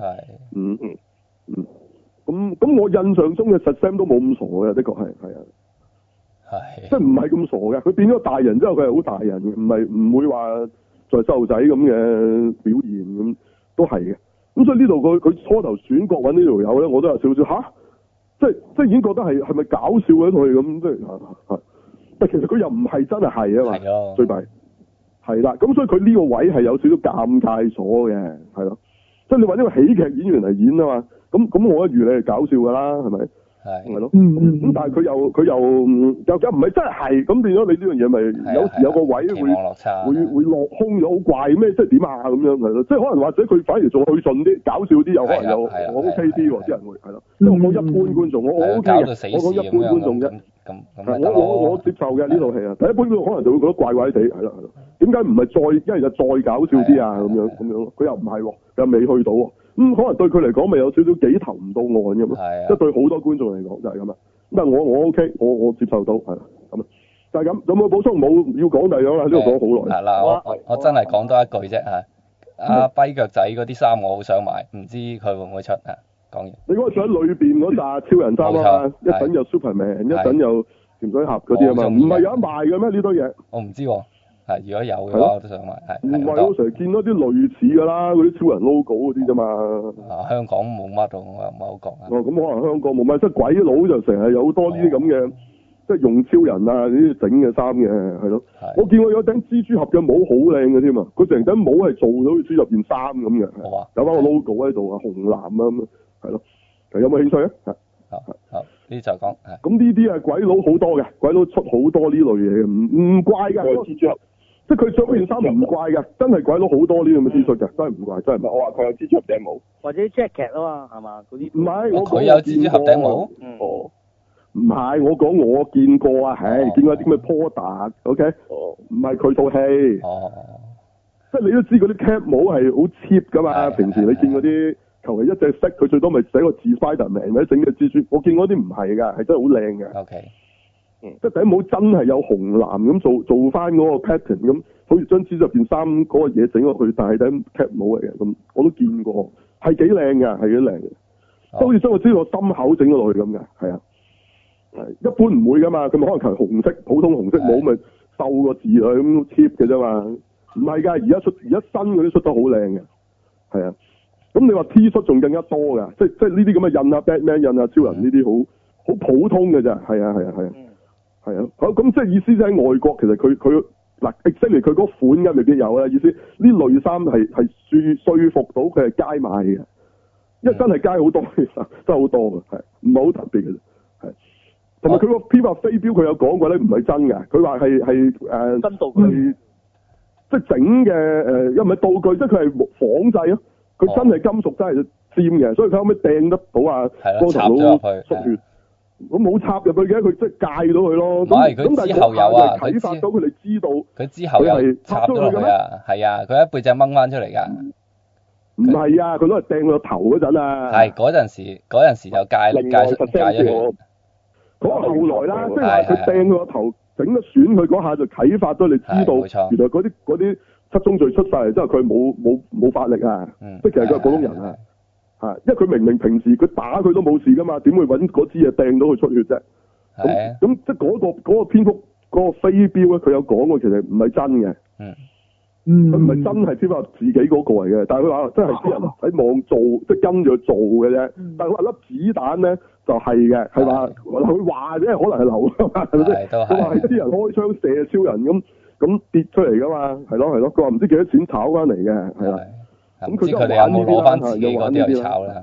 咁我印象中嘅實 Sam 都冇咁傻嘅，的確係啊。係。即係唔係咁傻嘅，佢變咗大人之後，佢係好大人嘅，唔會話在細路仔咁嘅表現咁，都係嘅。咁所以呢度佢初頭選角揾呢條友咧，我都有少少嚇，即係已經覺得係咪搞笑嘅佢咁，即係但其實佢又唔係真係啊嘛，最弊係啦。咁所以佢呢個位係有少少尷尬咗嘅，係咯。即係你揾呢個喜劇演員嚟演啊嘛，咁我一如你係搞笑㗎啦，係咪？係咯。咁但係佢又唔係真係，咁變咗你呢樣嘢咪有時有個位會落空咗，好怪咩？即係點啊咁樣係咯。即係可能或者佢反而仲去盡啲搞笑啲，又可能又我 OK 啲喎，啲人會係咯。因為我一般觀眾，我 OK 嘅，我講一般觀眾啫。我接受嘅呢套戲啊，但係一般觀眾可能就會覺得怪怪地，係咯。點解唔係一係就再搞笑啲啊？咁樣佢又唔係喎，又未去到喎。可能對佢嚟講，咪有少少幾頭唔到岸咁咯。即係對好多觀眾嚟講就係咁啊。咁但係我 OK，我接受到係啦，咁啊就係咁。有冇補充？冇要講第二樣啦，呢度講好耐。 嗱，我真係講多一句啫嚇。阿跛腳仔嗰啲衫我好想買，唔知佢會唔會出啊？講完。你嗰個想裏邊嗰紮超人衫啊嘛，一陣又 Superman， 一陣又潛水俠嗰啲啊嘛，唔係有得賣嘅咩？呢堆嘢。我唔知喎。如果有嘅話，我都想買。唔係我成日見到啲類似㗎啦，嗰啲超人 logo 嗰啲啫嘛。香港冇乜到，我又唔係好講啊。咁可能香港冇乜，即係鬼佬就成日有好多呢啲咁嘅，即係用超人啊呢啲整嘅衫嘅，係咯。我見過有頂蜘蛛俠嘅帽好靚嘅添啊，佢成頂帽係做到蜘蛛俠件衫咁嘅，有翻個 logo 喺度啊，紅藍啊咁，係咯。有冇興趣啊？好，呢就講。咁呢啲係鬼佬好多嘅，鬼佬出好多呢類嘢嘅，唔怪㗎。蜘蛛俠。即係佢着嗰件衫唔怪嘅，真係鬼佬好多呢咁嘅 T 恤嘅，真係唔怪，真係唔係。我話佢有蜘蛛俠頂帽，或者 jacket 啊嘛，係嘛嗰啲。唔係，佢有蜘蛛俠頂帽。哦，唔係，我講我見過啊，係見過啲咩 Porter，OK？唔係佢套戲。哦。即係你都知嗰啲 cap 帽係好 cheap 㗎嘛？平時你見嗰啲求其一隻色，佢最多咪寫個字 Spiderman 或者整隻蜘蛛。我見嗰啲唔係㗎，係真係好靚嘅。OK。即係頂帽真係有紅藍咁做翻嗰個 pattern 咁，好似將蜘蛛件衫嗰個嘢整落去，但係頂 cap 帽嚟嘅咁，我都見過，係幾靚嘅，係幾靚嘅，即係好似將個蜘蛛個心口整咗落去咁嘅，係啊，係一般唔會噶嘛，佢咪可能求紅色普通紅色帽咪繡個字佢咁 cheap 嘅啫嘛，唔係㗎，而家新嗰啲出得好靚嘅，係啊，咁你話 T 恤仲更加多㗎，即係呢啲咁嘅印啊 Batman 印啊超人呢啲好普通嘅啫，係啊。係啊，好咁即係意思即係喺外國，其實佢嗱 exactly 佢嗰款嘅未必有啦。意思呢類衫係說服到佢係街買嘅，因為真係街好多其實真係好多嘅，係唔係好特別嘅啫，係。同埋佢個蝙蝠飛鏢佢有講過咧，唔係真嘅，佢話係真道具，即係整嘅又唔係道具，即係佢係仿製咯。佢真係金屬真係尖嘅，所以佢後尾掟得到啊光頭佬出血。我冇插入去嘅，佢即係戒到佢咯。咁但係之後有啊，啟發到佢哋知道。佢之後又插咗落去啊，係啊，佢喺背脊掹翻出嚟㗎。 唔係啊，佢攞嚟掟佢個頭嗰陣啊。 係嗰陣時就戒咗佢。 嗰個後來啦，即係話佢掟佢個頭，整咗損佢嗰下就啟發咗你知道，原來嗰啲七宗罪出晒嚟之後，佢冇法力啊，即係其實佢係普通人啊，因為佢明明平時佢打佢都冇事噶嘛，點會揾嗰支嘢掟到佢出血啫？咁即係嗰個蝙蝠嗰個飛鏢咧，佢有講過，其實唔係真嘅。佢唔係真係蝙蝠自己嗰個嚟嘅，但係佢話真係啲人喺網做，即係跟住佢做嘅啫。但係佢話粒子彈咧就係嘅，係話佢話啫，可能係流㗎嘛，係咪先？佢話係啲人開槍射超人咁跌出嚟㗎嘛，係咯。佢話唔知幾多錢炒翻嚟嘅，係啦。咁佢就玩呢啲啦，又玩呢啲啦。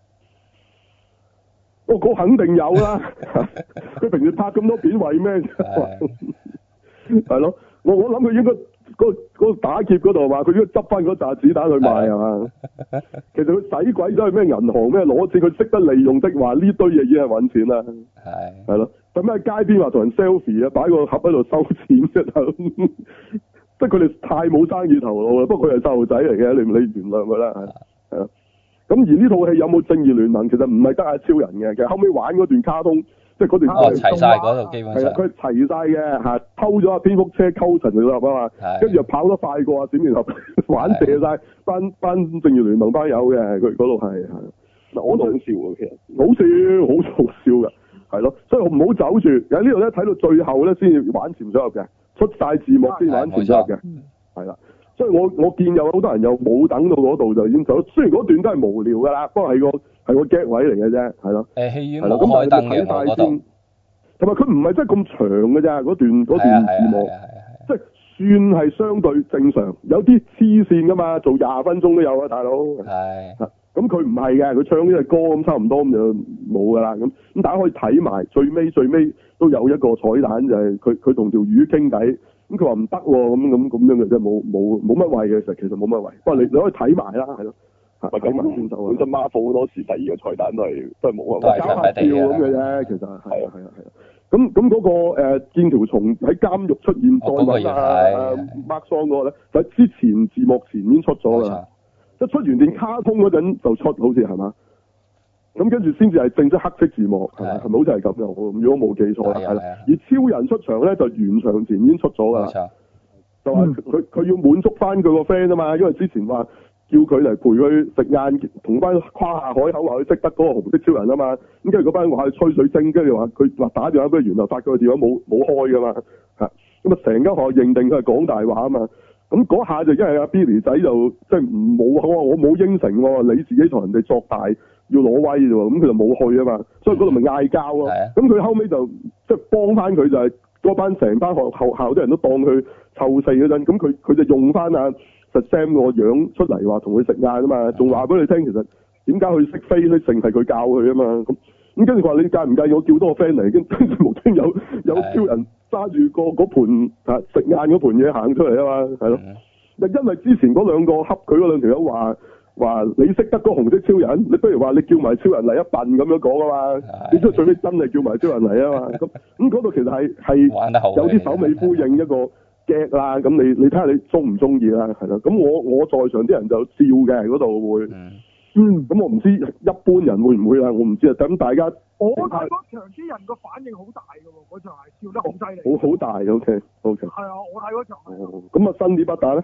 嗰肯定有啦，佢平時拍咁多片為咩？係咯，我諗佢應該嗰個打劫嗰度話，佢應該執翻嗰紮子彈去賣係嘛？其實佢使鬼咗去咩銀行咩攞錢，佢識得利用的話，呢堆嘢已經係揾錢啦。係咯，咁喺街邊話同人 selfie 啊，擺個盒喺度收錢啫，即係佢哋太冇生意頭腦啦。不過佢係細路仔嚟嘅，你原諒佢啦，係咯。咁而呢套戲有冇正義聯盟？其實唔係得阿超人嘅，其實後尾玩嗰段卡通，即係嗰段齊晒嗰度基本上。係啊，佢齊晒嘅嚇，偷咗阿蝙蝠車溝陳佢粒啊嘛，跟住又跑得快過阿閃電俠，玩射晒班正義聯盟班友嘅，佢嗰度係嗱，我都好笑喎，其實好笑嘅，係咯，所以我唔好走住喺呢度咧，睇到最後咧先至玩潛水俠嘅，出晒字幕先玩潛水俠嘅，係啦。所以我見有好多人又冇等到嗰度就已經走，雖然嗰段都係無聊㗎啦，不過係個 gag 位嚟嘅啫，係咯。 戲院冇開燈嘅嗰度， 同埋佢唔係真係咁長嘅咋嗰段字幕，即係算係相對正常。有啲黐線㗎嘛，做20分鐘都有啊，大佬。係。咁佢唔係嘅，佢唱呢隻歌咁差唔多咁就冇㗎啦。咁大家可以睇埋最尾都有一個彩蛋，就係佢同條魚傾偈。咁佢話唔得喎，咁樣嘅啫，冇乜謂嘅，其實冇乜謂。不過你可以睇埋啦，係咯。咁先走。本身 Marvel 好多時第二個彩蛋都係冇啊，搞下笑咁嘅啫，其實係啊。咁嗰個劍條蟲喺監獄出現再揾Mark Song 嗰個咧，就之前字幕前已經出咗啦，即係出完段卡通嗰陣就出，好似係嘛？咁跟住先至係正式黑色字幕，係咪？係咪好似係咁嘅？如果冇記錯啦，係啦。而超人出場咧，就完場前已經出咗㗎啦。就話佢要滿足翻佢個 friend 啊嘛，因為之前話叫佢嚟陪佢食晏，同班誇下海口話佢識得嗰個紅色超人啊嘛。咁跟住嗰班話佢吹水精，跟住話佢話打電話俾佢，原來發覺佢電話冇開㗎嘛。咁啊成間學校認定佢係講大話啊嘛。咁嗰下就因為阿 Billy 仔就即係冇我冇應承喎，你自己同人哋作大。要攞威啫喎，咁佢就冇去啊嘛，所以嗰度咪嗌交咯。咁佢後尾就即係幫翻佢，就係嗰班成班學校啲人都當佢湊四嗰陣，咁佢就用翻阿 Sam 個樣出嚟話同佢食晏啊嘛，仲話俾你聽其實點解佢識飛咧，淨係佢教佢啊嘛。咁跟住佢話你介唔介意我叫多個 friend 嚟，跟住無端有超人揸住嗰盤食晏嗰盤嘢行出嚟啊嘛，係咯。因為之前嗰兩個恰佢嗰兩條友話你識得嗰紅色超人，你不如話你叫埋超人嚟一笨咁樣講啊嘛，你知最尾真係叫埋超人嚟啊嘛，咁嗰度其實係有啲首尾呼應一個 gag 啦，咁你睇下你中唔中意啦，係啦，咁我在場啲人就笑嘅嗰度會，咁我唔知一般人會唔會啦，我唔知啊，咁大家我睇嗰場啲人個反應好大㗎喎，嗰場係笑得好犀利， 好大 OK，係啊，我睇嗰場， 咁啊新啲不打咧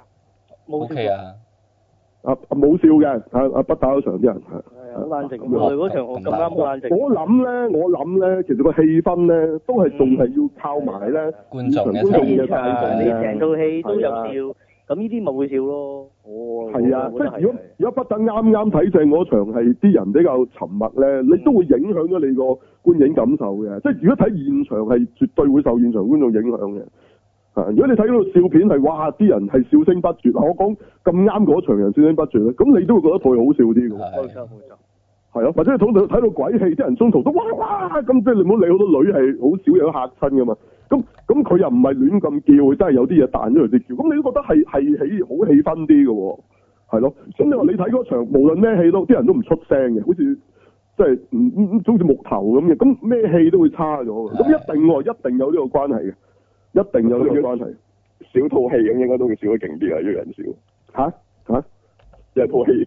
，OK 啊。 冇笑嘅，阿不打嗰場啲人係好冷靜。我哋嗰場我咁啱好冷靜。我諗咧，其實個氣氛咧都係仲係要靠埋咧觀眾嘅現場，你成套戲都有笑，咁呢啲咪會笑咯。 係啊，即係如果不打啱睇正嗰場係啲人比較沉默咧，你都會影響咗你個觀影感受嘅。即係如果睇現場係絕對會受現場觀眾影響嘅。如果你睇到笑片係哇啲人係笑聲不絕，我講咁啱嗰場人笑聲不絕咧，咁你都會覺得佢好笑啲嘅。冇錯。係啊，或者你睇到鬼戲，啲人中途都哇咁，即係你唔好理好多女係好少有嚇親㗎嘛。咁佢又唔係亂咁叫，真係有啲嘢彈咗嚟啲叫，咁你都覺得係好氣氛啲嘅喎。係咯，咁你話你睇嗰場無論咩戲都啲人都唔出聲嘅，好似即係好似木頭咁嘅，咁咩戲都會差咗嘅。咁一定有呢個關係嘅。一定有呢個關係， 少套戲咁應該都會笑得勁啲啊！一人笑嚇， 因為套戲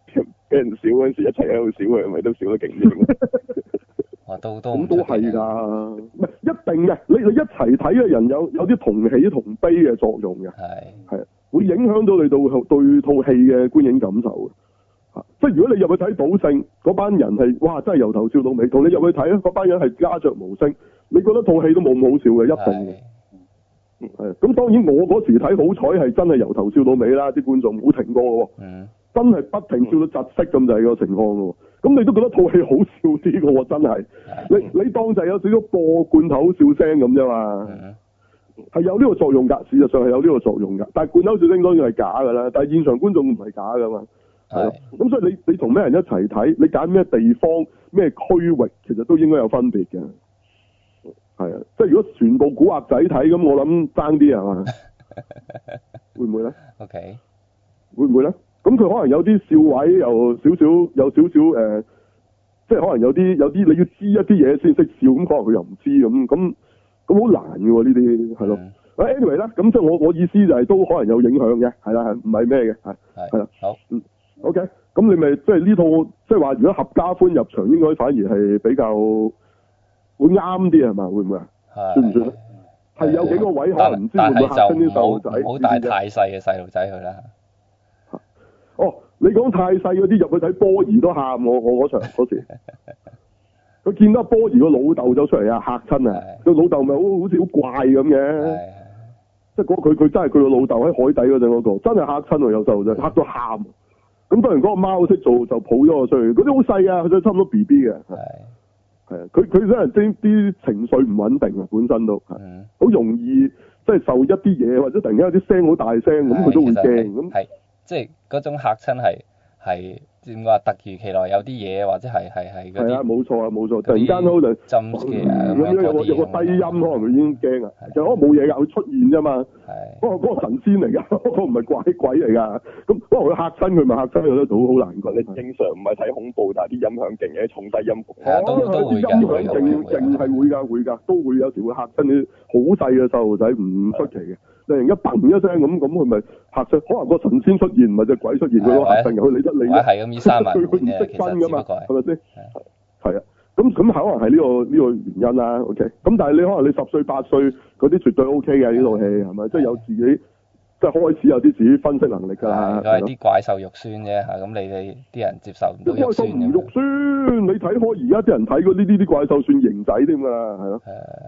俾人笑嗰陣時一齊喺度笑佢，係咪都笑得勁啲？ 都咁都係㗎，唔係一定嘅。你一齊睇嘅人有啲同喜同悲嘅作用嘅，係會影響到你對套戲嘅觀影感受嘅。即係如果你入去睇賭聖嗰班人係哇，真係由頭笑到尾，同你入去睇咧嗰班人係鴉雀無聲，你覺得套戲都冇咁好笑嘅，一定嘅。係咁，當然我嗰時睇好彩係真係由頭笑到尾啦，啲觀眾冇停過嘅喎。真係不停笑到窒息咁就係個情況嘅喎。咁你都覺得套戲好笑啲嘅喎，真係。你當就係有少少播罐頭笑聲咁啫嘛。係有呢個作用㗎，事實上係有呢個作用㗎。但係罐頭笑聲當然係假㗎啦，但係現場觀眾唔係假㗎嘛。係。咁所以你同咩人一齊睇，你揀咩地方、咩區域，其實都應該有分別嘅。係啊，即係如果全部古惑仔睇咁，我諗爭啲係嘛？會唔會咧 ？OK， 會唔會咧？咁佢可能有啲笑位有少少即係可能有啲你要知一啲嘢先識笑，咁可能佢又唔知咁好難嘅喎呢啲係咯。anyway 啦，咁即係我意思就係都可能有影響嘅，係啦，唔係咩嘅，係啦， 好 ，OK，咁你咪即係呢套即係話如果合家歡入場，應該反而係比較會啱啲係嘛？會唔會啊？算唔算咧？係有幾個位可能唔知會唔會嚇親啲細路仔， 唔好帶太細嘅細路仔去啦。 哦，你講太細嗰啲入去睇波兒都喊我嗰場嗰時，佢見到波兒個老豆走出嚟啊，嚇親啊！個老豆咪好似好怪咁嘅，即係佢真係佢個老豆喺海底嗰陣嗰個，真係嚇親喎，有細路仔嚇到喊。咁當然嗰個貓識做就抱咗我出去，嗰啲好細啊，佢都差唔多 BB 嘅。係啊，佢真係啲情緒唔穩定啊，本身都好容易即係受一啲嘢，或者突然間有啲聲好大聲咁，佢都會驚咁。 係即係嗰種嚇親係點講啊？突如其來有啲嘢，或者係嗰啲。係啊， 冇錯啊，冇錯。突然間好就浸嘅咁樣有個低音，可能佢已經驚啊。其實可能冇嘢㗎，佢出現啫嘛。係。嗰個神仙嚟㗎，嗰個唔係鬼嚟㗎。咁可能佢嚇親佢咪嚇親佢得到，好難講。 你正常唔係睇恐怖，但係啲音響勁嘅，重低音服。 都會音響勁係會㗎，都會有時會嚇親啲好細嘅細路仔，唔出奇嘅。突然間砰一聲咁佢咪嚇親，可能個神仙出現，唔係隻鬼出現，佢都嚇親佢理得你。 係咁，依三文佢唔識分㗎嘛，係咪先？係啊，咁可能係呢個原因啦。OK，咁但係你可能你10歲8歲嗰啲絕對 OK 嘅呢套戲係咪？即係有自己即係開始有啲自己分析能力㗎啦。 係啲怪獸肉酸啫嚇，咁你啲人接受唔到肉酸嘅。怪獸唔肉酸，你睇開而家啲人睇嗰呢啲怪獸算型仔添㗎，係咯。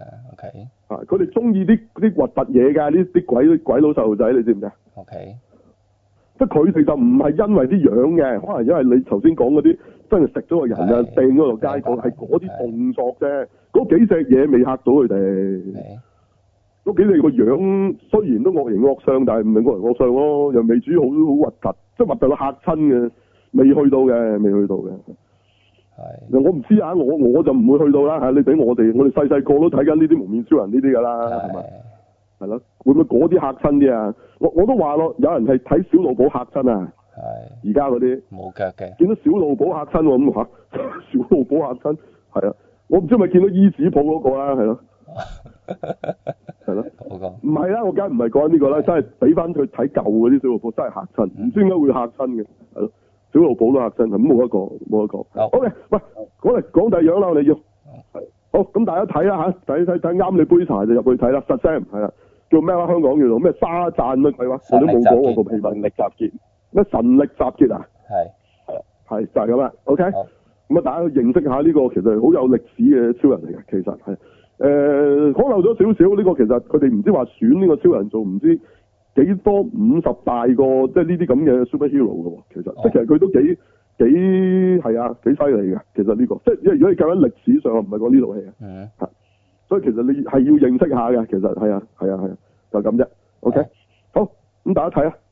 OK。 佢哋中意啲核突嘢㗎，呢啲鬼佬細路仔，你知唔知啊 ？OK。 即係佢哋就唔係因為啲樣嘅，可能因為你頭先講嗰啲真係食咗個人啊，掟咗落街講係嗰啲動作啫，嗰幾隻嘢未嚇到佢哋。嗰幾隻個樣雖然都惡形惡相，但係唔係惡形惡相咯，又未至於好核突，即係核突到嚇親嘅，未去到嘅。係。我唔知啊，我就唔會去到啦嚇。你俾我哋細細個都睇緊呢啲蒙面超人呢啲㗎啦，係咪？係咯，會唔會嗰啲嚇親啲啊？我都話咯，有人係睇小露寶嚇親啊。係。而家嗰啲冇腳嘅。見到小露寶嚇親喎咁嚇，小露寶嚇親，係啊，我唔知係咪見到衣紙鋪嗰個啦，係咯。係咯。唔係啦，我梗係唔係講緊呢個啦，真係俾翻佢睇舊嗰啲小露寶真係嚇親，唔知點解會嚇親嘅，係咯。小露寶都嚇親，咁冇得講。好嘅，喂，講第二樣啦，我哋要。好，咁大家睇啦嚇，睇啱你杯茶就入去睇啦。實聲係啦，叫咩話？香港叫做咩沙贊乜鬼話？我都冇講過個秘密。神力集結咩？神力集結啊？係就係咁啦。OK，咁啊，大家認識下呢個其實好有歷史嘅超人嚟嘅，其實係講漏咗少少呢個，其實佢哋唔知話選呢個超人做唔知幾多50大個，即係呢啲咁嘅 superhero 嘅喎。其實即係其實佢都幾係啊，幾犀利嘅。其實呢個即係因為如果你計緊歷史上，唔係講呢套戲啊。所以其實你係要認識下嘅。其實係啊，就咁啫。OK，好，咁大家睇啊。